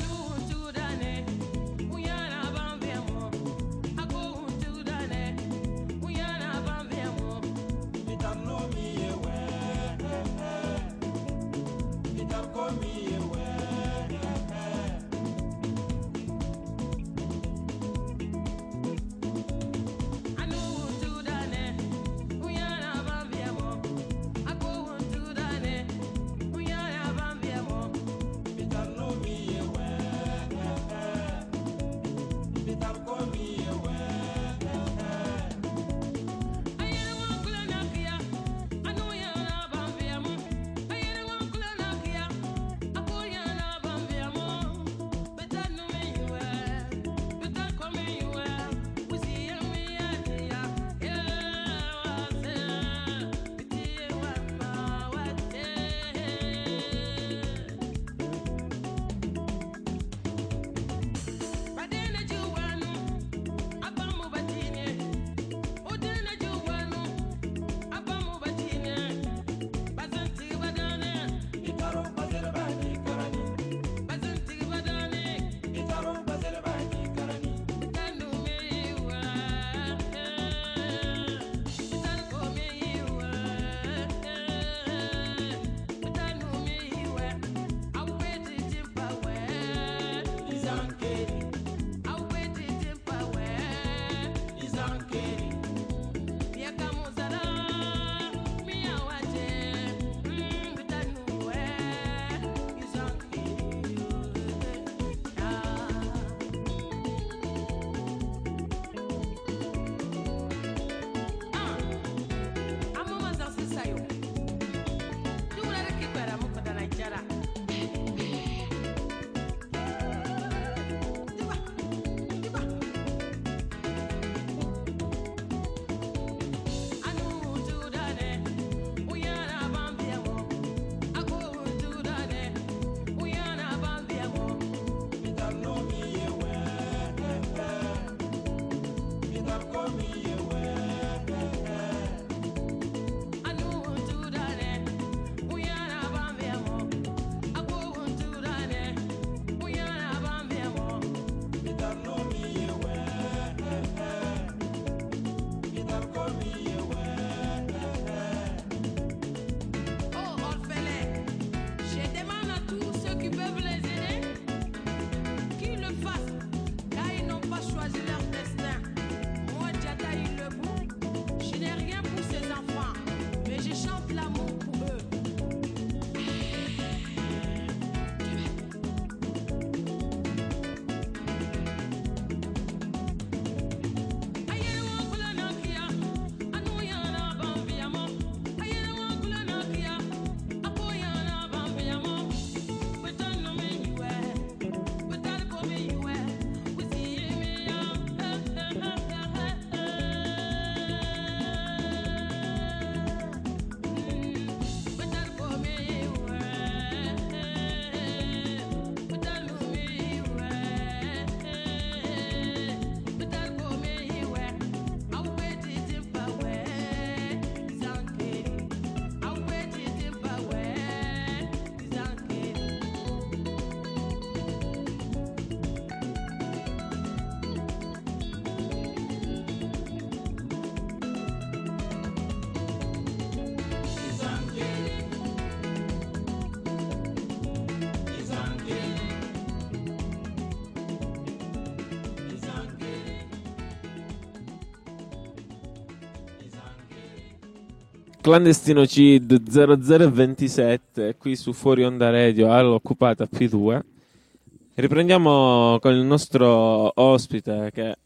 Clandestino Cid zero zero ventisette qui su Fuori Onda Radio all'occupata P due. Riprendiamo con il nostro ospite che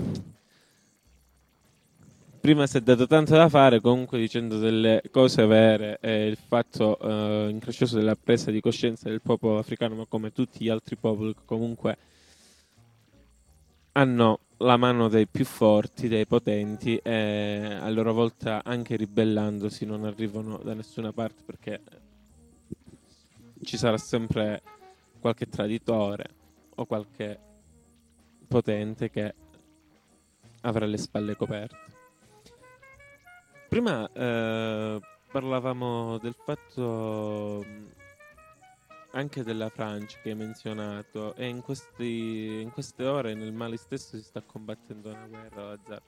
prima si è dato tanto da fare, comunque dicendo delle cose vere, e il fatto eh, increscioso della presa di coscienza del popolo africano, ma come tutti gli altri popoli che comunque hanno la mano dei più forti, dei potenti, e a loro volta anche ribellandosi non arrivano da nessuna parte, perché ci sarà sempre qualche traditore o qualche potente che avrà le spalle coperte. Prima eh, parlavamo del fatto anche della Francia che hai menzionato, e in, questi, in queste ore nel Mali stesso si sta combattendo una guerra Lazar.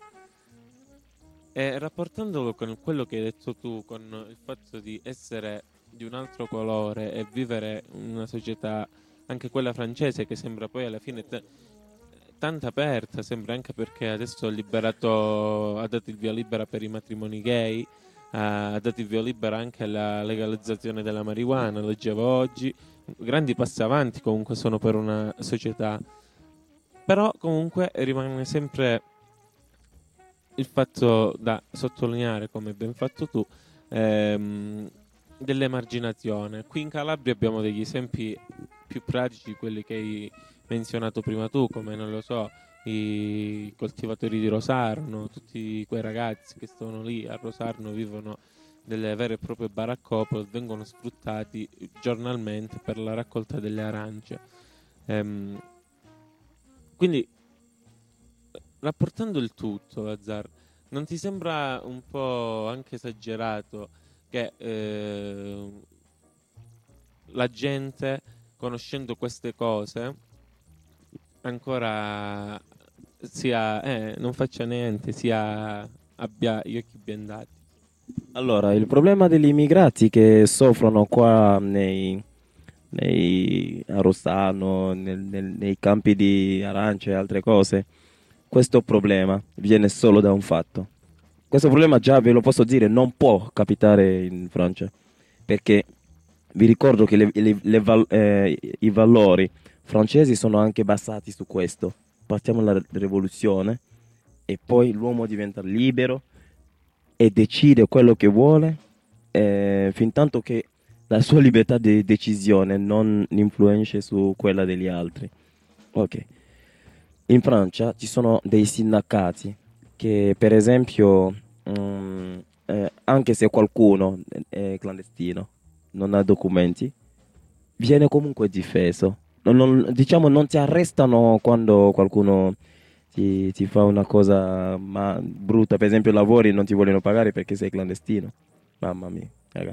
E rapportandolo con quello che hai detto tu, con il fatto di essere di un altro colore e vivere in una società, anche quella francese, che sembra poi alla fine t- tanta aperta, sembra, anche perché adesso ha liberato, ha dato il via libera per i matrimoni gay, ha dato il via libera anche alla legalizzazione della marijuana, leggevo oggi. Grandi passi avanti comunque sono per una società, però comunque rimane sempre il fatto da sottolineare, come ben fatto tu, ehm, dell'emarginazione. Qui in Calabria abbiamo degli esempi più pratici, quelli che hai menzionato prima tu, come, non lo so, i coltivatori di Rosarno, tutti quei ragazzi che stanno lì a Rosarno, vivono delle vere e proprie baraccopole, vengono sfruttati giornalmente per la raccolta delle arance. Ehm, quindi, rapportando il tutto, Lazar, non ti sembra un po' anche esagerato che eh, la gente, conoscendo queste cose, ancora sia eh, non faccia niente, sia abbia gli occhi bendati? Allora, il problema degli immigrati che soffrono qua nei, nei, a Rossano, nel, nel, nei campi di arance e altre cose, questo problema viene solo da un fatto. Questo problema, già ve lo posso dire, non può capitare in Francia, perché vi ricordo che le, le, le val, eh, i valori francesi sono anche basati su questo. Partiamo dalla rivoluzione e poi l'uomo diventa libero e decide quello che vuole, eh, fin tanto che la sua libertà di decisione non influisce su quella degli altri. Ok. In Francia ci sono dei sindacati che, per esempio, um, eh, anche se qualcuno è clandestino, non ha documenti, viene comunque difeso. Non, non, diciamo, non ti arrestano quando qualcuno ti, ti fa una cosa ma brutta, per esempio lavori e non ti vogliono pagare perché sei clandestino. Mamma mia, raga.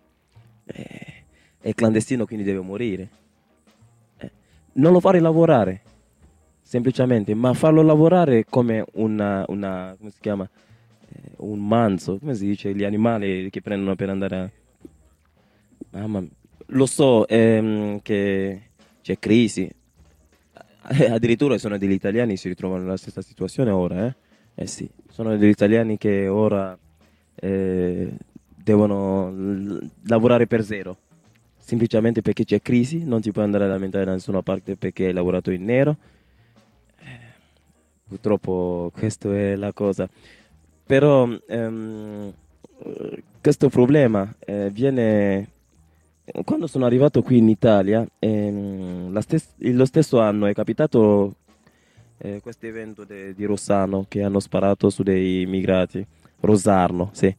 Eh, è clandestino, quindi deve morire. Eh, non lo fare lavorare, semplicemente, ma farlo lavorare come una, una come si chiama? Eh, un manzo, come si dice, gli animali che prendono per andare a... Mamma mia. Lo so ehm, che c'è crisi, addirittura sono degli italiani che si ritrovano nella stessa situazione ora, eh? Eh sì, sono degli italiani che ora eh, devono l- lavorare per zero, semplicemente perché c'è crisi, non ti puoi andare a lamentare da nessuna parte perché hai lavorato in nero. Eh, purtroppo questa è la cosa, però ehm, questo problema eh, viene... Quando sono arrivato qui in Italia, ehm, la stes- lo stesso anno è capitato eh, questo evento de- di Rossano, che hanno sparato su dei immigrati. Rosarno, sì.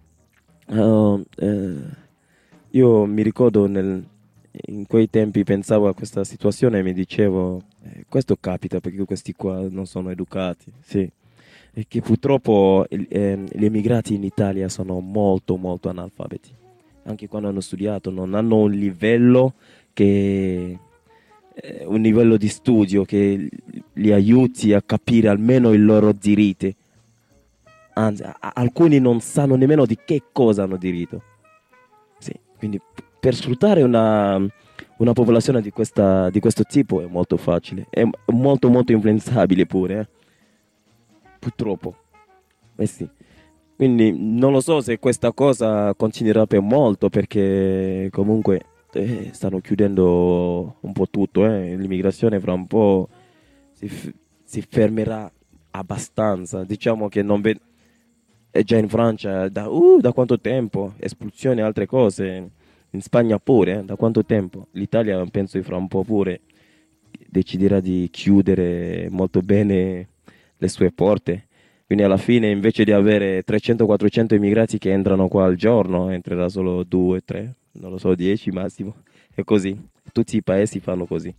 Uh, eh, io mi ricordo nel, in quei tempi pensavo a questa situazione e mi dicevo eh, questo capita perché questi qua non sono educati, sì. E che purtroppo eh, gli immigrati in Italia sono molto molto analfabeti. Anche quando hanno studiato non hanno un livello che eh, un livello di studio che li aiuti a capire almeno i loro diritti. Anzi, a- alcuni non sanno nemmeno di che cosa hanno diritto. Sì, quindi p- per sfruttare una, una popolazione di, questa, di questo tipo è molto facile, è m- molto molto influenzabile pure, eh. Purtroppo. Eh sì. Quindi non lo so se questa cosa continuerà per molto, perché comunque eh, stanno chiudendo un po' tutto, eh. L'immigrazione fra un po' si, f- si fermerà abbastanza. Diciamo che non ve- è già in Francia da, uh, da quanto tempo? Espulsione e altre cose. In Spagna pure, eh? Da quanto tempo? L'Italia penso che fra un po' pure deciderà di chiudere molto bene le sue porte. Quindi alla fine, invece di avere trecento quattrocento immigrati che entrano qua al giorno, entrerà solo due, tre, non lo so, dieci massimo. E così. Tutti i paesi fanno così.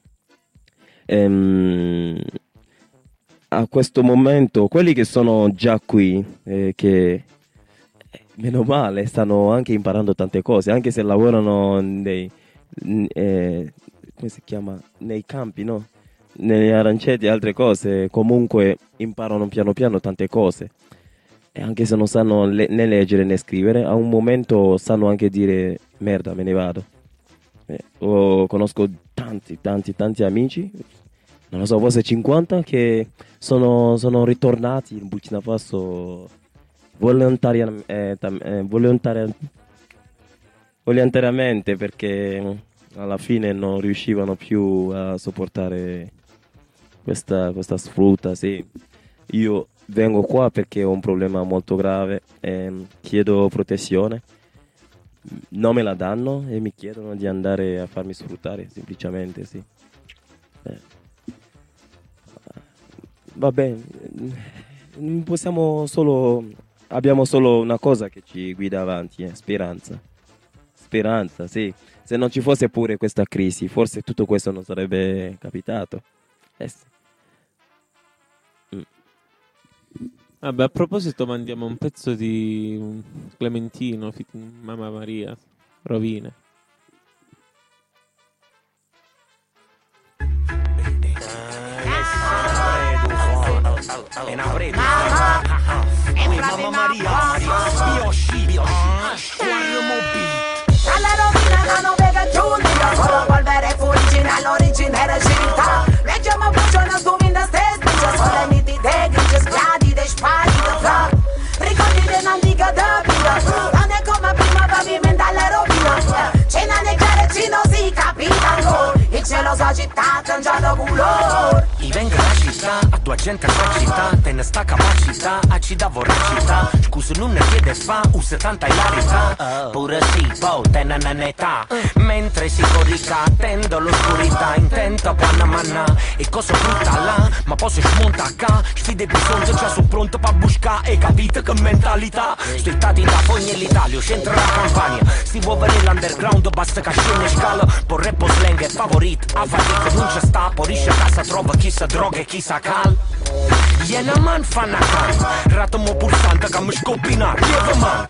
Ehm, a questo momento, quelli che sono già qui, eh, che meno male, stanno anche imparando tante cose, anche se lavorano nei, eh, come si chiama? Nei campi, no? Negli aranceti e altre cose, comunque imparano piano piano tante cose, e anche se non sanno le- né leggere né scrivere, a un momento sanno anche dire merda, me ne vado. Eh, o conosco tanti tanti tanti amici, non lo so, forse cinquanta, che sono, sono ritornati in Burkina Faso volontariam- eh, tam- eh, volontaria- volontariamente, perché alla fine non riuscivano più a sopportare questa, questa sfrutta. Sì. Io vengo qua perché ho un problema molto grave, ehm, chiedo protezione, non me la danno e mi chiedono di andare a farmi sfruttare, semplicemente, sì. Eh. Vabbè, mm, possiamo solo, abbiamo solo una cosa che ci guida avanti, eh, speranza. Speranza, sì. Se non ci fosse pure questa crisi, forse tutto questo non sarebbe capitato. Eh sì. Vabbè, a proposito, mandiamo un pezzo di Clementino, fit- Mamma Maria, Rovine. Mamma Maria, Bioshi, Bioshi, Dalla rovina non vega giunta, solo polvere originale, origine e civiltà. Leggiamo bugione, sgominda stessa, sole nitide, grigie, schiadi, de spari, de fra. Ricordi dell'antica da vita, non è come prima pavimenta la rovina. Cena ne chiare, ci non si capita ancora, il cielo so città, cangiato colore. I venga la città, a tua gente a città, te ne sta capacità, a ci da voracità. Scusa non ne chiede fa, usa tanta ilarità. Pure sì, poi te ne ne età. Mentre si corica, tendo l'oscurità, intenta buona manna. E cosa brutta là, ma poi si smonta qua. Sfide bisogno già su pronto per buscare. E capite che mentalità. Strettati da fogni l'Italia, centro la campagna. Si vuole nell'underground, basta che scende scala. Por rap slang è favorito, a fatica non c'è sta. Porisce a casa trova chi sa droga e chi sa cal. Iena man fanno a can, ratomo pulsante che mi scoppina, lieve man.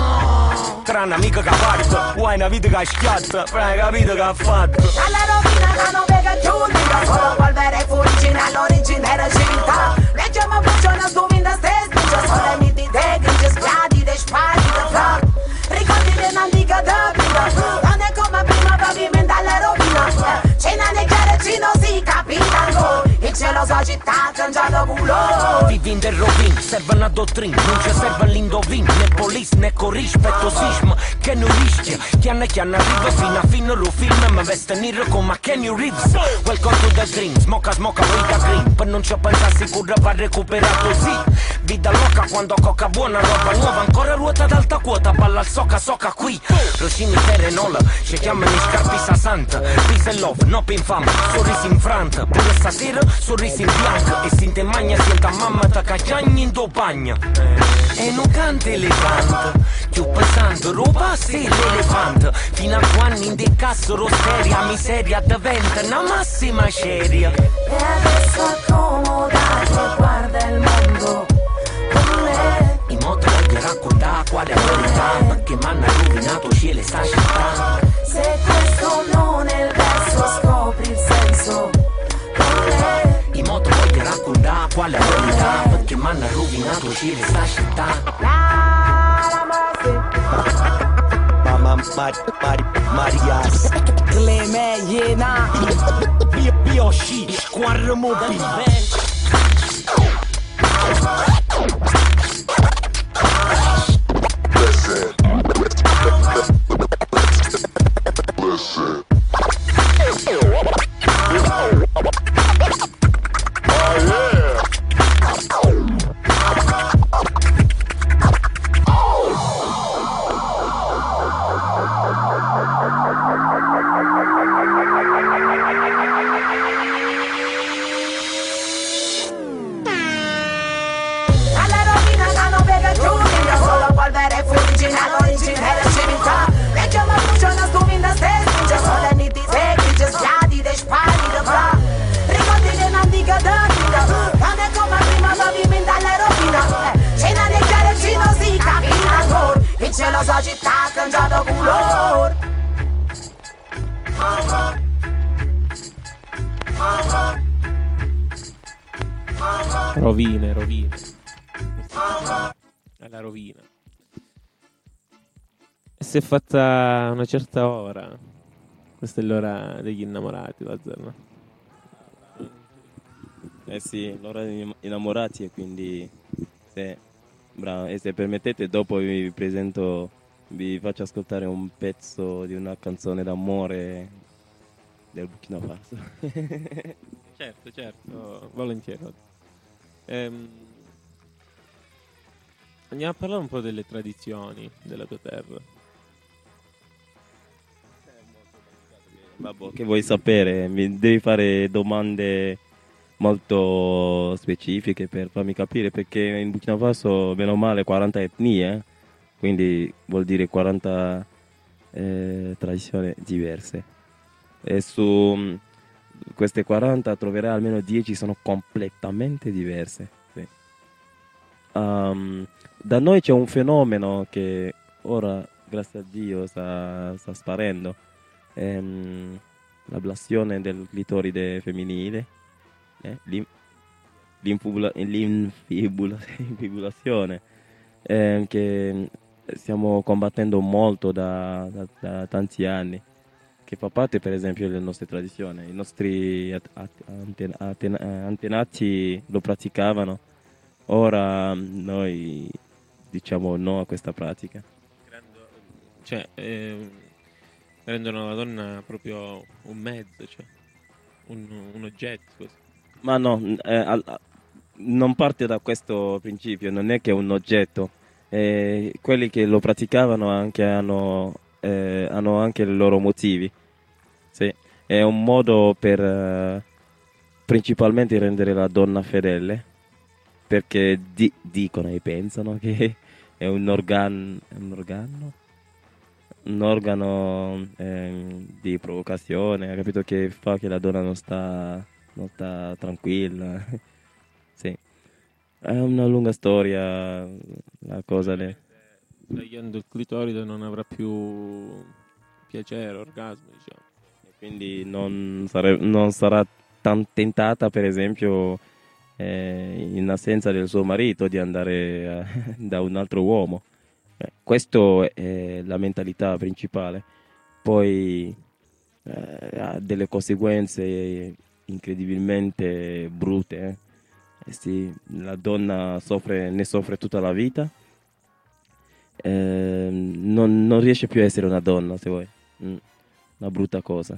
No. Tra un'amica che parte, vuoi una vita che schiatta, hai capito che ha fatto. Dalla rovina non vega giunta, solo polvere originale, origine e civiltà. Leggiamo bugione, sgominda stessa, sole nitide, grigie, schiadi, de spari, de fra. Ricordi dell'antica da vita, non è come prima pavimenta la rovina. Cena ne chiare, ci non si capita ancora, il cielo so città, cangiato colore. Vivi in del rovin, serve una dottrina, non ci serve l'indovin, né police né corrispetto sisma, che non rischia, chi hanno chi hanno arriva fino a fine lo film, ma veste nero come Kenny Reeves. Welcome to the dream, smoca smoca vita green, per non ci pensare sicuro va recuperato sì. Vita loca quando coca buona roba nuova, ancora ruota ad alta quota, balla al soca soca qui. Roscini terenola, ci chiamano i scarpi sa santa, peace and love, no pin fam, sorrisi in franta, pure stasera sorrisi in bianca, e sinte magna senta mamma ta cacciagni in do bagna. E non canta elegante, più pesante, roba se l'elefante, fino a quando in decassero seria, miseria diventa una massima seria. E adesso accomodati, guarda il mondo con me. I moto voglio raccontare quale è la verità, perché m'hanno rovinato cielo e sta città. Se questo non è il verso, scopri il senso con me. I moto voglio raccontare quale è la verità, perché m'hanno rovinato cielo e sta città. Mamma Mari Marias Cleme Iena Bioshi Squarro mobile sa città cangiata colore. Ah, ah. Rovine, rovine. È la rovina. E si è fatta una certa ora. Questa è l'ora degli innamorati, Lazzaro. Eh sì, l'ora degli innamorati, e quindi se, bravo, e se permettete dopo vi presento, vi faccio ascoltare un pezzo di una canzone d'amore del Burkina Faso. Certo, certo, volentieri. Ehm, andiamo a parlare un po' delle tradizioni della tua terra. Babbo, che vuoi sapere? Mi devi fare domande molto specifiche per farmi capire, perché in Burkina Faso, bene o male, quaranta etnie, quindi vuol dire quaranta eh, tradizioni diverse. E su queste quaranta troverai almeno dieci sono completamente diverse. Sì. Um, da noi c'è un fenomeno che ora, grazie a Dio, sta, sta sparendo. Ehm, l'ablazione del clitoride femminile, eh, l'in- l'infibula- l'infibula- l'infibulazione, eh, che stiamo combattendo molto da, da, da tanti anni, che fa parte per esempio delle nostre tradizioni. I nostri at- at- anten- aten- antenati lo praticavano, ora noi diciamo no a questa pratica. Cioè, ehm, rendono la donna proprio un mezzo, cioè un, un oggetto. Così. Ma no, eh, al- non parte da questo principio, non è che è un oggetto. Eh, quelli che lo praticavano anche hanno, eh, hanno anche i loro motivi. Sì. È un modo per eh, principalmente rendere la donna fedele, perché di- dicono e pensano che è un, organ- un organo, un organo ehm, di provocazione, ha capito, che fa che la donna non sta, non sta tranquilla. Sì. È una lunga storia la cosa lì. Tagliando il clitoride non avrà più piacere, orgasmo, diciamo. Quindi non, sare- non sarà tan tentata, per esempio, eh, in assenza del suo marito, di andare a- da un altro uomo. Eh, questa è la mentalità principale. Poi eh, ha delle conseguenze incredibilmente brutte. Eh. Eh sì, la donna soffre, ne soffre tutta la vita. Eh, non, non riesce più a essere una donna, se vuoi. Mm, una brutta cosa.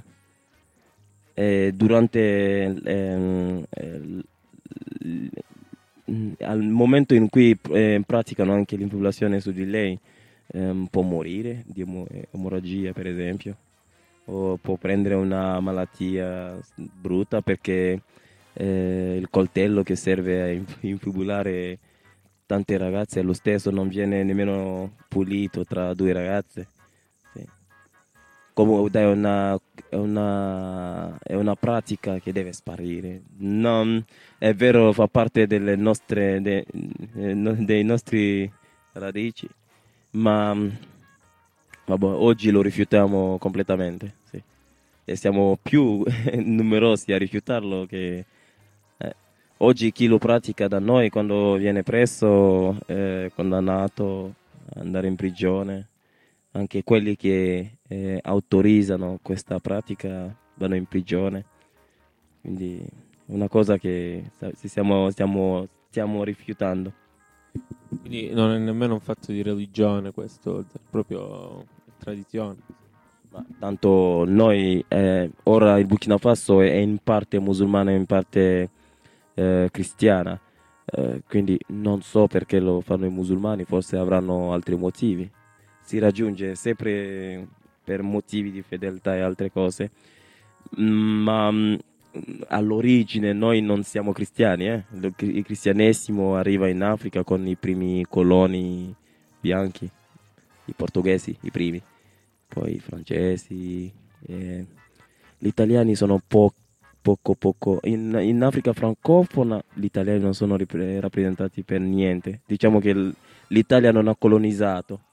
E durante ehm, eh, l- l- al momento in cui eh, praticano anche l'infibulazione su di lei, ehm, può morire di emo- emorragia, per esempio, o può prendere una malattia s- brutta, perché eh, il coltello che serve a inf- infibulare tante ragazze è lo stesso, non viene nemmeno pulito tra due ragazze. Sì. Come dai, è una, è una, è una pratica che deve sparire. Non, è vero, fa parte delle nostre, de- eh, no- dei nostri radici, ma vabbè, oggi lo rifiutiamo completamente. Sì. E siamo più numerosi a rifiutarlo che... eh. Oggi chi lo pratica da noi, quando viene preso, è condannato ad andare in prigione. Anche quelli che eh, autorizzano questa pratica vanno in prigione. Quindi è una cosa che sta- ci stiamo, stiamo, stiamo rifiutando. Quindi non è nemmeno un fatto di religione questo, è proprio tradizione. Ma tanto noi, eh, ora il Burkina Faso è in parte musulmana e in parte eh, cristiana, eh, quindi non so perché lo fanno i musulmani, forse avranno altri motivi. Si raggiunge sempre per motivi di fedeltà e altre cose, Mm, ma mm, all'origine noi non siamo cristiani, eh. Lo- Il cristianesimo arriva in Africa con i primi coloni bianchi, i portoghesi, i primi, poi i francesi, eh, gli italiani sono po- poco poco, in, in Africa francofona gli italiani non sono ripre- rappresentati per niente, diciamo che l- l'Italia non ha colonizzato,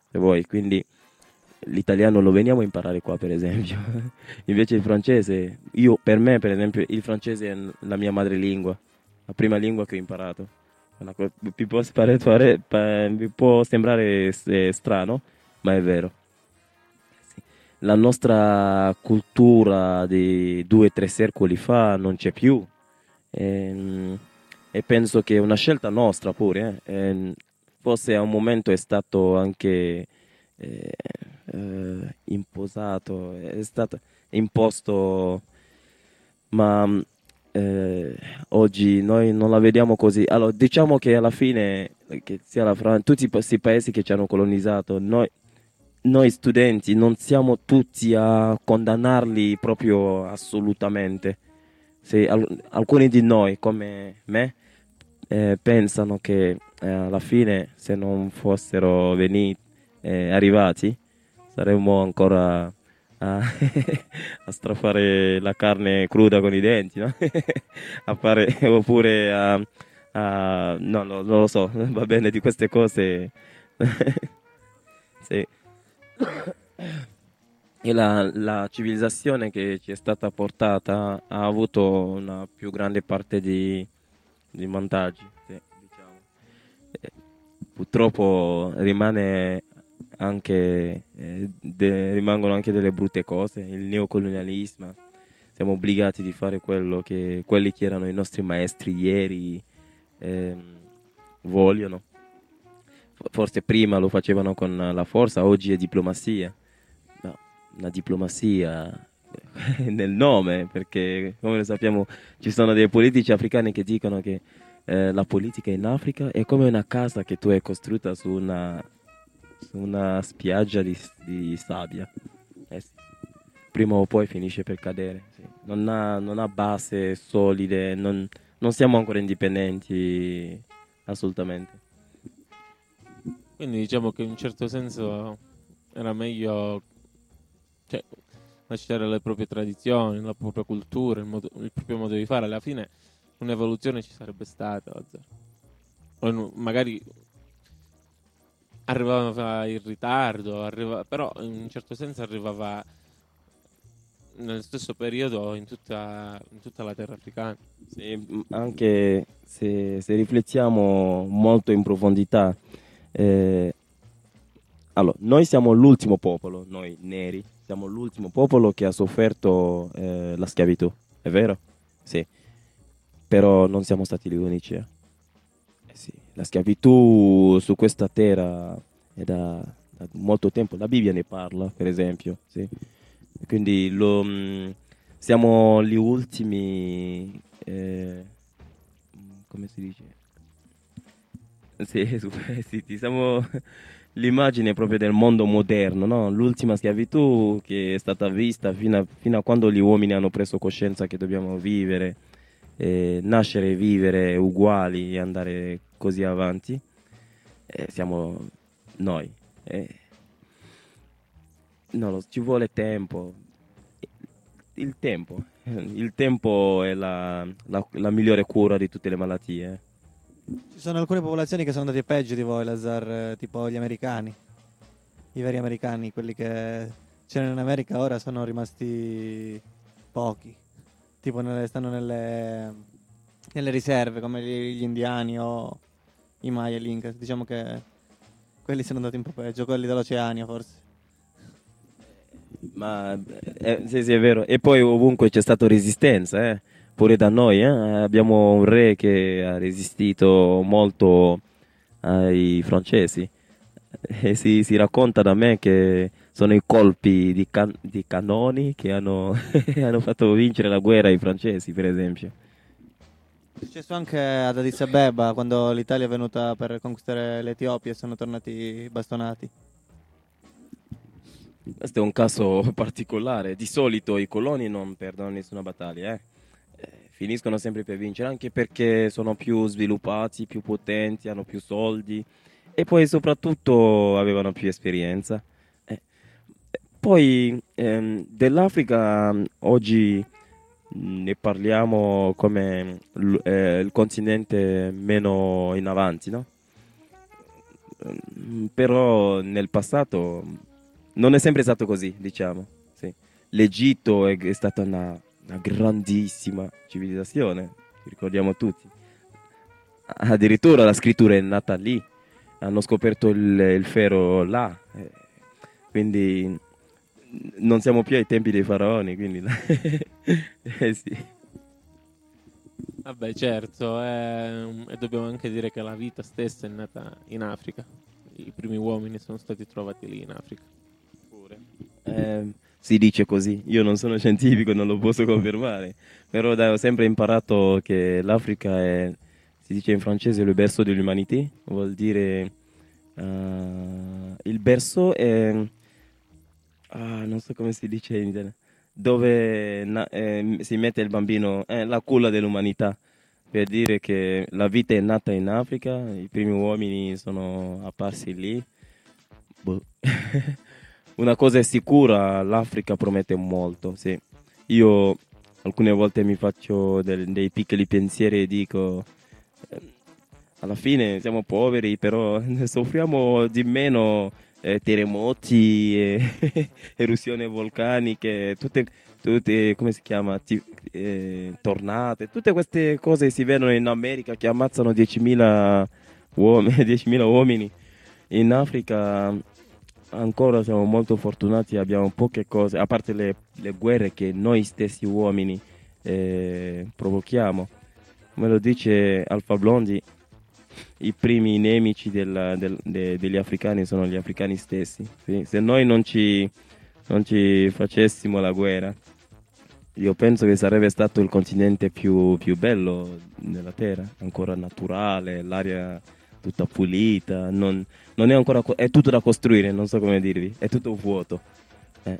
se vuoi, quindi l'italiano lo veniamo a imparare qua, per esempio. Invece il francese, io per me, per esempio, il francese è la mia madrelingua, la prima lingua che ho imparato. Una co- Vi può, spare- fare- pa- vi può sembrare eh, strano, ma è vero. La nostra cultura di due o tre secoli fa non c'è più. Ehm, E, penso che una scelta nostra pure, eh, ehm, forse a un momento è stato anche eh, eh, imposato, è stato imposto, ma eh, oggi noi non la vediamo così. Allora, diciamo che alla fine, che sia la Francia, tutti questi paesi che ci hanno colonizzato, noi, noi studenti non siamo tutti a condannarli proprio assolutamente. Se al- alcuni di noi, come me, eh, pensano che eh, alla fine, se non fossero venuti, eh, arrivati, saremmo ancora a, a strafare la carne cruda con i denti, no? A fare, oppure a, a- no, no, non lo so, va bene, di queste cose. Sì. E la, la civilizzazione che ci è stata portata ha avuto una più grande parte di, di vantaggi, sì, diciamo. Eh, Purtroppo rimane anche, eh, de- rimangono anche delle brutte cose, il neocolonialismo. Siamo obbligati di fare quello che quelli che erano i nostri maestri ieri ehm, vogliono. Forse prima lo facevano con la forza, oggi è diplomazia. No, una diplomazia nel nome, perché come lo sappiamo ci sono dei politici africani che dicono che eh, la politica in Africa è come una casa che tu hai costruita su una, su una spiaggia di, di sabbia. Eh sì. Prima o poi finisce per cadere. Sì. Non ha, non ha base solide, non, non siamo ancora indipendenti assolutamente. Quindi diciamo che in un certo senso era meglio, cioè, lasciare le proprie tradizioni, la propria cultura, il, modo- il proprio modo di fare. Alla fine un'evoluzione ci sarebbe stata, Ozzer. O in- magari arrivava in ritardo, arriva- però in un certo senso arrivava nello stesso periodo in tutta, in tutta la terra africana. Sì, m- anche se, se riflettiamo molto in profondità, eh, allora, noi siamo l'ultimo popolo, noi neri, siamo l'ultimo popolo che ha sofferto eh, la schiavitù, è vero? Sì, però non siamo stati gli unici. eh. Eh sì, la schiavitù su questa terra è da, da molto tempo, la Bibbia ne parla, per esempio, sì. Quindi lo, mh, siamo gli ultimi, eh, come si dice? Sì, superstiti, siamo l'immagine proprio del mondo moderno, no? L'ultima schiavitù che è stata vista fino a, fino a quando gli uomini hanno preso coscienza che dobbiamo vivere, eh, nascere e vivere uguali e andare così avanti. Eh, siamo noi. Eh, no, lo- ci vuole tempo. Il tempo. Il tempo è la, la- la migliore cura di tutte le malattie. Ci sono alcune popolazioni che sono andate peggio di voi, Lazar, eh, tipo gli americani. I veri americani, quelli che c'erano in America ora sono rimasti pochi. Tipo nelle- stanno nelle, nelle riserve come gli, gli indiani o i Maya e gli Inca. Diciamo che quelli sono andati un po' peggio, quelli dell'Oceania forse. Ma eh, sì, sì, è vero. E poi ovunque c'è stata resistenza, eh. Pure da noi, eh. Abbiamo un re che ha resistito molto ai francesi. E si, si racconta da me che sono i colpi di, can- di cannoni che hanno, hanno fatto vincere la guerra ai francesi, per esempio. È successo anche ad Addis Abeba quando l'Italia è venuta per conquistare l'Etiopia e sono tornati bastonati. Questo è un caso particolare. Di solito i coloni non perdono nessuna battaglia, eh. Eh, finiscono sempre per vincere, anche perché sono più sviluppati, più potenti, hanno più soldi e poi soprattutto avevano più esperienza. Eh, Poi ehm, dell'Africa mh, oggi mh, ne parliamo come l- eh, il continente meno in avanti, no? Mm, Però nel passato non è sempre stato così, diciamo. Sì. L'Egitto è, è stata una, una grandissima civilizzazione, ricordiamo tutti. Addirittura la scrittura è nata lì, hanno scoperto il, il ferro là, eh, quindi non siamo più ai tempi dei faraoni, quindi eh, sì. Vabbè, certo, eh, e dobbiamo anche dire che la vita stessa è nata in Africa. I primi uomini sono stati trovati lì in Africa. Pure. Eh, si dice così, io non sono scientifico, non lo posso confermare, però dai, ho sempre imparato che l'Africa è, si dice in francese, le berceau de l'humanité, vuol dire uh, il berceau è, ah, non so come si dice in italiano, dove na- eh, si mette il bambino, è la culla dell'umanità, per dire che la vita è nata in Africa, i primi uomini sono apparsi lì. Boh. Una cosa è sicura, l'Africa promette molto, sì. Io alcune volte mi faccio del- dei piccoli pensieri e dico, eh, alla fine siamo poveri, però soffriamo di meno eh, terremoti, e eruzioni vulcaniche, tutte, tutte, come si chiama, Ti- eh, tornate, tutte queste cose si vedono in America che ammazzano diecimila uomini, diecimila uomini. In Africa ancora siamo molto fortunati, abbiamo poche cose, a parte le, le guerre che noi stessi uomini eh, provochiamo. Come lo dice Alpha Blondy, i primi nemici della- del- de- degli africani sono gli africani stessi. Sì, se noi non ci, non ci facessimo la guerra, io penso che sarebbe stato il continente più, più bello della Terra, ancora naturale, l'aria tutta pulita, non, non è ancora, co- è tutto da costruire, non so come dirvi, è tutto vuoto. Eh.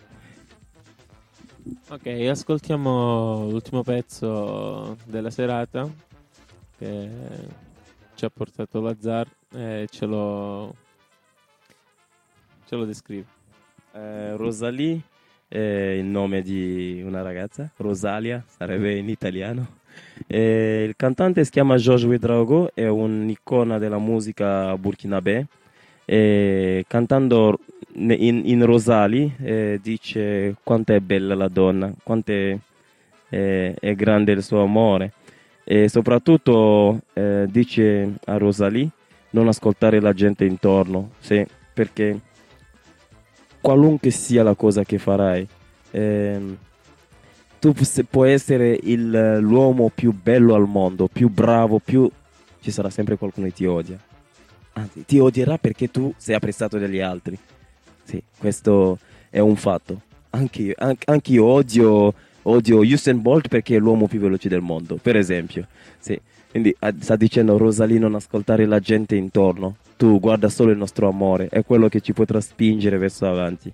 Ok, ascoltiamo l'ultimo pezzo della serata che ci ha portato Lazar e ce lo, ce lo descrive. Eh, Rosalie è il nome di una ragazza, Rosalia sarebbe in italiano. E il cantante si chiama Georges Ouedraogo, è un'icona della musica burkinabè. E cantando in, in Rosalie eh, dice quanto è bella la donna, quanto è, è- è grande il suo amore. E soprattutto eh, dice a Rosalie non ascoltare la gente intorno, sì, perché qualunque sia la cosa che farai, ehm, tu pu- puoi essere il- l'uomo più bello al mondo, più bravo, più ci sarà sempre qualcuno che ti odia. Anzi, ti odierà perché tu sei apprezzato dagli altri. Sì, questo è un fatto. Anche, an- anche io odio, odio Usain Bolt perché è l'uomo più veloce del mondo, per esempio. Sì. Quindi ah, sta dicendo Rosalie non ascoltare la gente intorno. Tu guarda solo il nostro amore, è quello che ci potrà spingere verso avanti.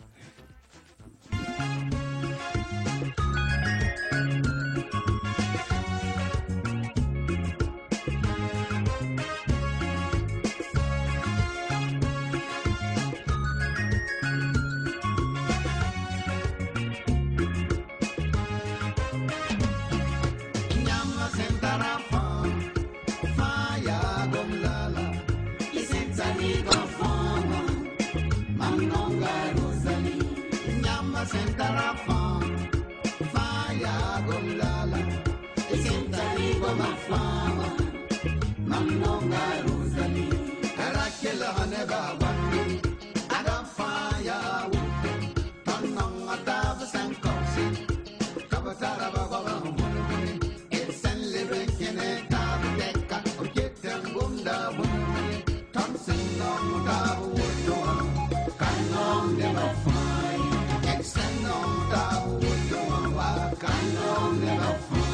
Nyama sentara fa, faya gom lala, i senza ligo fama, manonga Rosalie. Nyama sentara fa, faya gom lala, i senza ligo ma fama, manonga Rosalie. Era che la haneba wandi, ada faya wuti, tanong atav sankosi, kabatara babala wuni. It's a lyric in a tableca, or get them gunda wuni. Thompson on the wood, can on never find. Extend on the wood, can on never find.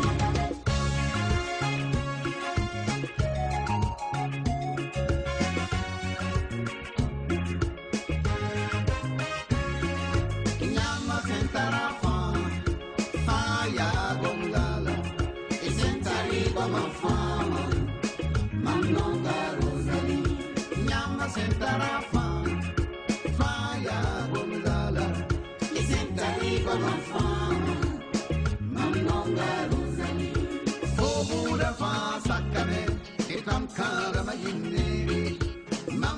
Nyama sentara fa, faya gom lala, e senza rigo ma fama, manonga Rosalie. Nyama sentara fa, faya gom lala, e senza rigo ma fama, manonga Rosalie. Fobura fa saccame, e tam cara ma yinnevi, ma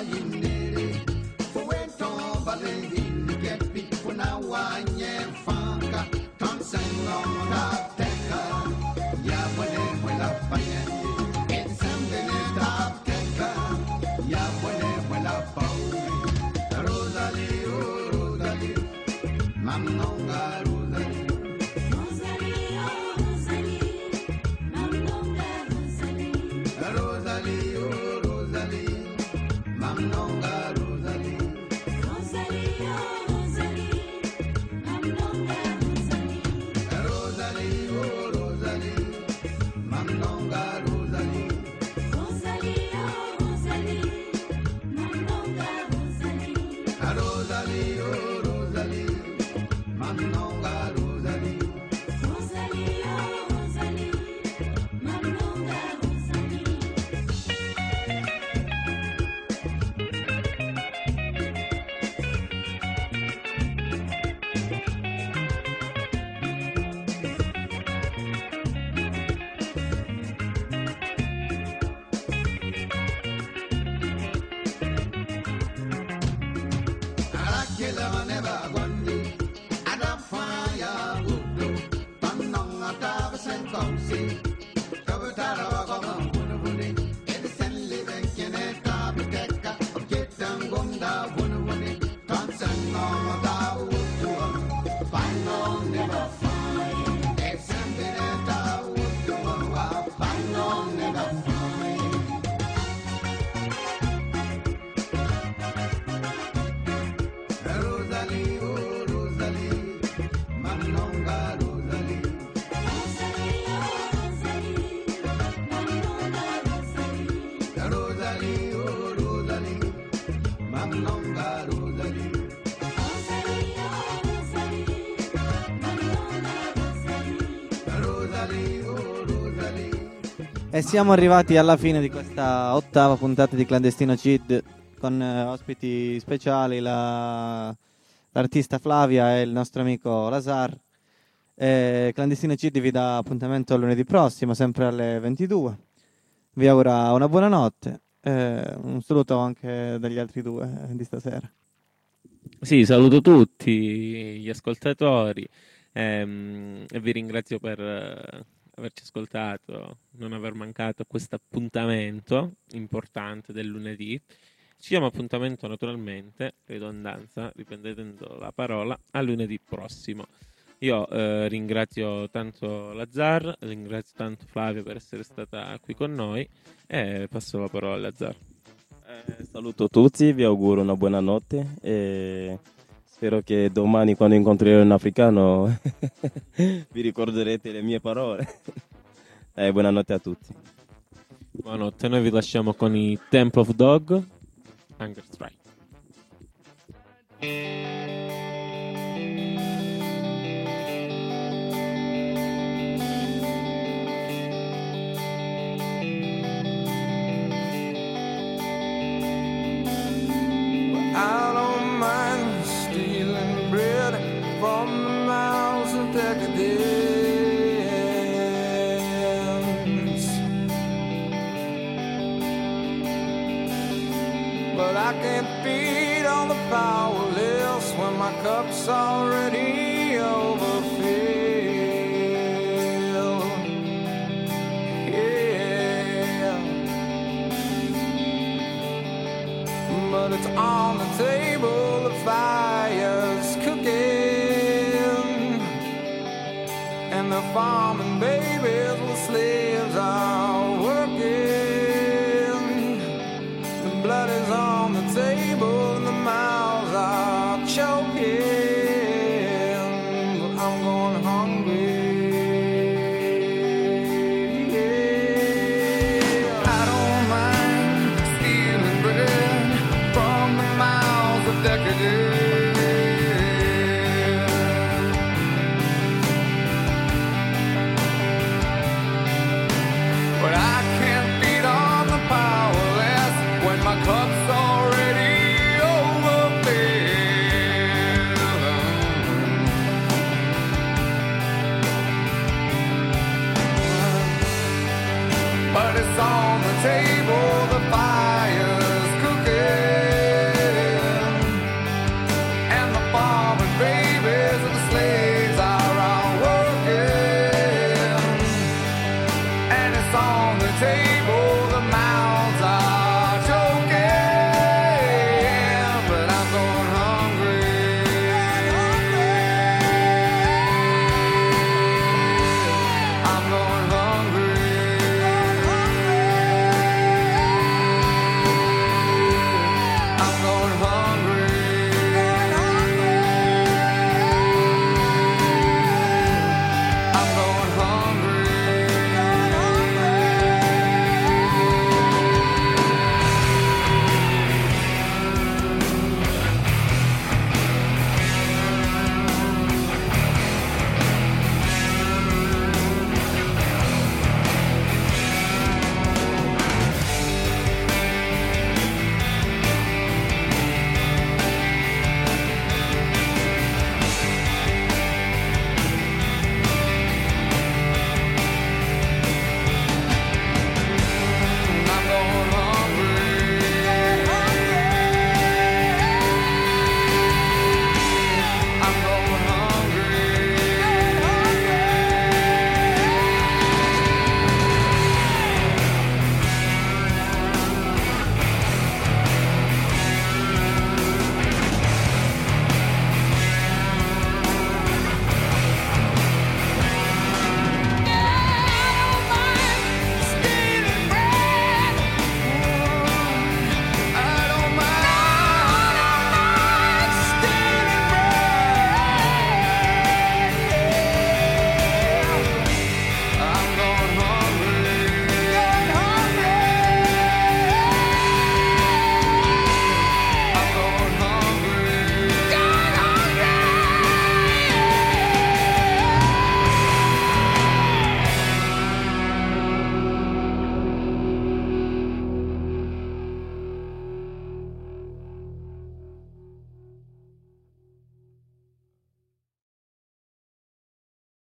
yinere Fueto valentini che picco na wanye fanca Tansengo da teka Ya buene buena fanyende It's something da teka Ya buene buena pauri Rosalie, oh Rosalie Mamnonga Rosalie Rosalie, oh Rosalie Mamnonga Rosalie Rosalie, oh Rosalie Mamnonga Rosalie Rosalie, oh Rosalie Mamnonga Rosalie Rosalie, oh Rosalie Mamnonga Rosalie Rosalie, oh Rosalie Mamnonga Rosalie Rosalie, oh Rosalie Mamnonga Rosalie Rosalie, oh Rosalie Mamnonga Rosalie Arakela neva guandi Adafaya gudu Panonga dava sen komsi Kabutara wakama wunu wuni Edi sen liven kene tabi keka Kitan gunda wunu wuni Tansen nonga da wudu Panon never find Edi sen bine da wudu Panon never find Rosalie, oh Rosalie, Mamnonga Rosalie. Rosalie, oh Rosalie, Mamnonga Rosalie. Rosalie, oh Rosalie, Mamnonga Rosalie. Rosalie, oh Rosalie, Mamnonga Rosalie. Rosalie, oh Rosalie. E siamo arrivati alla fine di questa ottava puntata di Clandestino Cid con eh, ospiti speciali la, l'artista Flavia e il nostro amico Lazar. Eh, Clandestino Cid vi dà appuntamento lunedì prossimo, sempre alle ventidue. Vi augura una buona notte. Eh, un saluto anche dagli altri due eh, di stasera. Sì, saluto tutti gli ascoltatori ehm, e vi ringrazio per eh, averci ascoltato, non aver mancato a questo appuntamento importante del lunedì. Ci diamo appuntamento naturalmente, ridondanza, riprendendo la parola, a lunedì prossimo. Io eh, ringrazio tanto Lazar, ringrazio tanto Flavio per essere stata qui con noi e passo la parola a Lazar. Eh, saluto tutti, vi auguro una buona notte e spero che domani quando incontrerò un africano vi ricorderete le mie parole. Eh, buonanotte a tutti. Buonanotte, noi vi lasciamo con i Temple of Dog, Hunger Strike. I don't mind stealing bread from the mouths of decadence, but I can't feed on the powerless when my cup's already overfilled. Yeah, but it's on the table, the fire's cooking, and the farming babies with slaves are working. The blood is on the table and the mouths are choking.